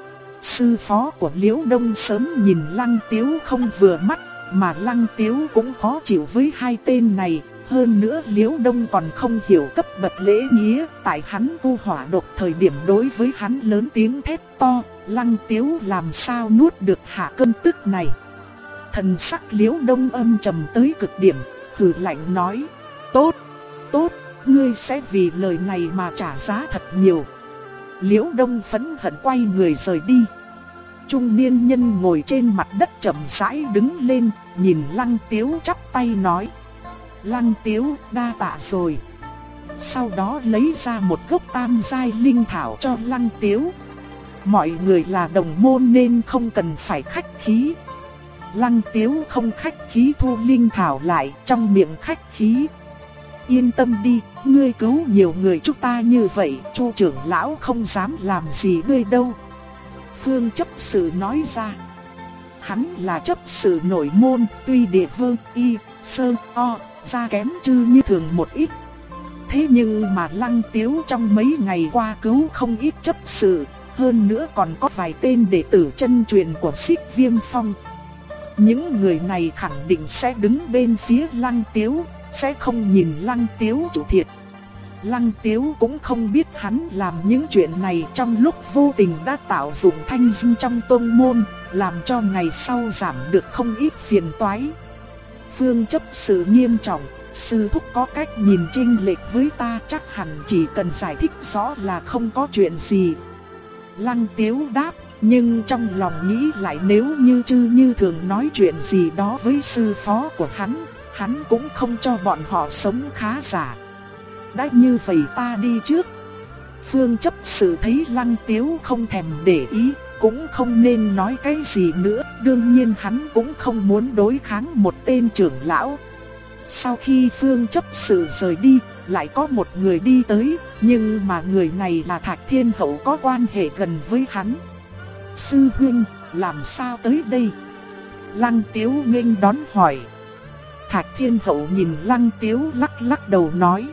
Sư phó của Liễu Đông sớm nhìn Lăng Tiếu không vừa mắt, mà Lăng Tiếu cũng khó chịu với hai tên này, Hơn nữa Liễu Đông còn không hiểu cấp bậc lễ nghĩa, tại hắn tu hỏa độc thời điểm đối với hắn lớn tiếng thét to, Lăng Tiếu làm sao nuốt được hạ cơn tức này. Thần sắc Liễu Đông âm trầm tới cực điểm, hừ lạnh nói, tốt, tốt, ngươi sẽ vì lời này mà trả giá thật nhiều. Liễu Đông phẫn hận quay người rời đi. Trung niên nhân ngồi trên mặt đất chậm rãi đứng lên, nhìn Lăng Tiếu chắp tay nói, Lăng Tiếu đa tạ rồi. Sau đó lấy ra một gốc tam giai linh thảo cho Lăng Tiếu. Mọi người là đồng môn nên không cần phải khách khí. Lăng Tiếu không khách khí thu linh thảo lại, trong miệng khách khí, yên tâm đi, ngươi cứu nhiều người chúng ta như vậy, Chu trưởng lão không dám làm gì ngươi đâu. Phương chấp sự nói ra. Hắn là chấp sự nội môn, tuy địa vương, y, sơn, o, ra kém Chư Như Thường một ít. Thế nhưng mà Lăng Tiếu trong mấy ngày qua cứu không ít chấp sự, hơn nữa còn có vài tên đệ tử chân truyền của Xích Viêm Phong. Những người này khẳng định sẽ đứng bên phía Lăng Tiếu, sẽ không nhìn Lăng Tiếu chịu thiệt. Lăng Tiếu cũng không biết hắn làm những chuyện này trong lúc vô tình đã tạo dụng thanh danh trong tông môn, làm cho ngày sau giảm được không ít phiền toái. Phương chấp sự nghiêm trọng, sư thúc có cách nhìn chênh lệch với ta, chắc hẳn chỉ cần giải thích rõ là không có chuyện gì. Lăng Tiếu đáp, nhưng trong lòng nghĩ lại nếu như Chư Như Thường nói chuyện gì đó với sư phó của hắn cũng không cho bọn họ sống khá giả. Đã như vậy ta đi trước. Phương chấp sự thấy Lăng Tiếu không thèm để ý, cũng không nên nói cái gì nữa, đương nhiên hắn cũng không muốn đối kháng một tên trưởng lão. Sau khi Phương chấp sự rời đi, lại có một người đi tới, nhưng mà người này là Thạch Thiên Hậu có quan hệ gần với hắn. Sư huynh, làm sao tới đây? Lăng Tiếu nghênh đón hỏi. Thạch Thiên Hậu nhìn Lăng Tiếu lắc lắc đầu nói,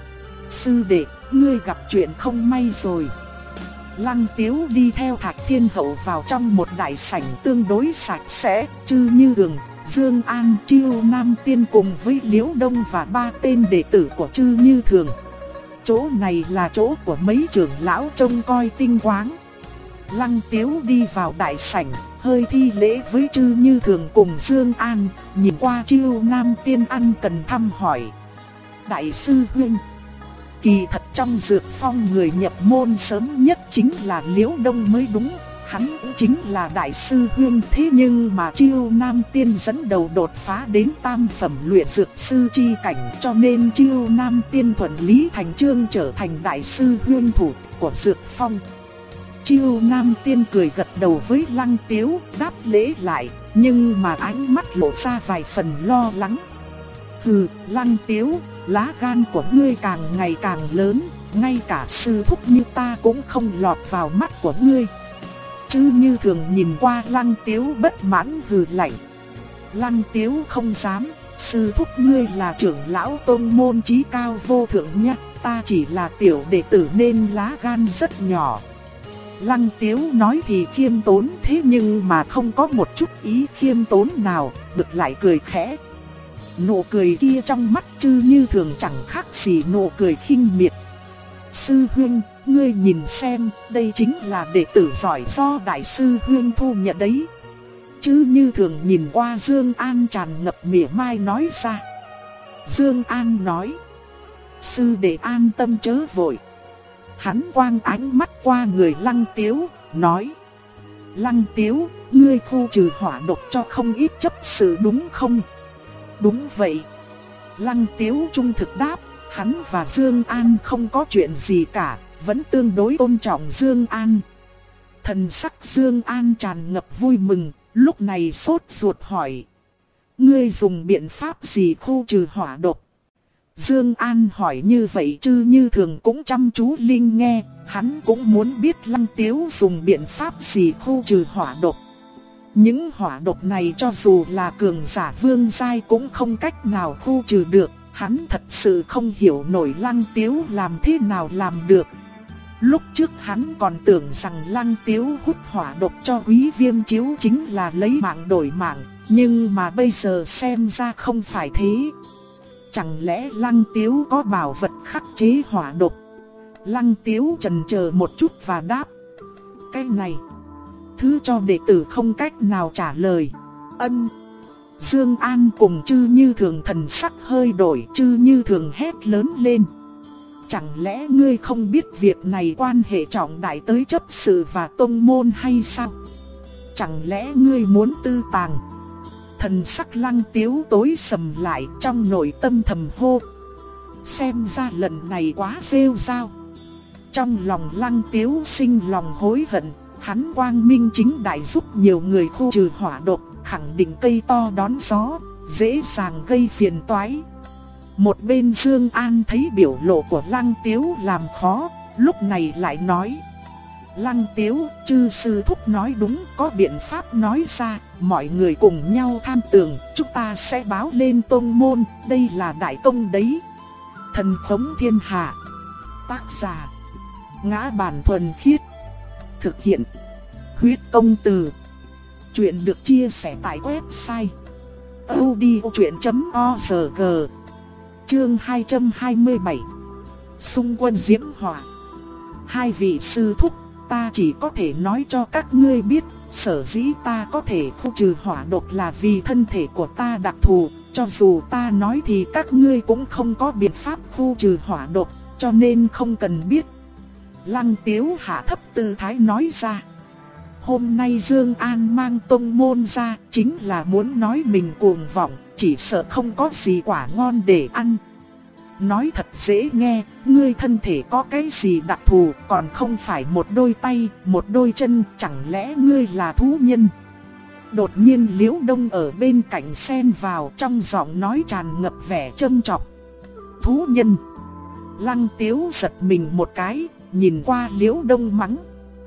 sư đệ, ngươi gặp chuyện không may rồi. Lăng Tiếu đi theo Thạch Thiên Hậu vào trong một đại sảnh tương đối sạch sẽ, Chư Như Thường, Dương An, Chiêu Nam Tiên cùng với Liễu Đông và 3 tên đệ tử của Chư Như Thường. Chỗ này là chỗ của mấy trưởng lão trông coi tinh quáng. Lăng Tiếu đi vào đại sảnh, hơi thi lễ với Chư Như Thường cùng Dương An, nhìn qua Chiêu Nam Tiên ân cần thăm hỏi. Đại sư huynh, kỳ thật trong Dược Phong người nhập môn sớm nhất chính là Liễu Đông mới đúng, hắn cũng chính là đại sư huynh, thế nhưng mà Chiêu Nam Tiên dẫn đầu đột phá đến tam phẩm luyện dược sư chi cảnh, cho nên Chiêu Nam Tiên thuận lý thành chương trở thành đại sư huynh thủ của Dược Phong. Chiêu Nam Tiên cười gật đầu với Lăng Tiếu, đáp lễ lại, nhưng mà ánh mắt lộ ra vài phần lo lắng. Hừ, Lăng Tiếu, lá gan của ngươi càng ngày càng lớn, ngay cả sư thúc như ta cũng không lọt vào mắt của ngươi. Chư Như Thường nhìn qua Lăng Tiếu bất mãn hừ lạnh. Lăng Tiếu không dám, sư thúc ngươi là trưởng lão tôn môn chí cao vô thượng nhá, ta chỉ là tiểu đệ tử nên lá gan rất nhỏ. Lăng Tiếu nói thì khiêm tốn, thế nhưng mà không có một chút ý khiêm tốn nào, bực lại cười khẽ. Nụ cười kia trong mắt Chư Như Thường chẳng khác gì nụ cười khinh miệt. Sư huynh, ngươi nhìn xem, đây chính là đệ tử giỏi do đại sư huynh thu nhận đấy. Chư Như Thường nhìn qua Dương An tràn ngập mỉa mai nói ra. Dương An nói, sư đệ an tâm chớ vội. Hắn quang ánh mắt qua người Lăng Tiếu, nói, Lăng Tiếu, ngươi khu trừ hỏa độc cho không ít chấp sự đúng không? Đúng vậy. Lăng Tiếu trung thực đáp, hắn và Dương An không có chuyện gì cả, vẫn tương đối tôn trọng Dương An. Thần sắc Dương An tràn ngập vui mừng, lúc này sốt ruột hỏi, ngươi dùng biện pháp gì khu trừ hỏa độc? Dương An hỏi như vậy Chư Như Thường cũng chăm chú linh nghe, hắn cũng muốn biết Lăng Tiếu dùng biện pháp gì khu trừ hỏa độc. Những hỏa độc này cho dù là cường giả vương giai cũng không cách nào khu trừ được, hắn thật sự không hiểu nổi Lăng Tiếu làm thế nào làm được. Lúc trước hắn còn tưởng rằng Lăng Tiếu hút hỏa độc cho Quý Viêm Chiếu chính là lấy mạng đổi mạng, nhưng mà bây giờ xem ra không phải thế. Chẳng lẽ Lăng Tiếu có bảo vật khắc chế hỏa độc? Lăng Tiếu chần chờ một chút và đáp: cái này, thứ cho đệ tử không cách nào trả lời. Ân. Dương An cùng Chư Như Thường thần sắc hơi đổi, Chư Như Thường hét lớn lên: chẳng lẽ ngươi không biết việc này quan hệ trọng đại tới chấp sự và tông môn hay sao? Chẳng lẽ ngươi muốn tư tàng? Thần sắc Lăng Tiếu tối sầm lại, trong nội tâm thầm hô: xem ra lần này quá rêu rao. Trong lòng Lăng Tiếu sinh lòng hối hận, hắn quang minh chính đại giúp nhiều người khu trừ hỏa độc, khẳng định cây to đón gió, dễ dàng gây phiền toái. Một bên Dương An thấy biểu lộ của Lăng Tiếu làm khó, lúc này lại nói: Lăng Tiếu, chư sư thúc nói đúng, có biện pháp nói ra, mọi người cùng nhau tham tưởng, chúng ta sẽ báo lên tông môn, đây là đại công đấy. Thần khống thiên hạ. Tác giả: Ngã Bản Thuần Khiết. Thực hiện: Huyết Công Từ. Chuyện được chia sẻ tại website audiochuyện.org. Chương 227. Xung quân diễm hỏa. Hai vị sư thúc, ta chỉ có thể nói cho các ngươi biết, sở dĩ ta có thể khu trừ hỏa độc là vì thân thể của ta đặc thù, cho dù ta nói thì các ngươi cũng không có biện pháp khu trừ hỏa độc, cho nên không cần biết. Lăng Tiếu hạ thấp tư thái nói ra. Hôm nay Dương An mang tông môn ra, chính là muốn nói mình cuồng vọng, chỉ sợ không có gì quả ngon để ăn. Nói thật dễ nghe, ngươi thân thể có cái gì đặc thù, còn không phải một đôi tay, một đôi chân, chẳng lẽ ngươi là thú nhân? Đột nhiên Liễu Đông ở bên cạnh xen vào, trong giọng nói tràn ngập vẻ châm chọc. Thú nhân? Lăng Tiếu giật mình một cái, nhìn qua Liễu Đông mắng: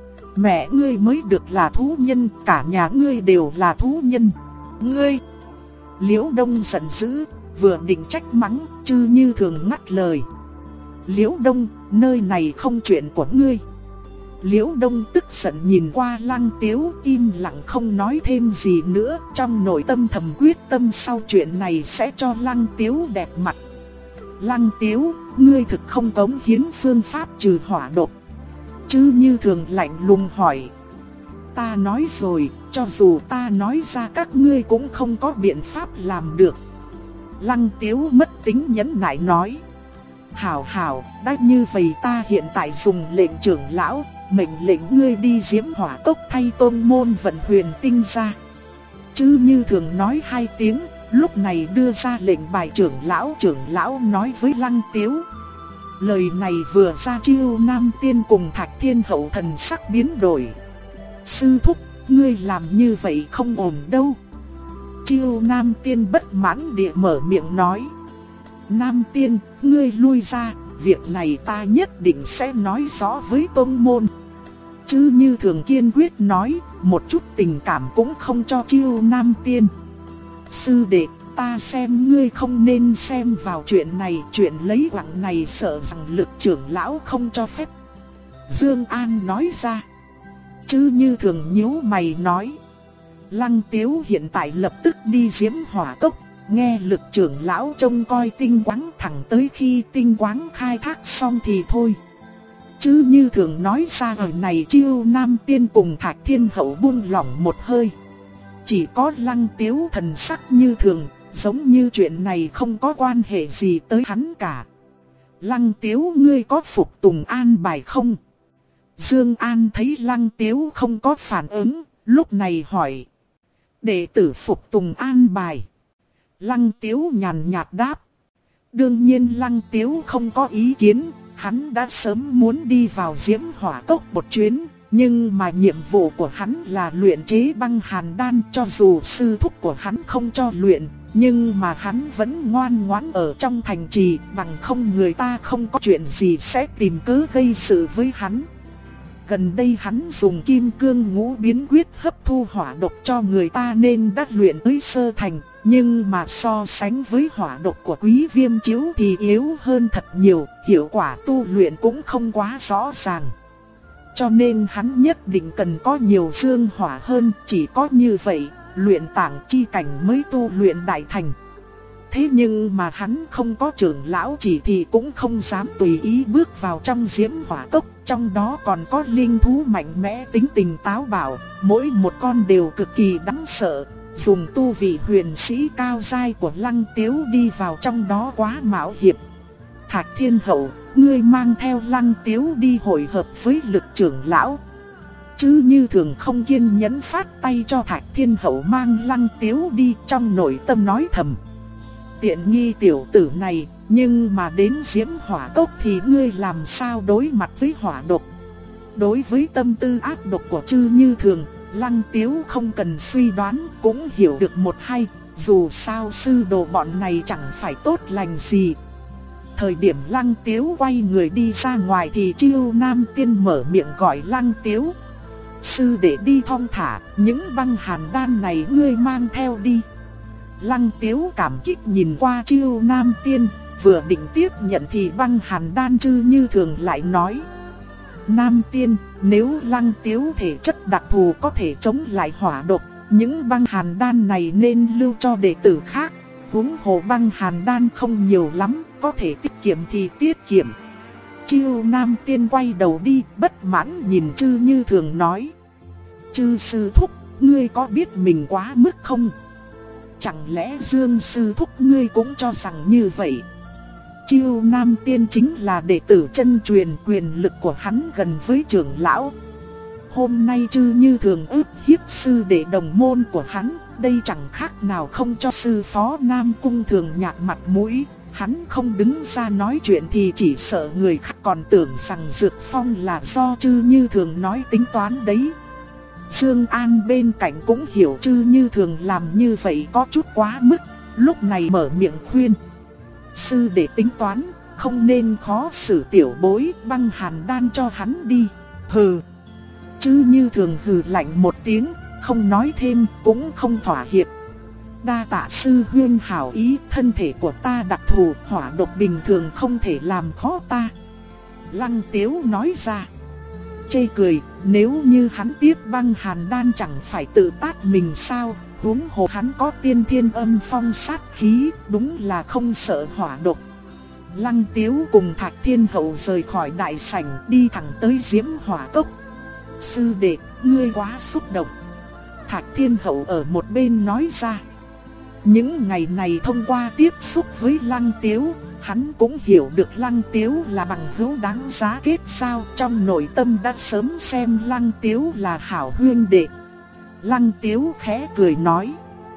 mẹ ngươi mới được là thú nhân, cả nhà ngươi đều là thú nhân. Ngươi! Liễu Đông giận dữ, vừa định trách mắng, Chư Như Thường ngắt lời: Liễu Đông, nơi này không chuyện của ngươi. Liễu Đông tức giận nhìn qua Lăng Tiếu, im lặng không nói thêm gì nữa, trong nội tâm thầm quyết tâm sau chuyện này sẽ cho Lăng Tiếu đẹp mặt. Lăng Tiếu, ngươi thực không cống hiến phương pháp trừ hỏa độc? Chư Như Thường lạnh lùng hỏi. Ta nói rồi, cho dù ta nói ra các ngươi cũng không có biện pháp làm được. Lăng Tiếu mất tính nhẫn nại nói. Hảo hảo, đã như vậy ta hiện tại dùng lệnh trưởng lão, mệnh lệnh ngươi đi Diễm Hỏa Cốc thay tôn môn vận huyền tinh ra. Chư Như Thường nói hai tiếng, lúc này đưa ra lệnh bài trưởng lão nói với Lăng Tiếu. Lời này vừa ra, Chiêu Nam Tiên cùng Thạch Thiên Hậu thần sắc biến đổi. Sư thúc, ngươi làm như vậy không ổn đâu. Chiêu Nam Tiên bất mãn địa mở miệng nói. Nam Tiên, ngươi lui ra, việc này ta nhất định sẽ nói rõ với tôn môn. Chư Như Thường kiên quyết nói, một chút tình cảm cũng không cho Chiêu Nam Tiên. Sư đệ, ta xem ngươi không nên xem vào chuyện này, chuyện lấy quặng này sợ rằng lực trưởng lão không cho phép. Dương An nói ra. Chư Như Thường nhíu mày nói. Lăng Tiếu hiện tại lập tức đi Diễm Hỏa Cốc, nghe lực trưởng lão trông coi tinh quáng, thẳng tới khi tinh quáng khai thác xong thì thôi. Chư Như Thường nói ra ở này, Chiêu Nam Tiên cùng Thạch Thiên Hậu buông lỏng một hơi. Chỉ có Lăng Tiếu thần sắc như thường, giống như chuyện này không có quan hệ gì tới hắn cả. Lăng Tiếu, ngươi có phục tùng an bài không? Dương An thấy Lăng Tiếu không có phản ứng, lúc này hỏi. Đệ tử phục tùng an bài. Lăng Tiếu nhàn nhạt đáp. Đương nhiên Lăng Tiếu không có ý kiến, hắn đã sớm muốn đi vào Diễm Hỏa Cốc một chuyến. Nhưng mà nhiệm vụ của hắn là luyện chế băng hàn đan, cho dù sư thúc của hắn không cho luyện, nhưng mà hắn vẫn ngoan ngoãn ở trong thành trì, bằng không người ta không có chuyện gì sẽ tìm cớ gây sự với hắn. Gần đây hắn dùng kim cương ngũ biến quyết hấp thu hỏa độc cho người ta nên đã luyện tới sơ thành, nhưng mà so sánh với hỏa độc của Quý Viêm Chiếu thì yếu hơn thật nhiều, hiệu quả tu luyện cũng không quá rõ ràng. Cho nên hắn nhất định cần có nhiều dương hỏa hơn, chỉ có như vậy, luyện tảng chi cảnh mới tu luyện đại thành. Thế nhưng mà hắn không có trưởng lão chỉ thì cũng không dám tùy ý bước vào trong diễm hỏa cốc. Trong đó còn có linh thú mạnh mẽ tính tình táo bạo, mỗi một con đều cực kỳ đáng sợ. Dùng tu vị huyền sĩ cao giai của Lăng Tiếu đi vào trong đó quá mạo hiểm. Thạch Thiên Hậu, ngươi mang theo Lăng Tiếu đi hội hợp với lực trưởng lão. Chứ Như Thường không kiên nhẫn phát tay cho Thạch Thiên Hậu mang Lăng Tiếu đi, trong nội tâm nói thầm. Tiện nghi tiểu tử này, nhưng mà đến diễm hỏa cốc thì ngươi làm sao đối mặt với hỏa độc. Đối với tâm tư ác độc của Chư Như Thường, Lăng Tiếu không cần suy đoán cũng hiểu được một hay, dù sao sư đồ bọn này chẳng phải tốt lành gì. Thời điểm Lăng Tiếu quay người đi ra ngoài thì Chiêu Nam Tiên mở miệng gọi Lăng Tiếu. Sư đệ đi thong thả, những băng hàn đan này ngươi mang theo đi. Lăng Tiếu cảm kích nhìn qua Chiêu Nam Tiên, vừa định tiếp nhận thì băng hàn đan Chư Như Thường lại nói. Nam Tiên, nếu Lăng Tiếu thể chất đặc thù có thể chống lại hỏa độc, những băng hàn đan này nên lưu cho đệ tử khác. Huống hồ băng hàn đan không nhiều lắm, có thể tiết kiệm thì tiết kiệm. Chiêu Nam Tiên quay đầu đi, bất mãn nhìn Chư Như Thường nói. Chư sư thúc, ngươi có biết mình quá mức không? Chẳng lẽ Dương sư thúc ngươi cũng cho rằng như vậy? Chiêu Nam Tiên chính là đệ tử chân truyền, quyền lực của hắn gần với trưởng lão. Hôm nay Chư Như Thường ức hiếp sư đệ đồng môn của hắn, đây chẳng khác nào không cho sư phó Nam Cung Thường nhạc mặt mũi. Hắn không đứng ra nói chuyện thì chỉ sợ người khác còn tưởng rằng Dược Phong là do Chư Như Thường nói tính toán đấy. Dương An bên cạnh cũng hiểu Chư Như Thường làm như vậy có chút quá mức, lúc này mở miệng khuyên. Sư đệ tính toán, không nên khó xử tiểu bối, băng hàn đan cho hắn đi. Hừ. Chư Như Thường hừ lạnh một tiếng, không nói thêm, cũng không thỏa hiệp. Đa tạ sư huynh hảo ý, thân thể của ta đặc thù, hỏa độc bình thường không thể làm khó ta. Lăng Tiếu nói ra. Chê cười, nếu như hắn tiếp băng hàn đan chẳng phải tự tát mình sao, huống hồ hắn có tiên thiên âm phong sát khí, đúng là không sợ hỏa độc. Lăng Tiếu cùng Thạch Thiên Hậu rời khỏi đại sảnh đi thẳng tới diễm hỏa cốc. Sư đệ, ngươi quá xúc động. Thạch Thiên Hậu ở một bên nói ra. Những ngày này thông qua tiếp xúc với Lăng Tiếu, hắn cũng hiểu được Lăng Tiếu là bằng hữu đáng giá kết giao, trong nội tâm đã sớm xem Lăng Tiếu là hảo huynh đệ. Lăng Tiếu khẽ cười nói.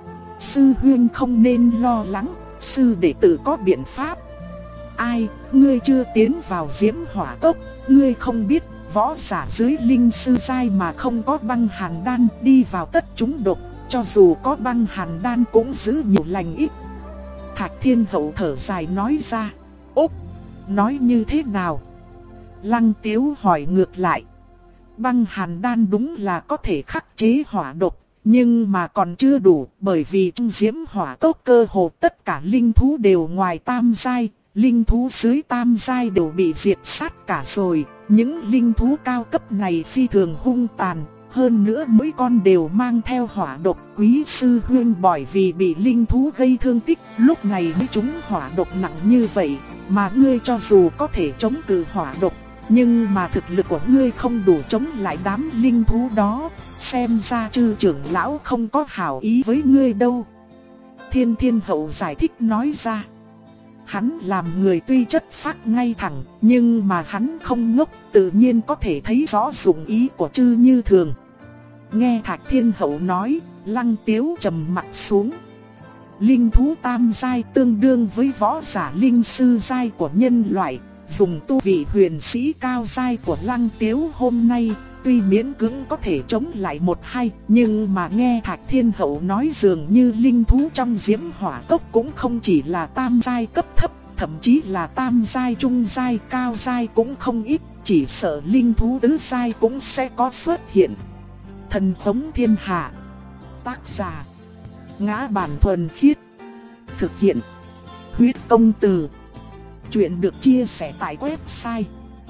Sư huynh không nên lo lắng, sư đệ tử có biện pháp. Ai, ngươi chưa tiến vào diễm hỏa cốc, ngươi không biết, võ giả dưới linh sư giai mà không có băng hàn đan đi vào tất chúng độc, cho dù có băng hàn đan cũng giữ nhiều lành ít. Thạch Thiên Hậu thở dài nói ra. Úc, nói như thế nào? Lăng Tiếu hỏi ngược lại. Băng hàn đan đúng là có thể khắc chế hỏa độc, nhưng mà còn chưa đủ, bởi vì trong diễm hỏa cốc cơ hồ tất cả linh thú đều ngoài tam giai, linh thú dưới tam giai đều bị diệt sát cả rồi. Những linh thú cao cấp này phi thường hung tàn, hơn nữa mỗi con đều mang theo hỏa độc. Quý sư huynh bởi vì bị linh thú gây thương tích, lúc này mới trúng hỏa độc nặng như vậy. Mà ngươi cho dù có thể chống cự hỏa độc, nhưng mà thực lực của ngươi không đủ chống lại đám linh thú đó, xem ra Chư trưởng lão không có hảo ý với ngươi đâu. Thiên Hậu giải thích nói ra. Hắn làm người tuy chất phác ngay thẳng, nhưng mà hắn không ngốc, tự nhiên có thể thấy rõ dụng ý của Chư Như Thường. Nghe Thạch Thiên Hậu nói, Lăng Tiếu trầm mặt xuống. Linh thú tam giai tương đương với võ giả linh sư giai của nhân loại, dùng tu vị huyền sĩ cao giai của Lăng Tiếu hôm nay, tuy miễn cưỡng có thể chống lại một hai, nhưng mà nghe Thạch Thiên Hậu nói dường như linh thú trong diễm hỏa cốc cũng không chỉ là tam giai cấp thấp, thậm chí là tam giai trung giai cao giai cũng không ít, chỉ sợ linh thú tứ giai cũng sẽ có xuất hiện. Thần Phóng Thiên Hạ. Tác giả Ngã Bản Thuần Khiết. Thực hiện Huyết Công Từ. Chuyện được chia sẻ tại website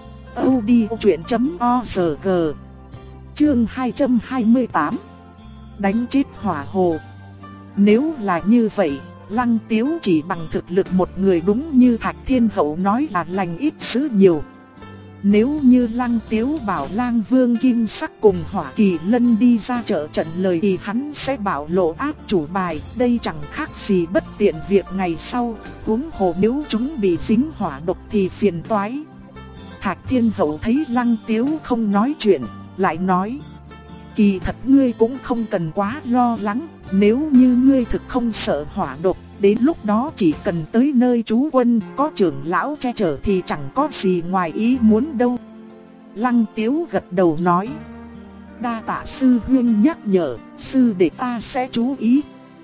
audiochuyện.org. Chương 228. Đánh chết hỏa hồ. Nếu là như vậy, Lăng Tiếu chỉ bằng thực lực một người đúng như Thạch Thiên Hậu nói là lành ít dữ nhiều. Nếu như Lăng Tiếu bảo Lang Vương Kim Sắc cùng Hỏa Kỳ Lân đi ra trợ trận lời thì hắn sẽ bảo lộ áp chủ bài, đây chẳng khác gì bất tiện việc ngày sau, huống hồ nếu chúng bị dính hỏa độc thì phiền toái. Thạch Thiên Hậu thấy Lăng Tiếu không nói chuyện, lại nói: kỳ thật ngươi cũng không cần quá lo lắng, nếu như ngươi thực không sợ hỏa độc, đến lúc đó chỉ cần tới nơi trú quân có trưởng lão che chở thì chẳng có gì ngoài ý muốn đâu. Lăng Tiếu gật đầu nói: đa tạ sư huynh nhắc nhở, sư đệ ta sẽ chú ý.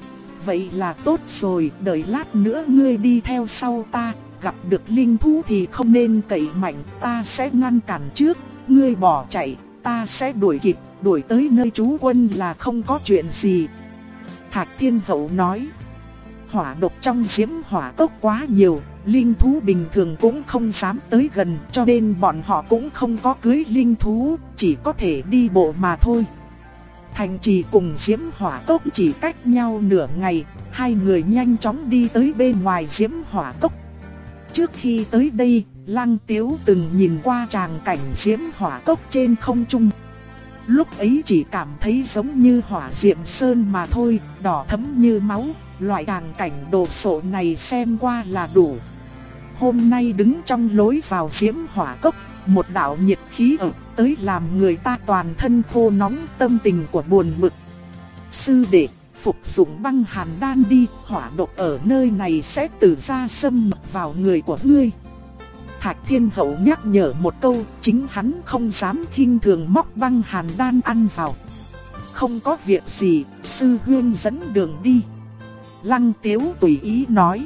Vậy là tốt rồi, đợi lát nữa ngươi đi theo sau ta, gặp được linh thú thì không nên cậy mạnh, ta sẽ ngăn cản trước, ngươi bỏ chạy, ta sẽ đuổi kịp, đuổi tới nơi trú quân là không có chuyện gì. Thạch Thiên Hậu nói: hỏa độc trong diễm hỏa cốc quá nhiều, linh thú bình thường cũng không dám tới gần, cho nên bọn họ cũng không có cưỡi linh thú, chỉ có thể đi bộ mà thôi. Thành trì cùng diễm hỏa cốc chỉ cách nhau nửa ngày, hai người nhanh chóng đi tới bên ngoài diễm hỏa cốc. Trước khi tới đây, Lăng Tiếu từng nhìn qua tràng cảnh diễm hỏa cốc trên không trung. Lúc ấy chỉ cảm thấy giống như hỏa diệm sơn mà thôi, đỏ thẫm như máu, loại tràng cảnh đồ sộ này xem qua là đủ. Hôm nay đứng trong lối vào diễm hỏa cốc, một đạo nhiệt khí ập tới làm người ta toàn thân khô nóng, tâm tình của buồn bực. Sư đệ, phục dụng băng hàn đan đi, hỏa độc ở nơi này sẽ từ ra xâm nhập vào người của ngươi. Thạch Thiên Hậu nhắc nhở một câu, chính hắn không dám khinh thường móc băng hàn đan ăn vào. Không có việc gì, sư huynh dẫn đường đi. Lăng Tiếu tùy ý nói.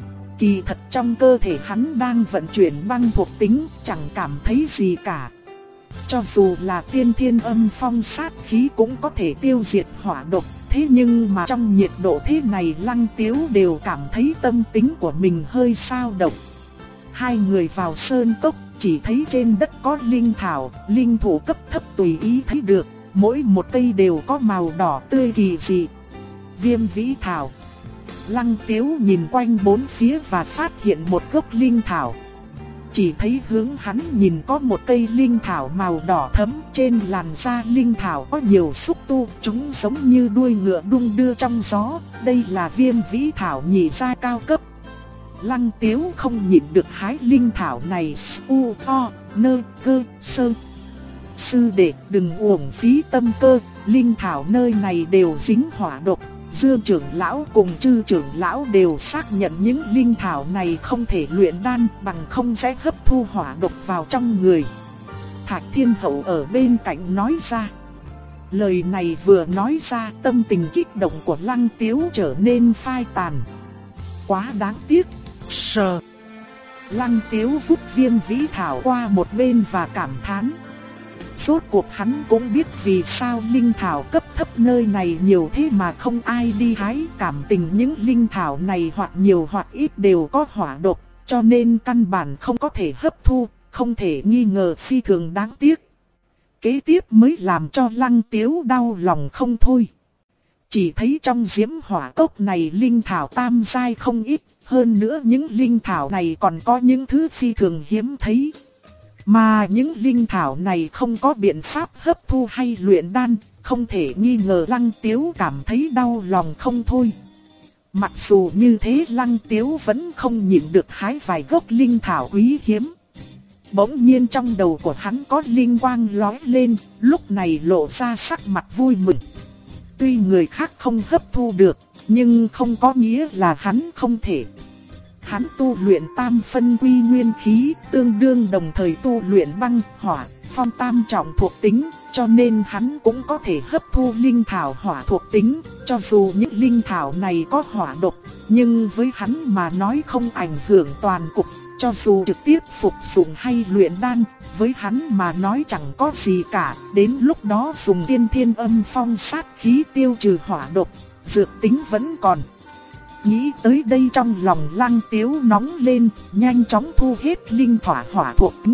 Kỳ thật trong cơ thể hắn đang vận chuyển băng thuộc tính, chẳng cảm thấy gì cả. Cho dù là tiên thiên âm phong sát khí cũng có thể tiêu diệt hỏa độc, thế nhưng mà trong nhiệt độ thế này Lăng Tiếu đều cảm thấy tâm tính của mình hơi xao động. Hai người vào sơn cốc, chỉ thấy trên đất có linh thảo, linh thụ cấp thấp tùy ý thấy được, mỗi một cây đều có màu đỏ tươi kỳ dị. Viêm vĩ thảo. Lăng Tiếu nhìn quanh bốn phía và phát hiện một gốc linh thảo. Chỉ thấy hướng hắn nhìn có một cây linh thảo màu đỏ thẫm, trên làn da linh thảo có nhiều xúc tu, chúng giống như đuôi ngựa đung đưa trong gió, đây là viêm vĩ thảo nhị giai cao cấp. Lăng Tiếu không nhịn được hái linh thảo này, sư đệ đừng uổng phí tâm cơ, linh thảo nơi này đều dính hỏa độc. Dương trưởng lão cùng Trư trưởng lão đều xác nhận những linh thảo này không thể luyện đan, bằng không sẽ hấp thu hỏa độc vào trong người. Thạch Thiên Hậu ở bên cạnh nói ra. Lời này vừa nói ra, tâm tình kích động của Lăng Tiếu trở nên phai tàn. Quá đáng tiếc. Sờ. Lăng Tiếu vút viêm vĩ thảo qua một bên và cảm thán. Rốt cuộc hắn cũng biết vì sao linh thảo cấp thấp nơi này nhiều thế mà không ai đi hái. Cảm tình những linh thảo này hoặc nhiều hoặc ít đều có hỏa độc, cho nên căn bản không có thể hấp thu, không thể nghi ngờ phi thường đáng tiếc. Kế tiếp mới làm cho Lăng Tiếu đau lòng không thôi. Chỉ thấy trong diễm hỏa cốc này linh thảo tam giai không ít, hơn nữa những linh thảo này còn có những thứ phi thường hiếm thấy. Mà những linh thảo này không có biện pháp hấp thu hay luyện đan, không thể nghi ngờ Lăng Tiếu cảm thấy đau lòng không thôi. Mặc dù như thế Lăng Tiếu vẫn không nhịn được hái vài gốc linh thảo quý hiếm. Bỗng nhiên trong đầu của hắn có linh quang lóe lên, lúc này lộ ra sắc mặt vui mừng. Tuy người khác không hấp thu được, nhưng không có nghĩa là hắn không thể. Hắn tu luyện tam phân quy nguyên khí, tương đương đồng thời tu luyện băng, hỏa, phong tam trọng thuộc tính, cho nên hắn cũng có thể hấp thu linh thảo hỏa thuộc tính, cho dù những linh thảo này có hỏa độc, nhưng với hắn mà nói không ảnh hưởng toàn cục, cho dù trực tiếp phục dụng hay luyện đan, với hắn mà nói chẳng có gì cả, đến lúc đó dùng tiên thiên âm phong sát khí tiêu trừ hỏa độc, dược tính vẫn còn. Nghĩ tới đây trong lòng Lăng Tiếu nóng lên, nhanh chóng thu hết linh thỏa hỏa thuộc tính.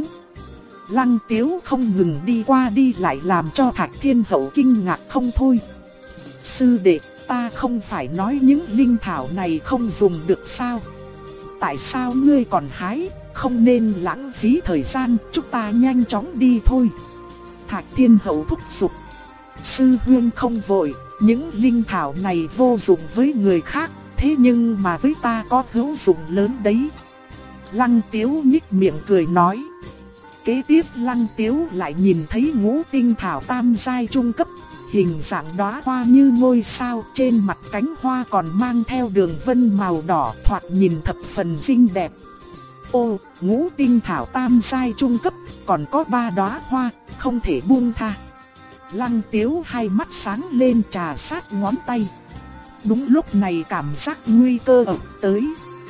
Lăng Tiếu không ngừng đi qua đi lại làm cho Thạch Thiên Hậu kinh ngạc không thôi. Sư đệ, ta không phải nói những linh thảo này không dùng được sao? Tại sao ngươi còn hái, không nên lãng phí thời gian, chúng ta nhanh chóng đi thôi. Thạch Thiên Hậu thúc giục. Sư huynh không vội, những linh thảo này vô dụng với người khác, thế nhưng mà với ta có hữu dụng lớn đấy. Lăng Tiếu nhích miệng cười nói. Kế tiếp Lăng Tiếu lại nhìn thấy ngũ tinh thảo tam giai trung cấp, hình dạng đóa hoa như ngôi sao, trên mặt cánh hoa còn mang theo đường vân màu đỏ, thoạt nhìn thập phần xinh đẹp. Ô, ngũ tinh thảo tam giai trung cấp, còn có 3 đóa hoa, không thể buông tha. Lăng Tiếu hai mắt sáng lên trà sát ngón tay. Đúng lúc này cảm giác nguy cơ ập tới.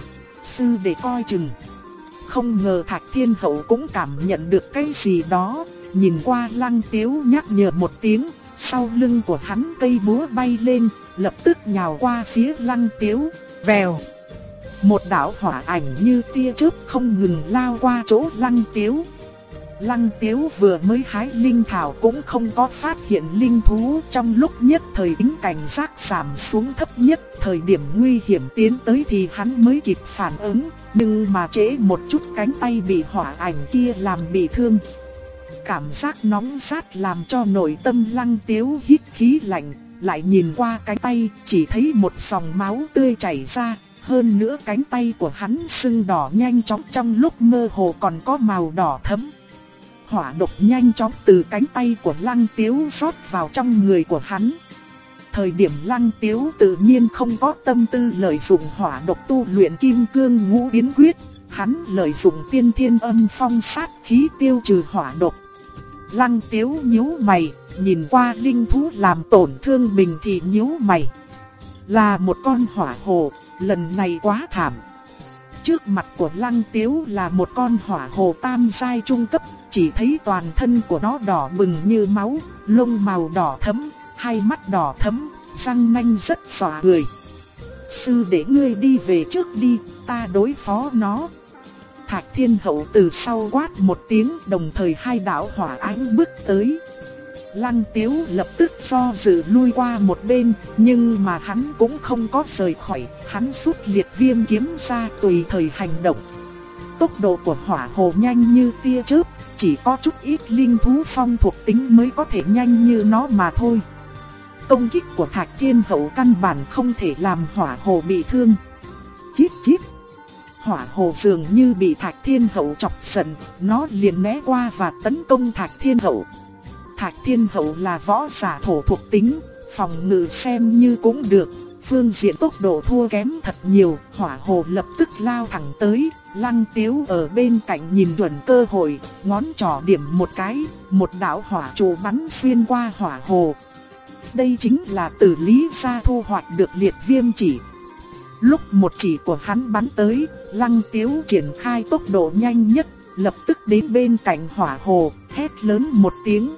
Sư để coi chừng. Không ngờ Thạch Thiên Hậu cũng cảm nhận được cái gì đó, nhìn qua Lăng Tiếu nhắc nhở một tiếng, sau lưng của hắn cây búa bay lên, lập tức nhào qua phía Lăng Tiếu, vèo. Một đạo hỏa ảnh như tia chớp không ngừng lao qua chỗ Lăng Tiếu. Lăng Tiếu vừa mới hái linh thảo cũng không có phát hiện linh thú, trong lúc nhất thời tính cảnh giác giảm xuống thấp nhất, thời điểm nguy hiểm tiến tới thì hắn mới kịp phản ứng, nhưng mà trễ một chút cánh tay bị hỏa ảnh kia làm bị thương. Cảm giác nóng rát làm cho nội tâm Lăng Tiếu hít khí lạnh, lại nhìn qua cánh tay, chỉ thấy một dòng máu tươi chảy ra, hơn nữa cánh tay của hắn sưng đỏ nhanh chóng, trong lúc mơ hồ còn có màu đỏ thẫm. Hỏa độc nhanh chóng từ cánh tay của Lăng Tiếu rót vào trong người của hắn. Thời điểm Lăng Tiếu tự nhiên không có tâm tư lợi dụng hỏa độc tu luyện Kim Cương Ngũ Biến Quyết, hắn lợi dụng Tiên Thiên Âm Phong sát khí tiêu trừ hỏa độc. Lăng Tiếu nhíu mày, nhìn qua linh thú làm tổn thương mình thì nhíu mày. Là một con hỏa hồ, lần này quá thảm. Trước mặt của Lăng Tiếu là một con hỏa hồ tam giai trung cấp, chỉ thấy toàn thân của nó đỏ bừng như máu, lông màu đỏ thẫm, hai mắt đỏ thẫm, răng nanh rất dọa người. Sư để ngươi đi về trước đi, ta đối phó nó. Thạch Thiên Hậu từ sau quát một tiếng, đồng thời hai đạo hỏa ánh bước tới. Lăng Tiếu lập tức do dự lui qua một bên, nhưng mà hắn cũng không có rời khỏi, hắn rút liệt viêm kiếm ra tùy thời hành động. Tốc độ của hỏa hồ nhanh như tia chớp, chỉ có chút ít linh thú phong thuộc tính mới có thể nhanh như nó mà thôi. Công kích của Thạch Thiên Hậu căn bản không thể làm hỏa hồ bị thương. Chít chít. Hỏa hồ dường như bị Thạch Thiên Hậu chọc giận, nó liền né qua và tấn công Thạch Thiên Hậu. Thạch Thiên Hậu là võ giả thổ thuộc tính, phòng ngự xem như cũng được, phương diện tốc độ thua kém thật nhiều. Hỏa hồ lập tức lao thẳng tới, Lăng Tiếu ở bên cạnh nhìn chuẩn cơ hội, ngón trỏ điểm một cái, một đạo hỏa trụ bắn xuyên qua hỏa hồ. Đây chính là từ Lý gia thu hoạch được liệt viêm chỉ. Lúc một chỉ của hắn bắn tới, Lăng Tiếu triển khai tốc độ nhanh nhất, lập tức đến bên cạnh hỏa hồ, hét lớn một tiếng.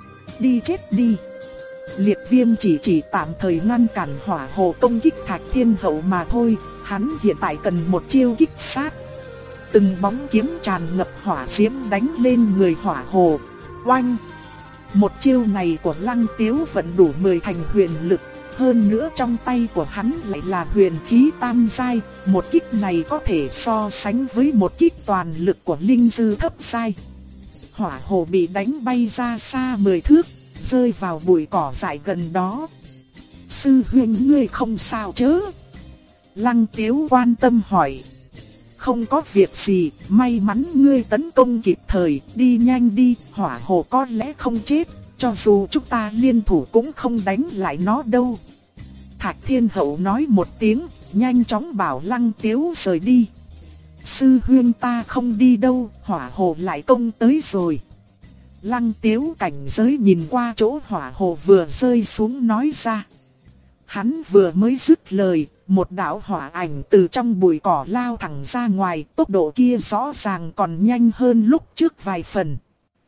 Đi chết đi. Liệt viêm chỉ tạm thời ngăn cản hỏa hồ công kích Thạch Thiên Hậu mà thôi, hắn hiện tại cần một chiêu kích sát. Từng bóng kiếm tràn ngập hỏa diễm đánh lên người hỏa hồ. Oanh! Một chiêu này của Lăng Tiếu vẫn đủ 10 thành huyền lực, hơn nữa trong tay của hắn lại là huyền khí tam giai, một kích này có thể so sánh với một kích toàn lực của linh sư thấp giai. Hỏa hồ bị đánh bay ra xa 10 thước, rơi vào bụi cỏ dại gần đó. Sư huynh ngươi không sao chứ? Lăng Tiếu quan tâm hỏi. Không có việc gì, may mắn ngươi tấn công kịp thời, đi nhanh đi, hỏa hồ có lẽ không chết, cho dù chúng ta liên thủ cũng không đánh lại nó đâu. Thạch Thiên Hậu nói một tiếng, nhanh chóng bảo Lăng Tiếu rời đi. Sư huynh ta không đi đâu, hỏa hồ lại công tới rồi. Lăng Tiếu cảnh giới nhìn qua chỗ hỏa hồ vừa rơi xuống nói ra. Hắn vừa mới dứt lời, một đạo hỏa ảnh từ trong bụi cỏ lao thẳng ra ngoài, tốc độ kia rõ ràng còn nhanh hơn lúc trước vài phần.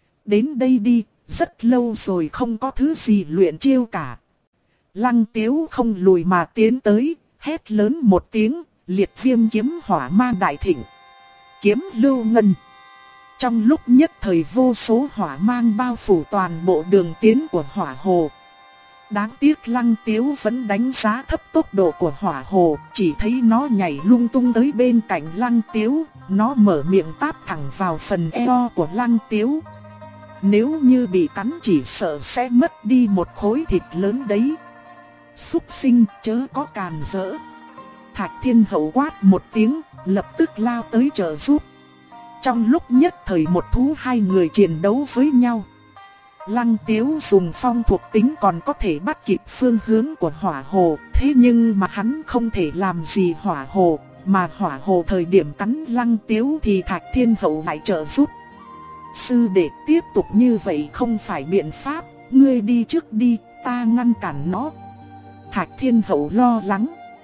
Đến đây đi, rất lâu rồi không có thứ gì luyện chiêu cả. Lăng Tiếu không lùi mà tiến tới, hét lớn một tiếng, liệt viêm kiếm hỏa mang đại thịnh. Kiếm lưu ngân. Trong lúc nhất thời vô số hỏa mang bao phủ toàn bộ đường tiến của hỏa hồ. Đáng tiếc Lăng Tiếu vẫn đánh giá thấp tốc độ của hỏa hồ, chỉ thấy nó nhảy lung tung tới bên cạnh Lăng Tiếu, nó mở miệng táp thẳng vào phần eo của Lăng Tiếu. Nếu như bị cắn chỉ sợ sẽ mất đi một khối thịt lớn đấy. Súc sinh chớ có càn rỡ. Thạch Thiên Hậu quát một tiếng, lập tức lao tới trợ giúp. Trong lúc nhất thời một thú hai người chiến đấu với nhau. Lăng Tiếu dùng phong thuộc tính còn có thể bắt kịp phương hướng của hỏa hồ, thế nhưng mà hắn không thể làm gì hỏa hồ, mà hỏa hồ thời điểm cắn Lăng Tiếu thì Thạch Thiên Hậu lại trợ giúp. Sư đệ tiếp tục như vậy không phải biện pháp, ngươi đi trước đi, ta ngăn cản nó. Thạch Thiên Hậu lo lắng.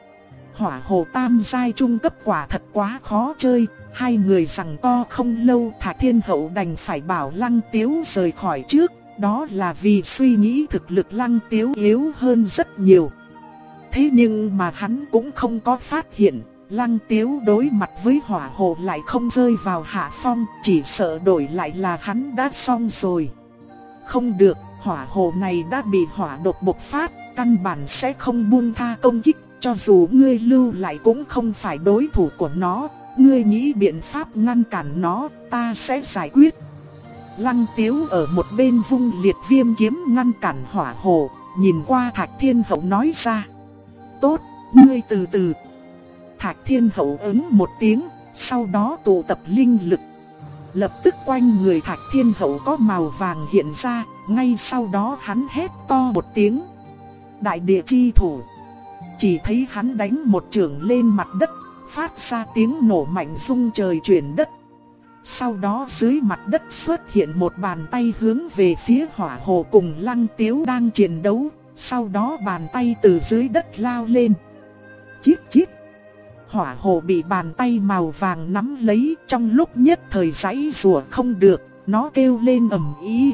Hỏa hồ tam giai trung cấp quả thật quá khó chơi, hai người giằng co không lâu Thạch Thiên Hậu đành phải bảo Lăng Tiếu rời khỏi trước, đó là vì suy nghĩ thực lực Lăng Tiếu yếu hơn rất nhiều. Thế nhưng mà hắn cũng không có phát hiện, Lăng Tiếu đối mặt với hỏa hồ lại không rơi vào hạ phong, chỉ sợ đổi lại là hắn đã xong rồi. Không được, hỏa hồ này đã bị hỏa độc bộc phát, căn bản sẽ không buông tha công kích, cho dù ngươi lưu lại cũng không phải đối thủ của nó, ngươi nghĩ biện pháp ngăn cản nó, ta sẽ giải quyết. Lăng Tiếu ở một bên vung liệt viêm kiếm ngăn cản hỏa hồ, nhìn qua Thạch Thiên Hậu nói ra. Tốt, ngươi từ từ. Thạch Thiên Hậu ứng một tiếng, sau đó tụ tập linh lực. Lập tức quanh người Thạch Thiên Hậu có màu vàng hiện ra, ngay sau đó hắn hét to một tiếng. Đại địa chi thủ. Chỉ thấy hắn đánh một chưởng lên mặt đất, phát ra tiếng nổ mạnh rung trời chuyển đất. Sau đó dưới mặt đất xuất hiện một bàn tay hướng về phía hỏa hồ cùng Lăng Tiếu đang chiến đấu. Sau đó bàn tay từ dưới đất lao lên. Chít chít. Hỏa hồ bị bàn tay màu vàng nắm lấy, trong lúc nhất thời giãy giụa không được, nó kêu lên ầm ĩ.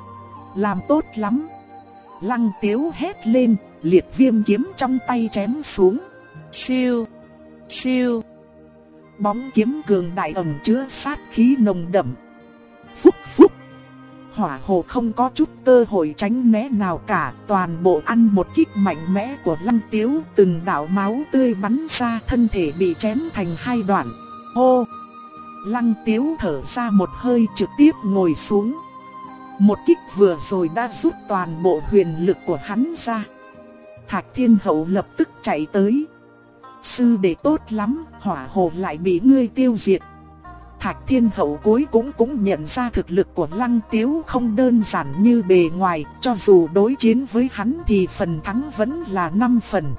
Làm tốt lắm. Lăng Tiếu hét lên, liệt viêm kiếm trong tay chém xuống. Siêu, siêu. Bóng kiếm cường đại ẩn chứa sát khí nồng đậm. Phúc phúc. Hỏa hồ không có chút cơ hội tránh né nào cả, toàn bộ ăn một kích mạnh mẽ của Lăng Tiếu, từng đạo máu tươi bắn ra, thân thể bị chém thành hai đoạn. Hô! Lăng Tiếu thở ra một hơi trực tiếp ngồi xuống. Một kích vừa rồi đã rút toàn bộ huyền lực của hắn ra. Thạch Thiên Hậu lập tức chạy tới. Sư đệ tốt lắm, hỏa hồ lại bị ngươi tiêu diệt. Thạch Thiên Hậu cuối cũng nhận ra thực lực của Lăng Tiếu không đơn giản như bề ngoài, cho dù đối chiến với hắn thì phần thắng vẫn là 5 phần.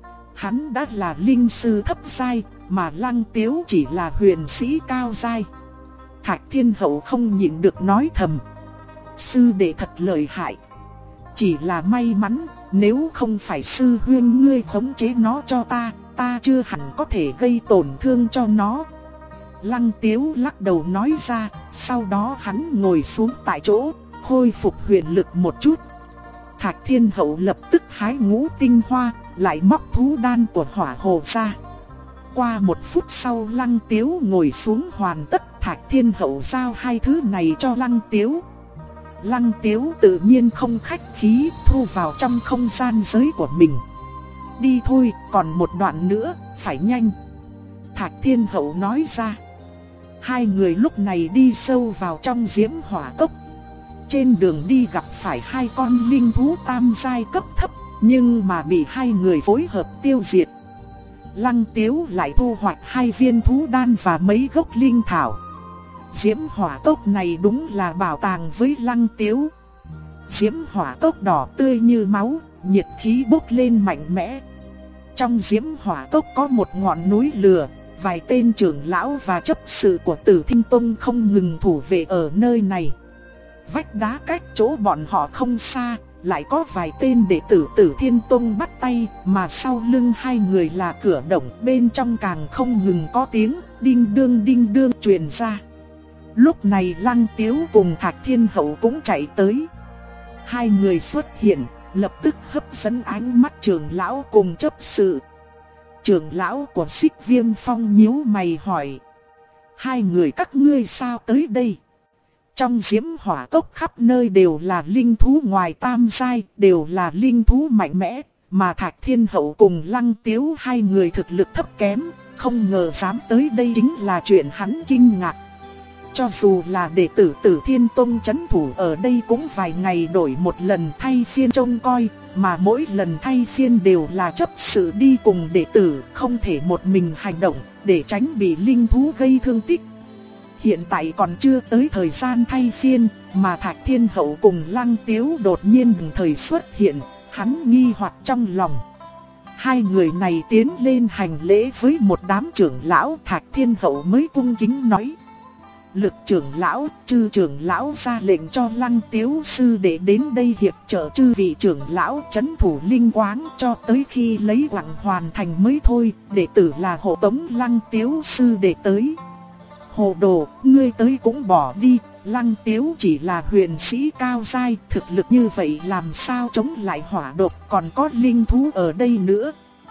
Hắn đã là linh sư thấp giai, mà Lăng Tiếu chỉ là huyền sĩ cao giai. Thạch Thiên Hậu không nhịn được nói thầm. Sư đệ thật lợi hại. Chỉ là may mắn, nếu không phải sư huynh ngươi khống chế nó cho ta, ta chưa hẳn có thể gây tổn thương cho nó. Lăng Tiếu lắc đầu nói ra, sau đó hắn ngồi xuống tại chỗ, khôi phục huyền lực một chút. Thạch Thiên Hậu lập tức hái ngũ tinh hoa, lại móc thú đan của hỏa hồ ra. Qua một phút sau Lăng Tiếu ngồi xuống hoàn tất, Thạch Thiên Hậu giao hai thứ này cho Lăng Tiếu. Lăng Tiếu tự nhiên không khách khí, thu vào trong không gian giới của mình. Đi thôi, còn một đoạn nữa, phải nhanh. Thạch Thiên Hậu nói ra. Hai người lúc này đi sâu vào trong diễm hỏa cốc. Trên đường đi gặp phải hai con linh thú tam giai cấp thấp, nhưng mà bị hai người phối hợp tiêu diệt. Lăng Tiếu lại thu hoạch hai viên thú đan và mấy gốc linh thảo. Diễm hỏa cốc này đúng là bảo tàng với Lăng Tiếu. Diễm hỏa cốc đỏ tươi như máu, nhiệt khí bốc lên mạnh mẽ. Trong diễm hỏa cốc có một ngọn núi lửa, vài tên trưởng lão và chấp sự của Tử Thiên Tông không ngừng thủ vệ ở nơi này. Vách đá cách chỗ bọn họ không xa, lại có vài tên đệ tử Tử Thiên Tông bắt tay, mà sau lưng hai người là cửa động, bên trong càng không ngừng có tiếng đinh đương truyền ra. Lúc này Lăng Tiếu cùng Thạch Thiên Hậu cũng chạy tới. Hai người xuất hiện, lập tức hấp dẫn ánh mắt trưởng lão cùng chấp sự. Trưởng lão của Xích Viêm Phong nhíu mày hỏi. Hai người các ngươi sao tới đây? Trong diễm hỏa cốc khắp nơi đều là linh thú ngoài tam giai, đều là linh thú mạnh mẽ, mà Thạch Thiên Hậu cùng Lăng Tiếu hai người thực lực thấp kém, không ngờ dám tới đây chính là chuyện hắn kinh ngạc. Cho dù là đệ tử Tử Thiên Tông trấn thủ ở đây cũng vài ngày đổi một lần thay phiên trông coi, mà mỗi lần thay phiên đều là chấp sự đi cùng đệ tử, không thể một mình hành động để tránh bị linh thú gây thương tích. Hiện tại còn chưa tới thời gian thay phiên, mà Thạch Thiên Hậu cùng Lăng Tiếu đột nhiên đồng thời xuất hiện, hắn nghi hoặc trong lòng. Hai người này tiến lên hành lễ với một đám trưởng lão, Thạch Thiên Hậu mới cung kính nói: Lực trưởng lão, chư trưởng lão ra lệnh cho Lăng Tiếu sư đệ đến đây hiệp trợ chư vị trưởng lão trấn thủ linh quáng cho tới khi lấy quặng hoàn thành mới thôi, đệ tử là hộ tống Lăng Tiếu sư đệ tới. Hồ đồ, ngươi tới cũng bỏ đi, Lăng Tiếu chỉ là huyền sĩ cao giai, thực lực như vậy làm sao chống lại hỏa độc, còn có linh thú ở đây nữa.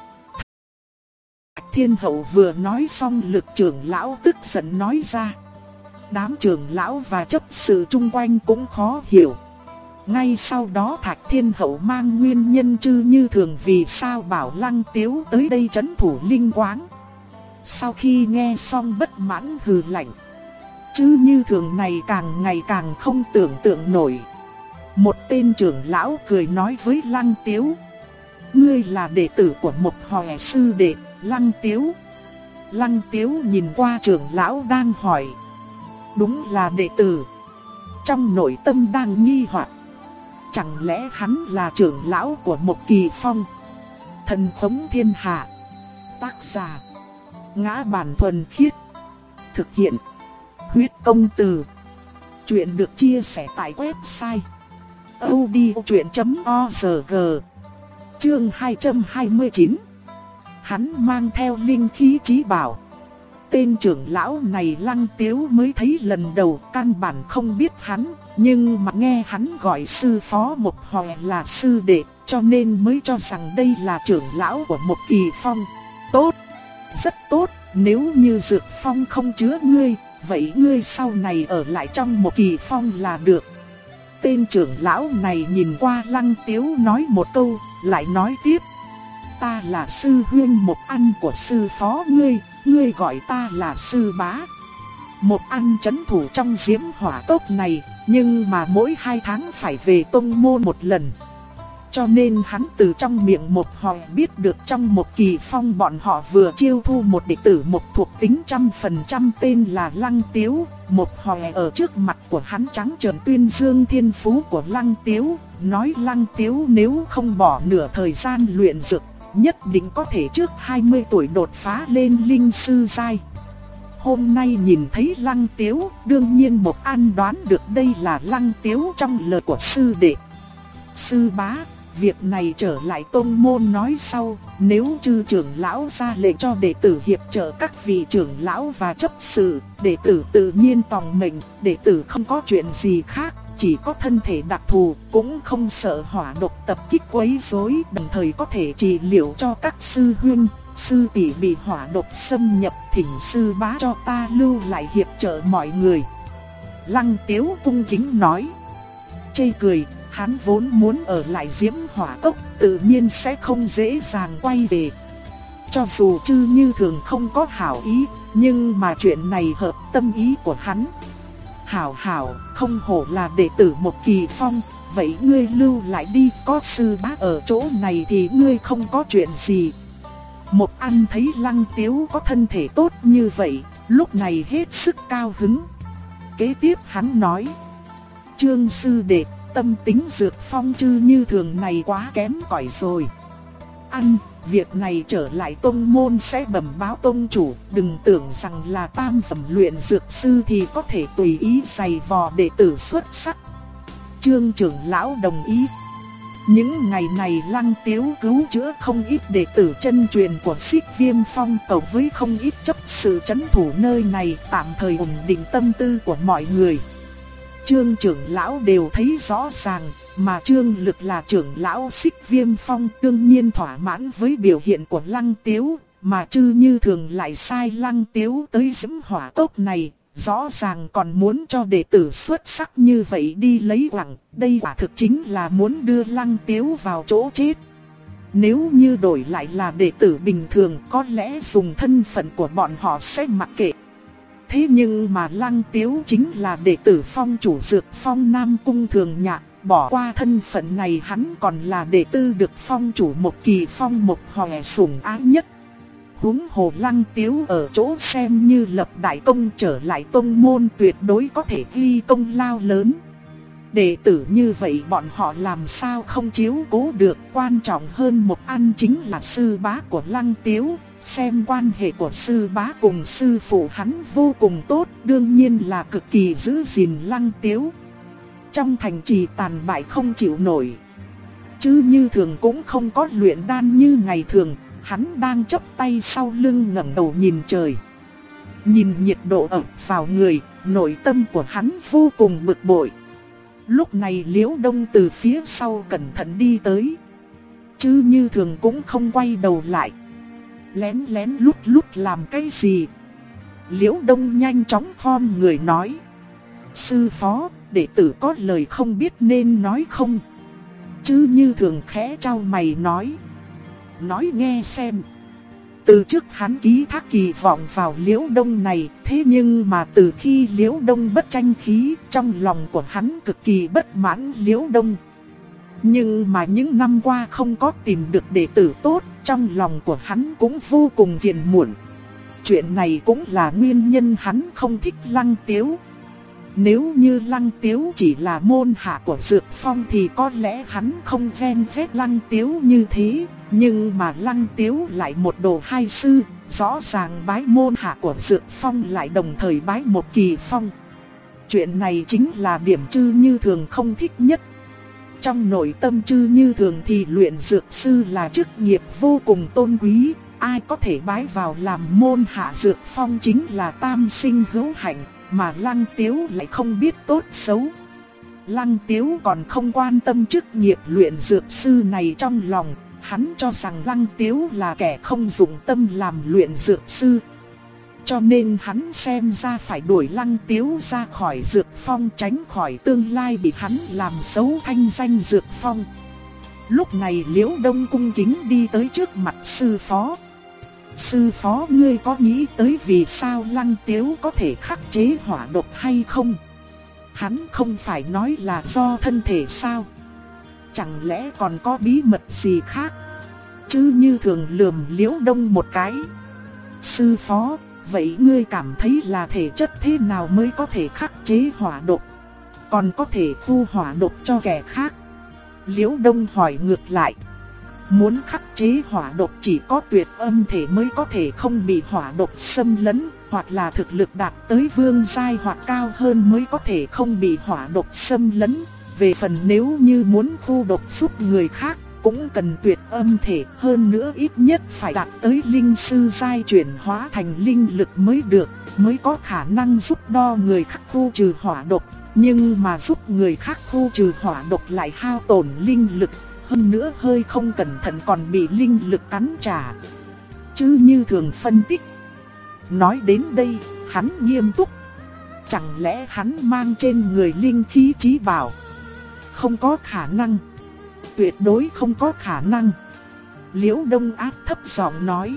Thiên Hậu vừa nói xong, Lực trưởng lão tức giận nói ra. Đám trưởng lão và chấp sự chung quanh cũng khó hiểu. Ngay sau đó Thạch Thiên Hậu mang nguyên nhân Trư Như Thường vì sao bảo Lăng Tiếu tới đây trấn thủ linh quáng. Sau khi nghe xong bất mãn hừ lạnh. Trư Như Thường này càng ngày càng không tưởng tượng nổi. Một tên trưởng lão cười nói với Lăng Tiếu: Ngươi là đệ tử của một Hòe sư đệ, Lăng Tiếu. Lăng Tiếu nhìn qua trưởng lão đang hỏi. Đúng là đệ tử. Trong nội tâm đang nghi hoặc, chẳng lẽ hắn là trưởng lão của một Kỳ Phong? Thần khống thiên hạ. Tác giả: Ngã Bản Thuần Khiết. Thực hiện: Huyết Công Từ. Chuyện được chia sẻ tại website audiochuyện.org. Chương 229. Hắn mang theo linh khí chí bảo. Tên trưởng lão này Lăng Tiếu mới thấy lần đầu, căn bản không biết hắn, nhưng mà nghe hắn gọi sư phó một Hòe là sư đệ, cho nên mới cho rằng đây là trưởng lão của một Kỳ Phong. Tốt, rất tốt, nếu như Dược Phong không chứa ngươi, vậy ngươi sau này ở lại trong một Kỳ Phong là được. Tên trưởng lão này nhìn qua Lăng Tiếu nói một câu, lại nói tiếp: Ta là sư huynh Một Ăn của sư phó ngươi, ngươi gọi ta là sư bá. Một Ăn trấn thủ trong diễm hỏa cốc này, nhưng mà mỗi 2 tháng phải về tông môn một lần. Cho nên hắn từ trong miệng một Hòe biết được trong một Kỳ Phong bọn họ vừa chiêu thu một đệ tử một thuộc tính 100% tên là Lăng Tiếu. Một Hòe ở trước mặt của hắn trắng trợn tuyên dương thiên phú của Lăng Tiếu, nói Lăng Tiếu nếu không bỏ nửa thời gian luyện dược, nhất định có thể trước 20 tuổi đột phá lên linh sư giai. Hôm nay nhìn thấy Lăng Tiếu, đương nhiên Một Ăn đoán được đây là Lăng Tiếu trong lời của sư đệ. Sư bá, việc này trở lại tông môn nói sau, nếu chư trưởng lão ra lệnh cho đệ tử hiệp trợ các vị trưởng lão và chấp sự, đệ tử tự nhiên tòng mệnh, đệ tử không có chuyện gì khác, chỉ có thân thể đặc thù, cũng không sợ hỏa độc tập kích quấy rối, đồng thời có thể trị liệu cho các sư huynh, sư tỷ bị hỏa độc xâm nhập, thỉnh sư bá cho ta lưu lại hiệp trợ mọi người. Lăng Tiếu cung kính nói. Chê cười, hắn vốn muốn ở lại diễm hỏa cốc, tự nhiên sẽ không dễ dàng quay về. Cho dù Trư Như Thường không có hảo ý, nhưng mà chuyện này hợp tâm ý của hắn. Hảo hảo, không hổ là đệ tử một Kỳ Phong, vậy ngươi lưu lại đi, có sư bá ở chỗ này thì ngươi không có chuyện gì. Một Ăn thấy Lăng Tiếu có thân thể tốt như vậy, lúc này hết sức cao hứng. Kế tiếp hắn nói: Trương sư đệ, tâm tính Dược Phong Trư Như Thường này quá kém cỏi rồi. Ăn, việc này trở lại tông môn sẽ bẩm báo tông chủ, đừng tưởng rằng là tam phẩm luyện dược sư thì có thể tùy ý giày vò đệ tử xuất sắc. Trương trưởng lão đồng ý. Những ngày này Lăng Tiếu cứu chữa không ít đệ tử chân truyền của Xích Viêm Phong tộc với không ít chấp sự trấn thủ nơi này, tạm thời ổn định tâm tư của mọi người. Trương trưởng lão đều thấy rõ ràng, mà Trương Lực là trưởng lão Xích Viêm Phong đương nhiên thỏa mãn với biểu hiện của Lăng Tiếu, mà Trư Như Thường lại sai Lăng Tiếu tới diễm hỏa cốc này, rõ ràng còn muốn cho đệ tử xuất sắc như vậy đi lấy oằng, đây quả thực chính là muốn đưa Lăng Tiếu vào chỗ chết. Nếu như đổi lại là đệ tử bình thường có lẽ dùng thân phận của bọn họ sẽ mặc kệ. Thế nhưng mà Lăng Tiếu chính là đệ tử phong chủ Dược Phong Nam Cung Thường Nhạc, bỏ qua thân phận này hắn còn là đệ tử được phong chủ Một Kỳ Phong Một Hòe sủng ái nhất. Huống hồ Lăng Tiếu ở chỗ xem như lập đại công trở lại tông môn tuyệt đối có thể ghi công lao lớn. Đệ tử như vậy bọn họ làm sao không chiếu cố được, quan trọng hơn một ăn chính là sư bá của Lăng Tiếu. Xem quan hệ của sư bá cùng sư phụ hắn vô cùng tốt, đương nhiên là cực kỳ giữ gìn Lăng Tiếu. Trong thành trì tàn bại không chịu nổi, chứ Như Thường cũng không có luyện đan như ngày thường, hắn đang chắp tay sau lưng ngẩng đầu nhìn trời. Nhìn nhiệt độ ập vào người, nội tâm của hắn vô cùng bực bội. Lúc này Liễu Đông từ phía sau cẩn thận đi tới, chứ Như Thường cũng không quay đầu lại. Lén lén lút lút làm cái gì? Liễu Đông nhanh chóng khom người nói: sư phó, đệ tử có lời không biết nên nói không? Chứ Như Thường khẽ chau mày nói: nói nghe xem. Từ trước hắn ký thác kỳ vọng vào Liễu Đông này, thế nhưng mà từ khi Liễu Đông bất tranh khí, trong lòng của hắn cực kỳ bất mãn Liễu Đông. Nhưng mà những năm qua không có tìm được đệ tử tốt, trong lòng của hắn cũng vô cùng phiền muộn. Chuyện này cũng là nguyên nhân hắn không thích Lăng Tiếu. Nếu như Lăng Tiếu chỉ là môn hạ của Dược Phong thì có lẽ hắn không ghen ghét Lăng Tiếu như thế. Nhưng mà Lăng Tiếu lại một đồ hai sư, rõ ràng bái môn hạ của Dược Phong lại đồng thời bái Một Kỳ Phong. Chuyện này chính là điểm Chư Như Thường không thích nhất. Trong nội tâm Chư Như Thường thì luyện dược sư là chức nghiệp vô cùng tôn quý, ai có thể bái vào làm môn hạ Dược Phong chính là tam sinh hữu hạnh, mà Lăng Tiếu lại không biết tốt xấu. Lăng Tiếu còn không quan tâm chức nghiệp luyện dược sư này trong lòng, hắn cho rằng Lăng Tiếu là kẻ không dụng tâm làm luyện dược sư. Cho nên hắn xem ra phải đuổi Lăng Tiếu ra khỏi Dược Phong, tránh khỏi tương lai bị hắn làm xấu thanh danh Dược Phong. Lúc này Liễu Đông cung kính đi tới trước mặt sư phó. Sư phó, ngươi có nghĩ tới vì sao Lăng Tiếu có thể khắc chế hỏa độc hay không? Hắn không phải nói là do thân thể sao? Chẳng lẽ còn có bí mật gì khác? Chứ Như Thường lườm Liễu Đông một cái. Sư phó, vậy ngươi cảm thấy là thể chất thế nào mới có thể khắc chế hỏa độc? Còn có thể thu hỏa độc cho kẻ khác? Liễu Đông hỏi ngược lại. Muốn khắc chế hỏa độc chỉ có tuyệt âm thể mới có thể không bị hỏa độc xâm lấn, hoặc là thực lực đạt tới vương giai hoặc cao hơn mới có thể không bị hỏa độc xâm lấn. Về phần nếu như muốn khu độc giúp người khác, cũng cần tuyệt âm thể, hơn nữa ít nhất phải đạt tới linh sư giai chuyển hóa thành linh lực mới được, mới có khả năng giúp đo người khác khu trừ hỏa độc. Nhưng mà giúp người khác khu trừ hỏa độc lại hao tổn linh lực, hơn nữa hơi không cẩn thận còn bị linh lực cắn trả. Chứ Như Thường phân tích. Nói đến đây, hắn nghiêm túc. Chẳng lẽ hắn mang trên người linh khí chí bảo? Không có khả năng. Tuyệt đối không có khả năng. Liễu Đông áp thấp giọng nói.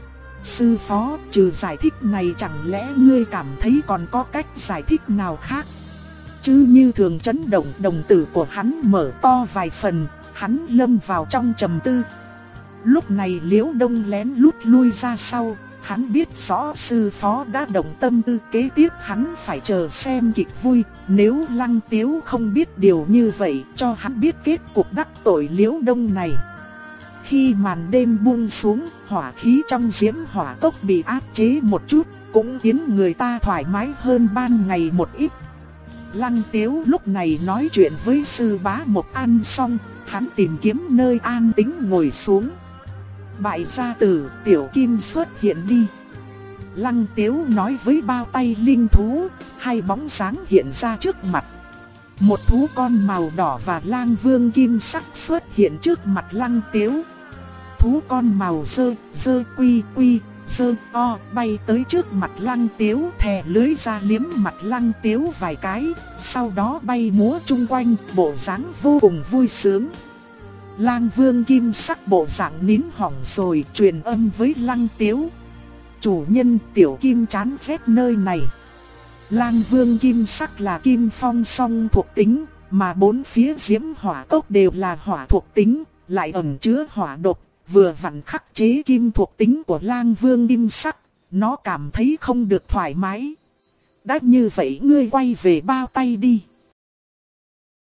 Sư phó, trừ giải thích này chẳng lẽ ngươi cảm thấy còn có cách giải thích nào khác? Chứ Như Thường chấn động, đồng tử của hắn mở to vài phần, hắn lâm vào trong trầm tư. Lúc này Liễu Đông lén lút lui ra sau, hắn biết rõ sư phó đã động tâm tư, kế tiếp hắn phải chờ xem kịch vui. Nếu Lăng Tiếu không biết điều như vậy, cho hắn biết kết cục đắc tội Liễu Đông này. Khi màn đêm buông xuống, hỏa khí trong diễm hỏa cốc bị áp chế một chút, cũng khiến người ta thoải mái hơn ban ngày một ít. Lăng Tiếu lúc này nói chuyện với sư bá Một An xong, hắn tìm kiếm nơi an tĩnh ngồi xuống. Bại gia tử, tiểu kim xuất hiện đi. Lăng Tiếu nói với bao tay linh thú, hai bóng dáng hiện ra trước mặt. Một thú con màu đỏ và lang vương kim sắc xuất hiện trước mặt Lăng Tiếu. Thú con màu dơ quy quy, Sơ o bay tới trước mặt Lăng Tiếu, thè lưới ra liếm mặt Lăng Tiếu vài cái, sau đó bay múa chung quanh, bộ dáng vô cùng vui sướng. Lang Vương Kim Sắc bộ dạng nín hỏng rồi, truyền âm với Lăng Tiếu. Chủ nhân, tiểu kim chán ghét nơi này. Lang Vương Kim Sắc là kim phong song thuộc tính, mà bốn phía diễm hỏa cốc đều là hỏa thuộc tính, lại ẩn chứa hỏa độc, vừa vặn khắc chế kim thuộc tính của Lang Vương Kim Sắc, nó cảm thấy không được thoải mái. Đã như vậy ngươi quay về bao tay đi.